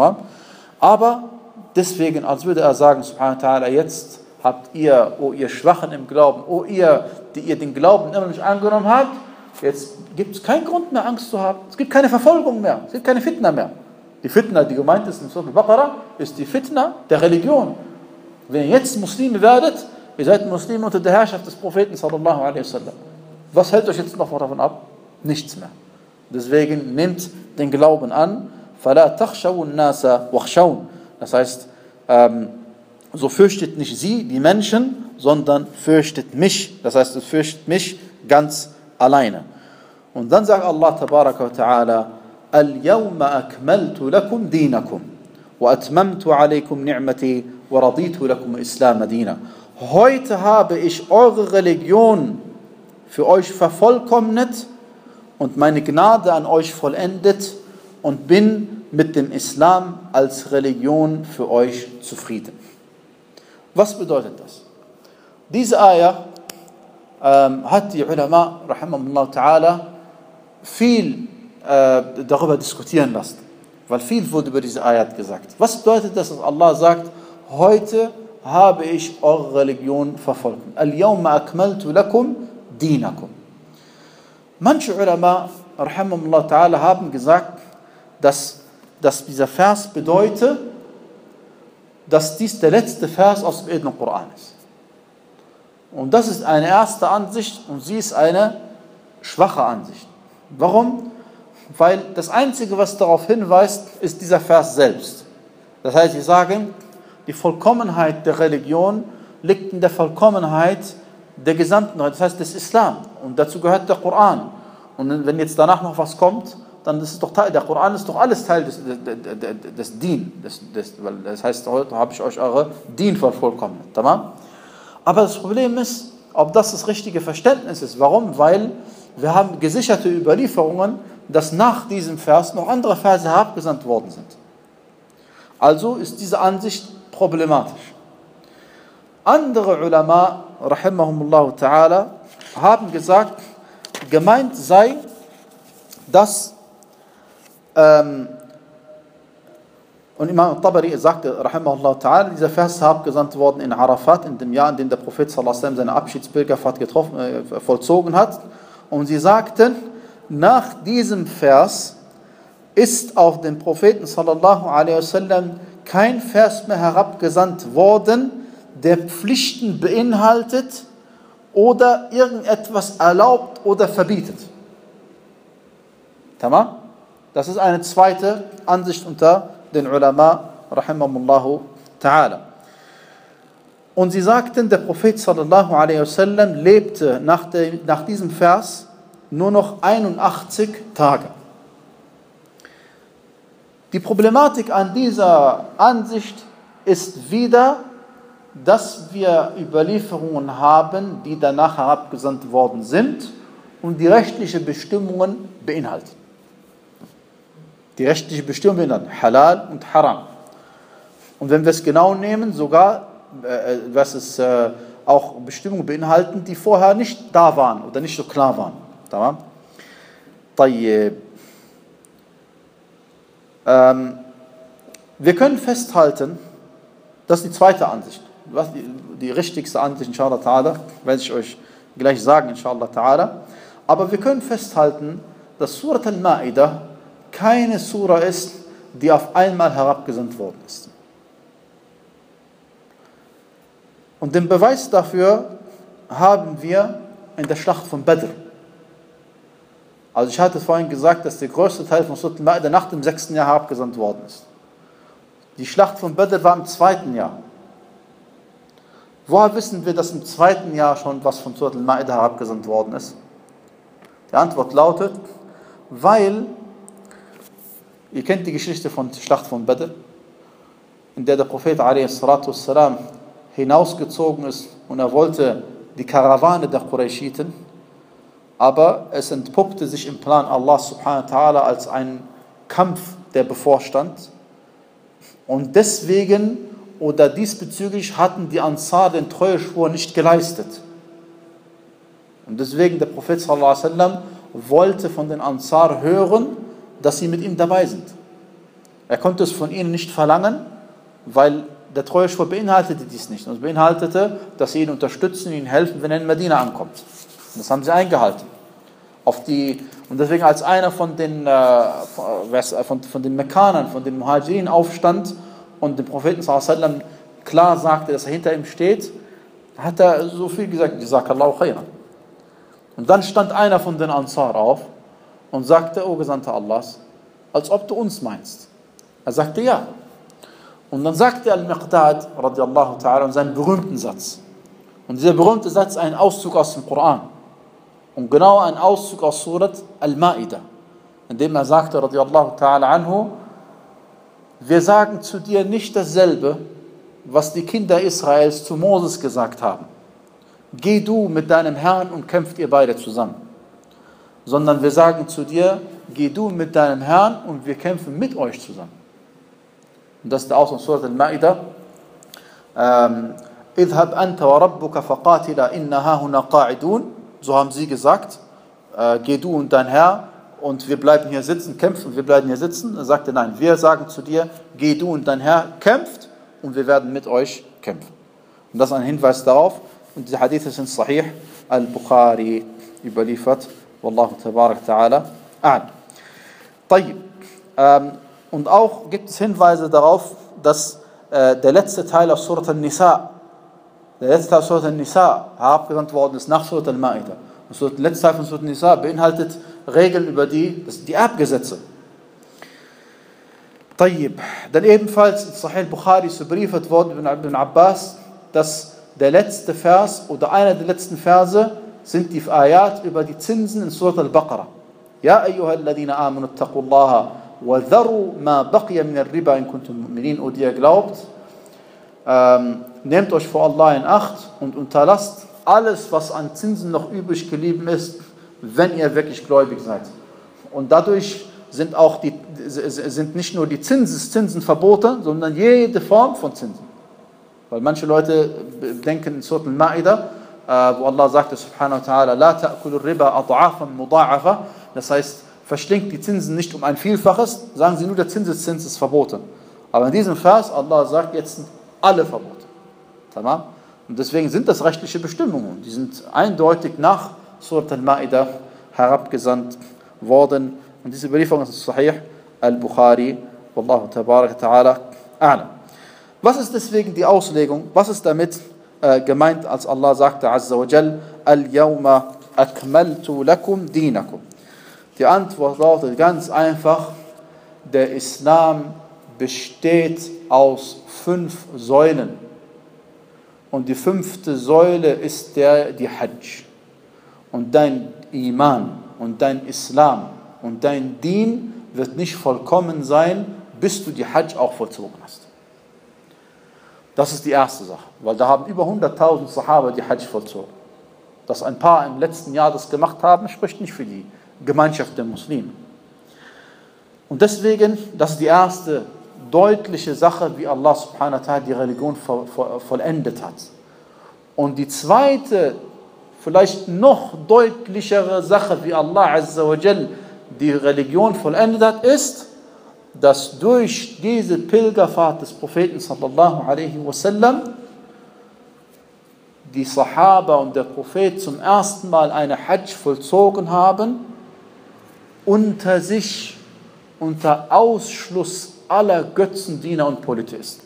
Aber deswegen, als würde er sagen, subhanahu wa ta'ala, jetzt habt ihr, oh ihr Schwachen im Glauben, oh ihr, die ihr den Glauben immer nicht angenommen habt, jetzt gibt es keinen Grund mehr, Angst zu haben. Es gibt keine Verfolgung mehr, es gibt keine Fitna mehr. Die Fitna, die gemeint ist in Surah Al-Baqarah, ist die Fitna der Religion. Wenn ihr jetzt Muslime werdet, ihr seid Muslime unter der Herrschaft des Propheten sallallahu alaihi wasallam. Was hält euch jetzt noch davon ab? Nichts mehr. Deswegen nehmt den Glauben an. فَلَا تَخْشَوُ النَّاسَ وَخْشَوْنَ. Das heißt, ähm, so fürchtet nicht sie, die Menschen, sondern fürchtet mich. Das heißt, es fürchtet mich ganz alleine. Und dann sagt Allah tabaraka wa ta'ala, الْيَوْمَ أَكْمَلْتُ لَكُمْ دِينَكُمْ وَأَتْمَمْتُ عَلَيْكُمْ نِعْمَتِي وَرَضِيتُ لَكُمْ الْإِسْلَامَ دِينًا. Heute habe ich eure Religion für euch vervollkommnet und meine Gnade an euch vollendet und bin mit dem Islam als Religion für euch zufrieden. Was bedeutet das? Diese Ayah ähm, hat die Ulama, rahimahumullah ta'ala, viel äh, darüber diskutieren lassen. Weil viel wurde über diese Ayat gesagt. Was bedeutet das, dass Allah sagt, heute habe ich eure Religion verfolgt. Al-yawma akmaltu lakum dinakum. Manche Ulama, rahimahumullah ta'ala, haben gesagt, dass, dass dieser Vers bedeutet, dass dies der letzte Vers aus dem edlen Koran ist. Und das ist eine erste Ansicht und sie ist eine schwache Ansicht. Warum? Weil das Einzige, was darauf hinweist, ist dieser Vers selbst. Das heißt, sie sagen, die Vollkommenheit der Religion liegt in der Vollkommenheit der gesamten, das heißt des Islam. Und dazu gehört der Koran. Und wenn jetzt danach noch was kommt, dann ist es doch Teil, der Koran ist doch alles Teil des, des, des, des Dien. Des, des, das heißt, heute habe ich euch eure Dien vervollkommnet. Tamam? Aber das Problem ist, ob das das richtige Verständnis ist. Warum? Weil wir haben gesicherte Überlieferungen, dass nach diesem Vers noch andere Verse herabgesandt worden sind. Also ist diese Ansicht problematisch. Andere Ulama, rahimahumullah ta'ala, haben gesagt, gemeint sei, dass ähm, und Imam Tabari sagte, rahimahullah ta'ala, dieser Vers ist herabgesandt worden in Arafat, in dem Jahr, in dem der Prophet sallallahu alaihi wasallam seine Abschiedspilgerfahrt getroffen, äh, vollzogen hat. Und sie sagten, nach diesem Vers ist auf den Propheten sallallahu alaihi wasallam kein Vers mehr herabgesandt worden, der Pflichten beinhaltet oder irgendetwas erlaubt oder verbietet. Tamam? Das ist eine zweite Ansicht unter den Ulama, rahimahumullahu ta'ala. Und sie sagten, der Prophet sallallahu alaihi wasallam lebte nach, der, nach diesem Vers nur noch einundachtzig Tage. Die Problematik an dieser Ansicht ist wieder, dass wir Überlieferungen haben, die danach herabgesandt worden sind und die rechtlichen Bestimmungen beinhalten. Die rechtliche Bestimmung beinhalten Halal und Haram. Und wenn wir es genau nehmen, sogar, äh, was es äh, auch Bestimmungen beinhalten, die vorher nicht da waren oder nicht so klar waren. Tamam? Tayyib. Ähm, wir können festhalten, das ist die zweite Ansicht. Was die, die richtigste Ansicht, inshallah ta'ala, werde ich euch gleich sagen, inshallah ta'ala. Aber wir können festhalten, dass Surat al-Ma'idah keine Sura ist, die auf einmal herabgesandt worden ist. Und den Beweis dafür haben wir in der Schlacht von Badr. Also ich hatte vorhin gesagt, dass der größte Teil von Surat al-Ma'idah nach dem sechsten Jahr herabgesandt worden ist. Die Schlacht von Badr war im zweiten Jahr. Woher wissen wir, dass im zweiten Jahr schon was von Surat al-Ma'idah herabgesandt worden ist? Die Antwort lautet, weil, ihr kennt die Geschichte von der Schlacht von Badr, in der der Prophet a.s. hinausgezogen ist und er wollte die Karawane der Qurayshiten, aber es entpuppte sich im Plan Allah subhanahu wa ta'ala als ein Kampf, der bevorstand. Und deswegen oder diesbezüglich hatten die Ansar den Treueschwur nicht geleistet. Und deswegen der Prophet sallallahu alaihi wasallam wollte von den Ansar hören, dass sie mit ihm dabei sind. Er konnte es von ihnen nicht verlangen, weil der Treueschwur beinhaltete dies nicht. Und es beinhaltete, dass sie ihn unterstützen, ihnen helfen, wenn er in Medina ankommt. Und das haben sie eingehalten. Auf die, und deswegen als einer von den, äh, von, von den Mekkanern, von den Muhajirin aufstand und dem Propheten sallallahu alaihi wasallam klar sagte, dass er hinter ihm steht, hat er so viel gesagt, Jazakallahu khairan. Und dann stand einer von den Ansar auf und sagte, O Gesandter Allahs, als ob du uns meinst. Er sagte, ja. Und dann sagte Al-Miqdad, radiallahu ta'ala, und seinen berühmten Satz. Und dieser berühmte Satz ist ein Auszug aus dem Koran. Und genau ein Auszug aus Surat Al-Ma'idah. In dem er sagte, radiallahu ta'ala anhu, wir sagen zu dir nicht dasselbe, was die Kinder Israels zu Moses gesagt haben. Geh du mit deinem Herrn und kämpft ihr beide zusammen. Sondern wir sagen zu dir, geh du mit deinem Herrn und wir kämpfen mit euch zusammen. Und das ist der Ausdruck Surat Al-Ma'idah. Idhab anta wa rabbuka faqatila inna hahuna qa'idun. So haben sie gesagt, äh, geh du und dein Herr und wir bleiben hier sitzen, kämpfen, wir bleiben hier sitzen. Er sagte, nein, wir sagen zu dir, geh du und dein Herr, kämpft und wir werden mit euch kämpfen. Und das ist ein Hinweis darauf. Und diese Hadithe sind Sahih al-Bukhari überliefert. Wallahu tabarak ta'ala a'lam. Tayyib. Ähm, und auch gibt es Hinweise darauf, dass äh, der letzte Teil aus Surat al-Nisa, der letzte Teil aus Surat al-Nisa herabgesandt worden ist nach Surat al-Ma'idah. Und der letzte Teil von Surat al-Nisa beinhaltet Regeln über die, das sind die Erbgesetze. Tayyib. Dann ebenfalls in Sahih al-Bukhari ist überliefert worden von Ibn Abbas, dass der letzte Vers oder einer der letzten Verse sind die Ayat über die Zinsen in Surat al-Baqarah. Ja ayyuhalladhina amanu attaqullaha wa dharu ma baqiya min ar-riba in kuntum mu'minin. Und ihr glaubt, ähm, nehmt euch vor Allah in Acht und unterlasst alles, was an Zinsen noch übrig geblieben ist, wenn ihr wirklich gläubig seid. Und dadurch sind auch die, sind nicht nur die Zinsen, Zinsen verboten, sondern jede Form von Zinsen. Weil manche Leute denken in Surat al-Ma'idah, wo Allah sagte, subhanahu wa ta'ala, la ta'kulu riba ad'afan mudha'afa. Das heißt, verschlingt die Zinsen nicht um ein Vielfaches, sagen sie nur, der Zinseszins ist verboten. Aber in diesem Vers, Allah sagt, jetzt sind alle verboten. Tamam? Und deswegen sind das rechtliche Bestimmungen. Die sind eindeutig nach Surat al-Ma'idah herabgesandt worden. Und diese Überlieferung ist Sahih al-Bukhari. Wallahu tabaraka ta'ala a'lam. Was ist deswegen die Auslegung? Was ist damit äh, gemeint, als Allah sagte, Azza wa Jal, Al-Yawma akmaltu lakum dinakum? Die Antwort lautet ganz einfach, der Islam besteht aus fünf Säulen. Und die fünfte Säule ist der, die Hajj. Und dein Iman und dein Islam und dein Dien wird nicht vollkommen sein, bis du die Hajj auch vollzogen hast. Das ist die erste Sache, weil da haben über hunderttausend Sahaba die Hajj vollzogen. Dass ein paar im letzten Jahr das gemacht haben, spricht nicht für die Gemeinschaft der Muslime. Und deswegen, das ist die erste deutliche Sache, wie Allah subhanahu wa ta'ala die Religion vollendet hat. Und die zweite, vielleicht noch deutlichere Sache, wie Allah azza wa jal die Religion vollendet hat, ist, dass durch diese Pilgerfahrt des Propheten sallallahu alaihi wasallam die Sahaba und der Prophet zum ersten Mal eine Hajj vollzogen haben, unter sich, unter Ausschluss aller Götzendiener und Polytheisten.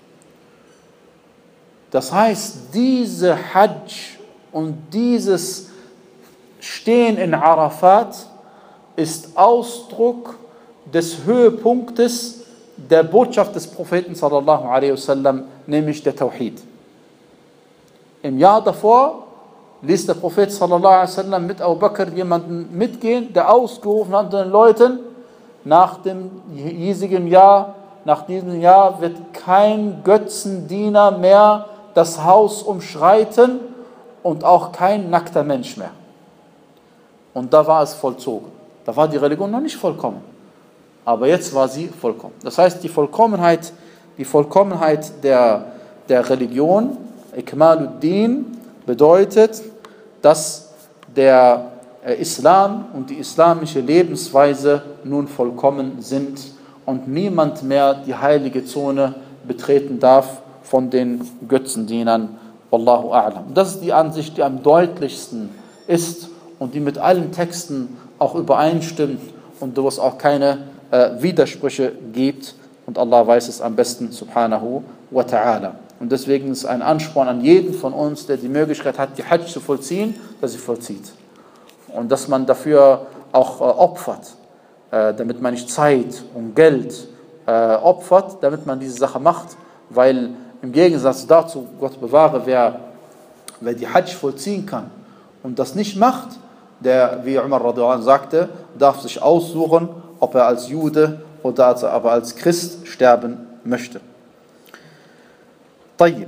Das heißt, diese Hajj und dieses Stehen in Arafat ist Ausdruck des Höhepunktes der Botschaft des Propheten sallallahu alaihi wasallam, nämlich der Tawhid. Im Jahr davor ließ der Prophet sallallahu alaihi wasallam mit Abu Bakr jemanden mitgehen, der ausgerufen hat den Leuten, nach dem hiesigen Jahr, nach diesem Jahr wird kein Götzendiener mehr das Haus umschreiten und auch kein nackter Mensch mehr. Und da war es vollzogen. Da war die Religion noch nicht vollkommen. Aber jetzt war sie vollkommen. Das heißt, die Vollkommenheit, die Vollkommenheit der, der Religion, Ikmaluddin, bedeutet, dass der Islam und die islamische Lebensweise nun vollkommen sind und niemand mehr die heilige Zone betreten darf von den Götzendienern. Wallahu a'lam. Das ist die Ansicht, die am deutlichsten ist und die mit allen Texten auch übereinstimmt und wo es auch keine äh, Widersprüche gibt. Und Allah weiß es am besten, subhanahu wa ta'ala. Und deswegen ist ein Ansporn an jeden von uns, der die Möglichkeit hat, die Hajj zu vollziehen, dass sie vollzieht. Und dass man dafür auch äh, opfert, äh, damit man nicht Zeit und Geld äh, opfert, damit man diese Sache macht, weil im Gegensatz dazu, Gott bewahre, wer, wer die Hajj vollziehen kann und das nicht macht, der, wie Umar radhiyallahu anhu sagte, darf sich aussuchen, ob er als Jude oder als, aber als Christ sterben möchte. طيب.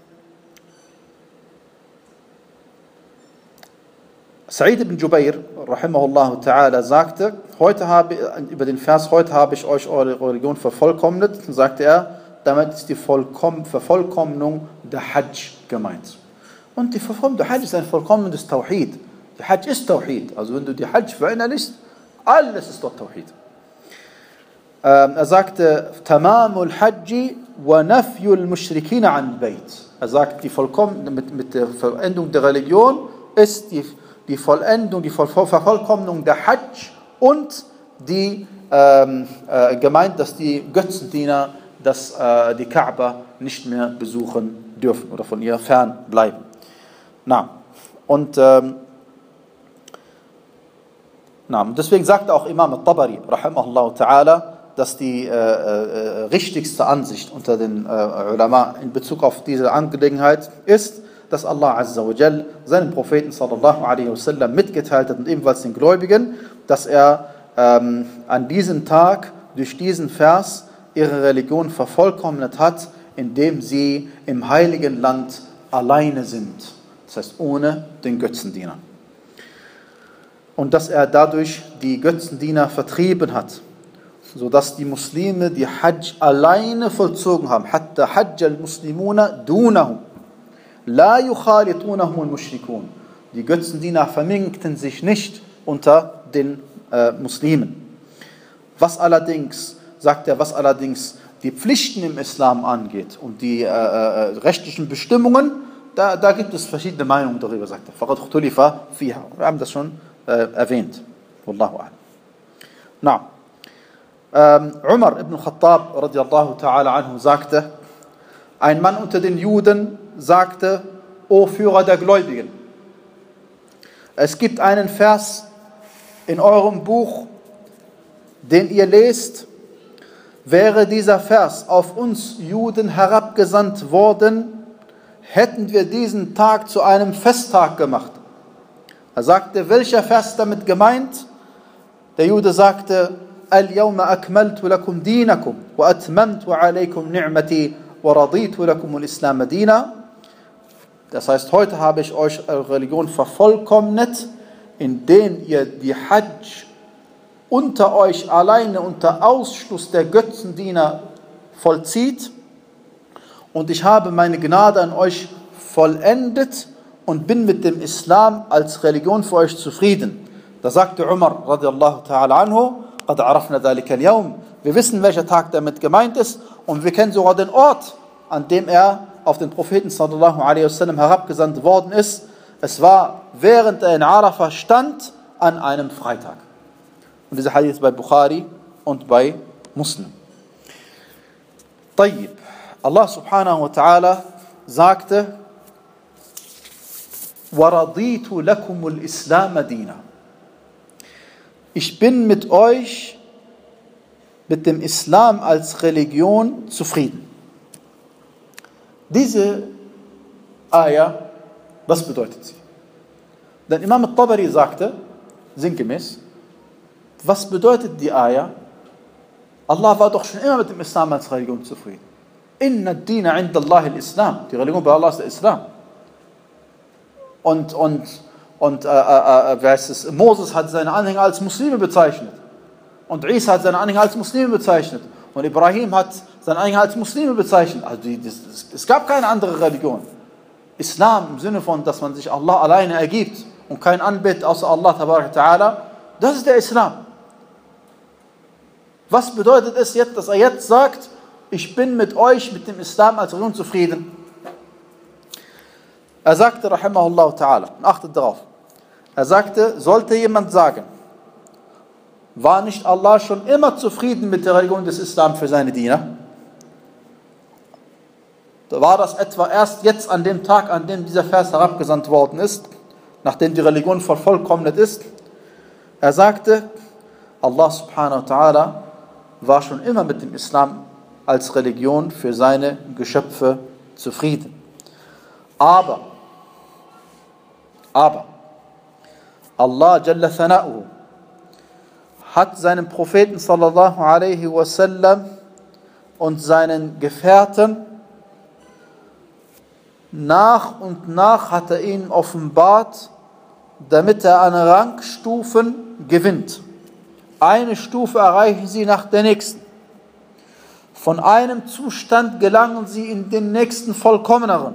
Sa'id ibn Jubair, rahimahullah ta'ala, sagte, heute habe, über den Vers, heute habe ich euch eure Religion vervollkommnet, sagte er, damit ist die Vollkomm- Vervollkommnung der Hajj gemeint. Und die Vervollkommnung der Hajj ist ein vollkommenes Tawhid. Die Hajj ist Tawhid. Also wenn du die Hajj verinnerlichst, alles ist dort Tawhid. Ähm, er sagte, Tamamul Hajji wa nafyul mushrikina an bayt. Er sagt, die Vollkomm- mit, mit der Vollendung der Religion ist die die Vollendung, die Vervollkommnung der Hajj und die ähm, äh, gemeint, dass die Götzendiener dass, äh, die Kaaba nicht mehr besuchen dürfen oder von ihr fernbleiben. Na, und ähm, na, deswegen sagte auch Imam al-Tabari, rahimahullah ta'ala, dass die äh, äh, richtigste Ansicht unter den äh, Ulama in Bezug auf diese Angelegenheit ist, dass Allah Azza wa Jal seinen Propheten sallallahu alaihi wasallam mitgeteilt hat und ebenfalls den Gläubigen, dass er ähm, an diesem Tag durch diesen Vers ihre Religion vervollkommnet hat, indem sie im heiligen Land alleine sind. Das heißt, ohne den Götzendiener. Und dass er dadurch die Götzendiener vertrieben hat, sodass die Muslime die Hajj alleine vollzogen haben. Hatta Hajj al-Muslimuna dunahum. La yukhalitunahum al-Mushrikun. Die Götzendiener vermengten sich nicht unter den äh, Muslimen. Was allerdings, sagt er, was allerdings die Pflichten im Islam angeht und die äh, äh, rechtlichen Bestimmungen, da, da gibt es verschiedene Meinungen darüber, sagt er. Wir haben das schon äh, erwähnt. Wallahu a'lam. Na, ähm, Umar ibn Khattab radiallahu ta'ala anhu sagte, ein Mann unter den Juden sagte, O Führer der Gläubigen, es gibt einen Vers in eurem Buch, den ihr lest, wäre dieser Vers auf uns Juden herabgesandt worden, hätten wir diesen Tag zu einem Festtag gemacht. Er sagte, welcher Vers damit gemeint? Der Jude sagte, Al-Yawma akmaltu lakum dinakum wa atmamtu alaykum ni'mati wa raditu lakum al-Islam dina. Das heißt, heute habe ich euch eure Religion vervollkommnet, indem ihr die Hajj unter euch alleine unter Ausschluss der Götzendiener vollzieht. Und ich habe meine Gnade an euch vollendet und bin mit dem Islam als Religion für euch zufrieden. Da sagte Umar radiallahu ta'ala anhu, قَدْ عَرَفْنَا ذَلِكَ الْيَوْمِ. Wir wissen, welcher Tag damit gemeint ist und wir kennen sogar den Ort, an dem er auf den Propheten sallallahu alaihi wasallam herabgesandt worden ist. Es war, während er in Arafah stand, an einem Freitag. Und dieser Hadith bei Bukhari und bei Muslim. طيب. Allah subhanahu wa ta'ala sagte, وَرَضِيتُ لَكُمُ الْإِسْلَامَ دِينًا. Ich bin mit euch, mit dem Islam als Religion zufrieden. Diese Ayah, was bedeutet sie? Denn Imam al-Tabari sagte, sinngemäß, was bedeutet die Ayah? Allah war doch schon immer mit dem Islam als Religion zufrieden. Inna ad-Dina 'inda Allah al-Islam. Die Religion bei Allah ist der Islam. Und, und, und äh, äh, wer ist es? Moses hat seine Anhänger als Muslime bezeichnet. Und Isa hat seine Anhänger als Muslime bezeichnet. Und Ibrahim hat seine Anhänger als Muslime bezeichnet. Also die, das, es gab keine andere Religion. Islam im Sinne von, dass man sich Allah alleine ergibt und kein anbetet außer Allah tabarak ta'ala, das ist der Islam. Was bedeutet es jetzt, dass er jetzt sagt, ich bin mit euch, mit dem Islam als Religion zufrieden? Er sagte, rahimahullah ta'ala, achtet darauf, er sagte, sollte jemand sagen, war nicht Allah schon immer zufrieden mit der Religion des Islam für seine Diener? Da war das etwa erst jetzt an dem Tag, an dem dieser Vers herabgesandt worden ist, nachdem die Religion vervollkommnet ist? Er sagte, Allah subhanahu wa ta'ala war schon immer mit dem Islam als Religion für seine Geschöpfe zufrieden. Aber, aber, Allah Jalla Thana'uhu hat seinen Propheten sallallahu alaihi wasallam und seinen Gefährten nach und nach hat er ihnen offenbart, damit er an Rangstufen gewinnt. Eine Stufe erreichen sie nach der nächsten. Von einem Zustand gelangen sie in den nächsten vollkommeneren,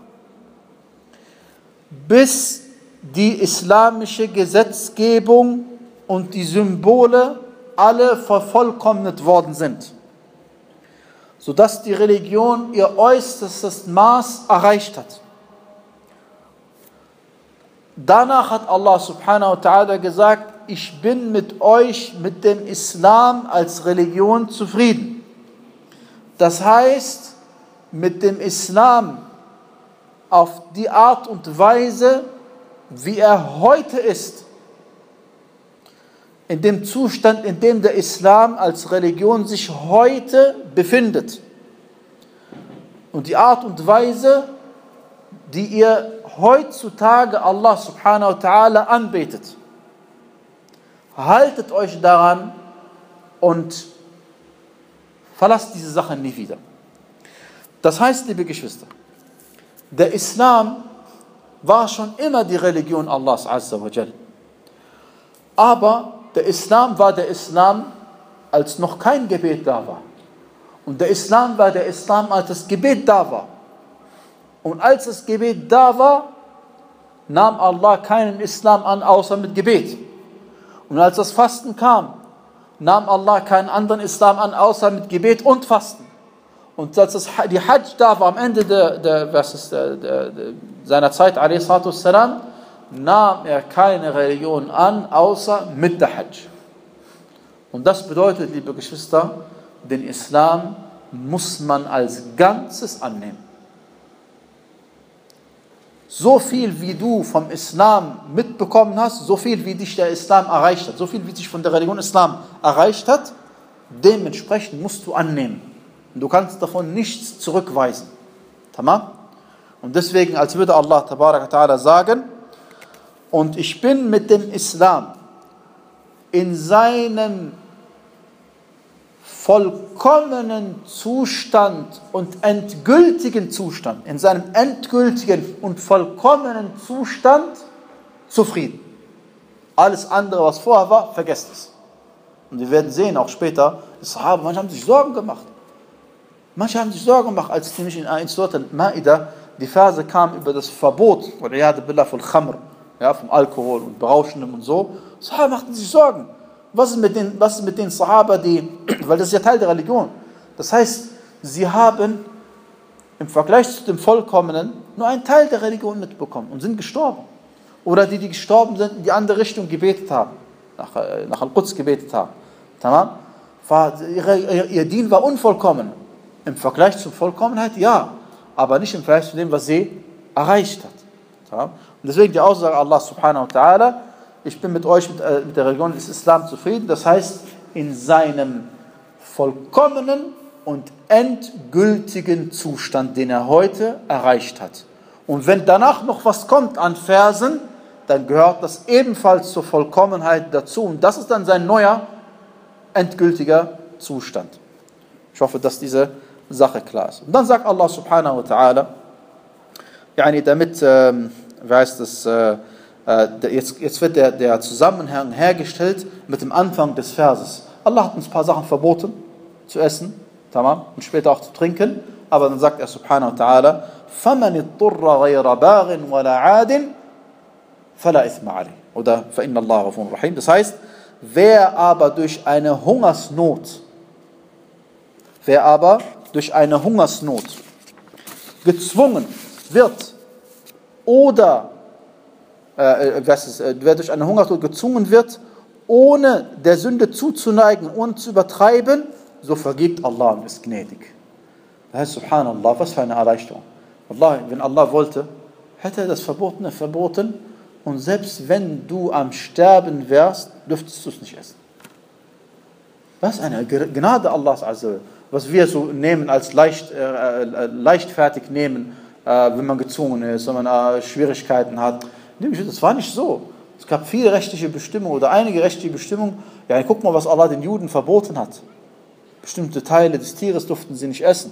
bis die islamische Gesetzgebung und die Symbole alle vervollkommnet worden sind, sodass die Religion ihr äußerstes Maß erreicht hat. Danach hat Allah subhanahu wa ta'ala gesagt, ich bin mit euch, mit dem Islam als Religion zufrieden. Das heißt, mit dem Islam auf die Art und Weise, wie er heute ist, in dem Zustand, in dem der Islam als Religion sich heute befindet. Und die Art und Weise, die ihr heutzutage Allah subhanahu wa ta'ala anbetet. Haltet euch daran und verlasst diese Sache nie wieder. Das heißt, liebe Geschwister, der Islam war schon immer die Religion Allahs azza wa jal. Aber der Islam war der Islam, als noch kein Gebet da war. Und der Islam war der Islam, als das Gebet da war. Und als das Gebet da war, nahm Allah keinen Islam an, außer mit Gebet. Und als das Fasten kam, nahm Allah keinen anderen Islam an, außer mit Gebet und Fasten. Und als das, die Hajj da war, am Ende der, der, was ist, der, der, der, seiner Zeit, a.s., nahm er keine Religion an, außer mit der Hajj. Und das bedeutet, liebe Geschwister, den Islam muss man als Ganzes annehmen. So viel wie du vom Islam mitbekommen hast, so viel wie dich der Islam erreicht hat, so viel wie dich von der Religion Islam erreicht hat, dementsprechend musst du annehmen. Und du kannst davon nichts zurückweisen. Tamam? Und deswegen, als würde Allah Tabarak Ta'ala sagen, und ich bin mit dem Islam in seinem vollkommenen Zustand und endgültigen Zustand, in seinem endgültigen und vollkommenen Zustand zufrieden. Alles andere, was vorher war, vergesst es. Und wir werden sehen, auch später, die Sahaba, manche haben sich Sorgen gemacht. Manche haben sich Sorgen gemacht, als nämlich in, in Surat al-Ma'idah die Verse kamen über das Verbot, oder billah von Khamr, ja, vom Alkohol und Berauschendem und so. Die Sahaba machten sich Sorgen. Was ist mit den, was ist mit den Sahaba, die, weil das ist ja Teil der Religion. Das heißt, sie haben im Vergleich zu dem Vollkommenen nur einen Teil der Religion mitbekommen und sind gestorben. Oder die, die gestorben sind, in die andere Richtung gebetet haben, nach, nach Al-Quds gebetet haben. Tamam? Ihr, ihr Dien war unvollkommen. Im Vergleich zur Vollkommenheit, ja, aber nicht im Vergleich zu dem, was sie erreicht hat. Tamam? Und deswegen die Aussage Allah subhanahu wa ta'ala, ich bin mit euch, mit, äh, mit der Religion des Islam zufrieden. Das heißt, in seinem vollkommenen und endgültigen Zustand, den er heute erreicht hat. Und wenn danach noch was kommt an Versen, dann gehört das ebenfalls zur Vollkommenheit dazu. Und das ist dann sein neuer, endgültiger Zustand. Ich hoffe, dass diese Sache klar ist. Und dann sagt Allah subhanahu wa ta'ala, yani damit, ähm, wie heißt das, äh, Jetzt, jetzt wird der, der Zusammenhang hergestellt mit dem Anfang des Verses. Allah hat uns ein paar Sachen verboten, zu essen, tamam, und später auch zu trinken. Aber dann sagt er subhanahu wa ta'ala, فَمَنِ اضْطُرَّ غَيْرَ بَاغٍ وَلَا عَادٍ فَلَا إِثْمَ عَلَيْهِ Oder فَإِنَّ اللَّهَ غَفُورٌ رَحِيمٌ. Das heißt, wer aber durch eine Hungersnot, wer aber durch eine Hungersnot gezwungen wird oder Äh, was ist, äh, wer durch eine Hungersnot gezwungen wird, ohne der Sünde zuzuneigen, ohne zu übertreiben, so vergibt Allah und ist gnädig. Das heißt, subhanallah, was für eine Erleichterung. Allah, wenn Allah wollte, hätte er das Verbotene verboten und selbst wenn du am Sterben wärst, dürftest du es nicht essen. Das ist eine Gnade Allahs Azza, was wir so nehmen als leicht, äh, leichtfertig nehmen, äh, wenn man gezwungen ist, wenn man äh, Schwierigkeiten hat. Das war nicht so. Es gab viele rechtliche Bestimmungen oder einige rechtliche Bestimmungen. Ja, guck mal, was Allah den Juden verboten hat. Bestimmte Teile des Tieres durften sie nicht essen.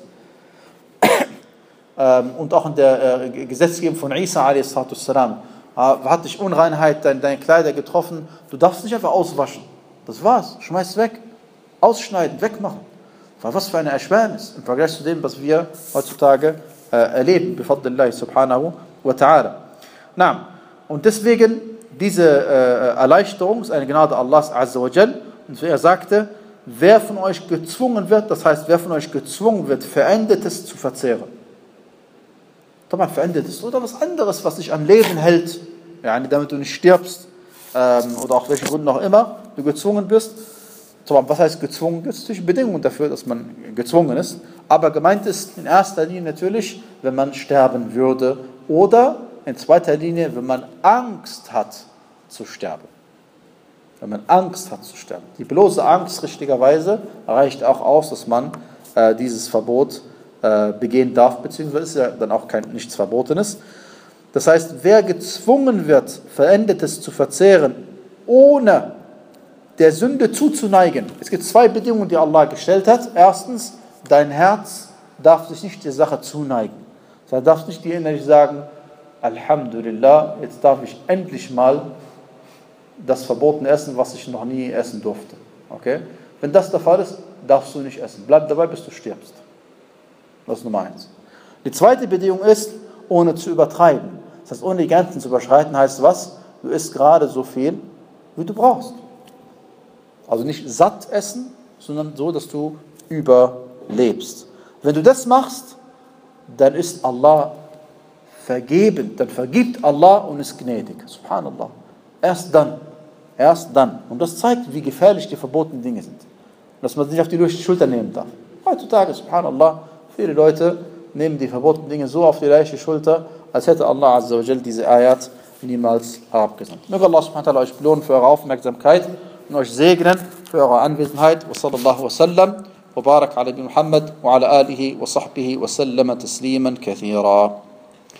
Und auch in der Gesetzgebung von Isa a s. Hat dich Unreinheit, deine Kleider getroffen. Du darfst nicht einfach auswaschen. Das war's. Schmeiß es weg. Ausschneiden, wegmachen. Was für eine Erschwernis im Vergleich zu dem, was wir heutzutage erleben. Bifadlillahi subhanahu wa ta'ala. Na. Und deswegen, diese äh, Erleichterung ist eine Gnade Allahs Azza wa Jal. Und er sagte, wer von euch gezwungen wird, das heißt, wer von euch gezwungen wird, Verendetes zu verzehren. Verendetes oder was anderes, was dich am Leben hält, ja, damit du nicht stirbst, ähm, oder auch welchen Gründen auch immer, du gezwungen bist. Was heißt gezwungen? Das ist natürlich Bedingung dafür, dass man gezwungen ist. Aber gemeint ist in erster Linie natürlich, wenn man sterben würde oder in zweiter Linie, wenn man Angst hat zu sterben. Wenn man Angst hat zu sterben. Die bloße Angst, richtigerweise, reicht auch aus, dass man äh, dieses Verbot äh, begehen darf, beziehungsweise ist ja dann auch kein, nichts Verbotenes. Das heißt, wer gezwungen wird, Verendetes zu verzehren, ohne der Sünde zuzuneigen. Es gibt zwei Bedingungen, die Allah gestellt hat. Erstens, dein Herz darf sich nicht der Sache zuneigen. Du darfst nicht dir innerlich sagen, Alhamdulillah, jetzt darf ich endlich mal das Verbotene essen, was ich noch nie essen durfte. Okay? Wenn das der Fall ist, darfst du nicht essen. Bleib dabei, bis du stirbst. Das ist Nummer eins. Die zweite Bedingung ist, ohne zu übertreiben. Das heißt, ohne die Grenzen zu überschreiten, heißt was? Du isst gerade so viel, wie du brauchst. Also nicht satt essen, sondern so, dass du überlebst. Wenn du das machst, dann ist Allah vergeben, dann vergibt Allah und ist gnädig. Subhanallah. Erst dann. Erst dann. Und das zeigt, wie gefährlich die verbotenen Dinge sind. Dass man sie nicht auf die Schulter nehmen darf. Heutzutage, subhanallah, viele Leute nehmen die verbotenen Dinge so auf die leichte Schulter, als hätte Allah Azza wa Jal diese Ayat niemals herabgesandt. Möge Allah subhanahu wa ta'ala euch belohnen für eure Aufmerksamkeit und euch segnen für eure Anwesenheit. Wa sallallahu wa sallam wa barak ala Muhammad wa ala alihi wa sahbihi wa sallama tasliman kathira.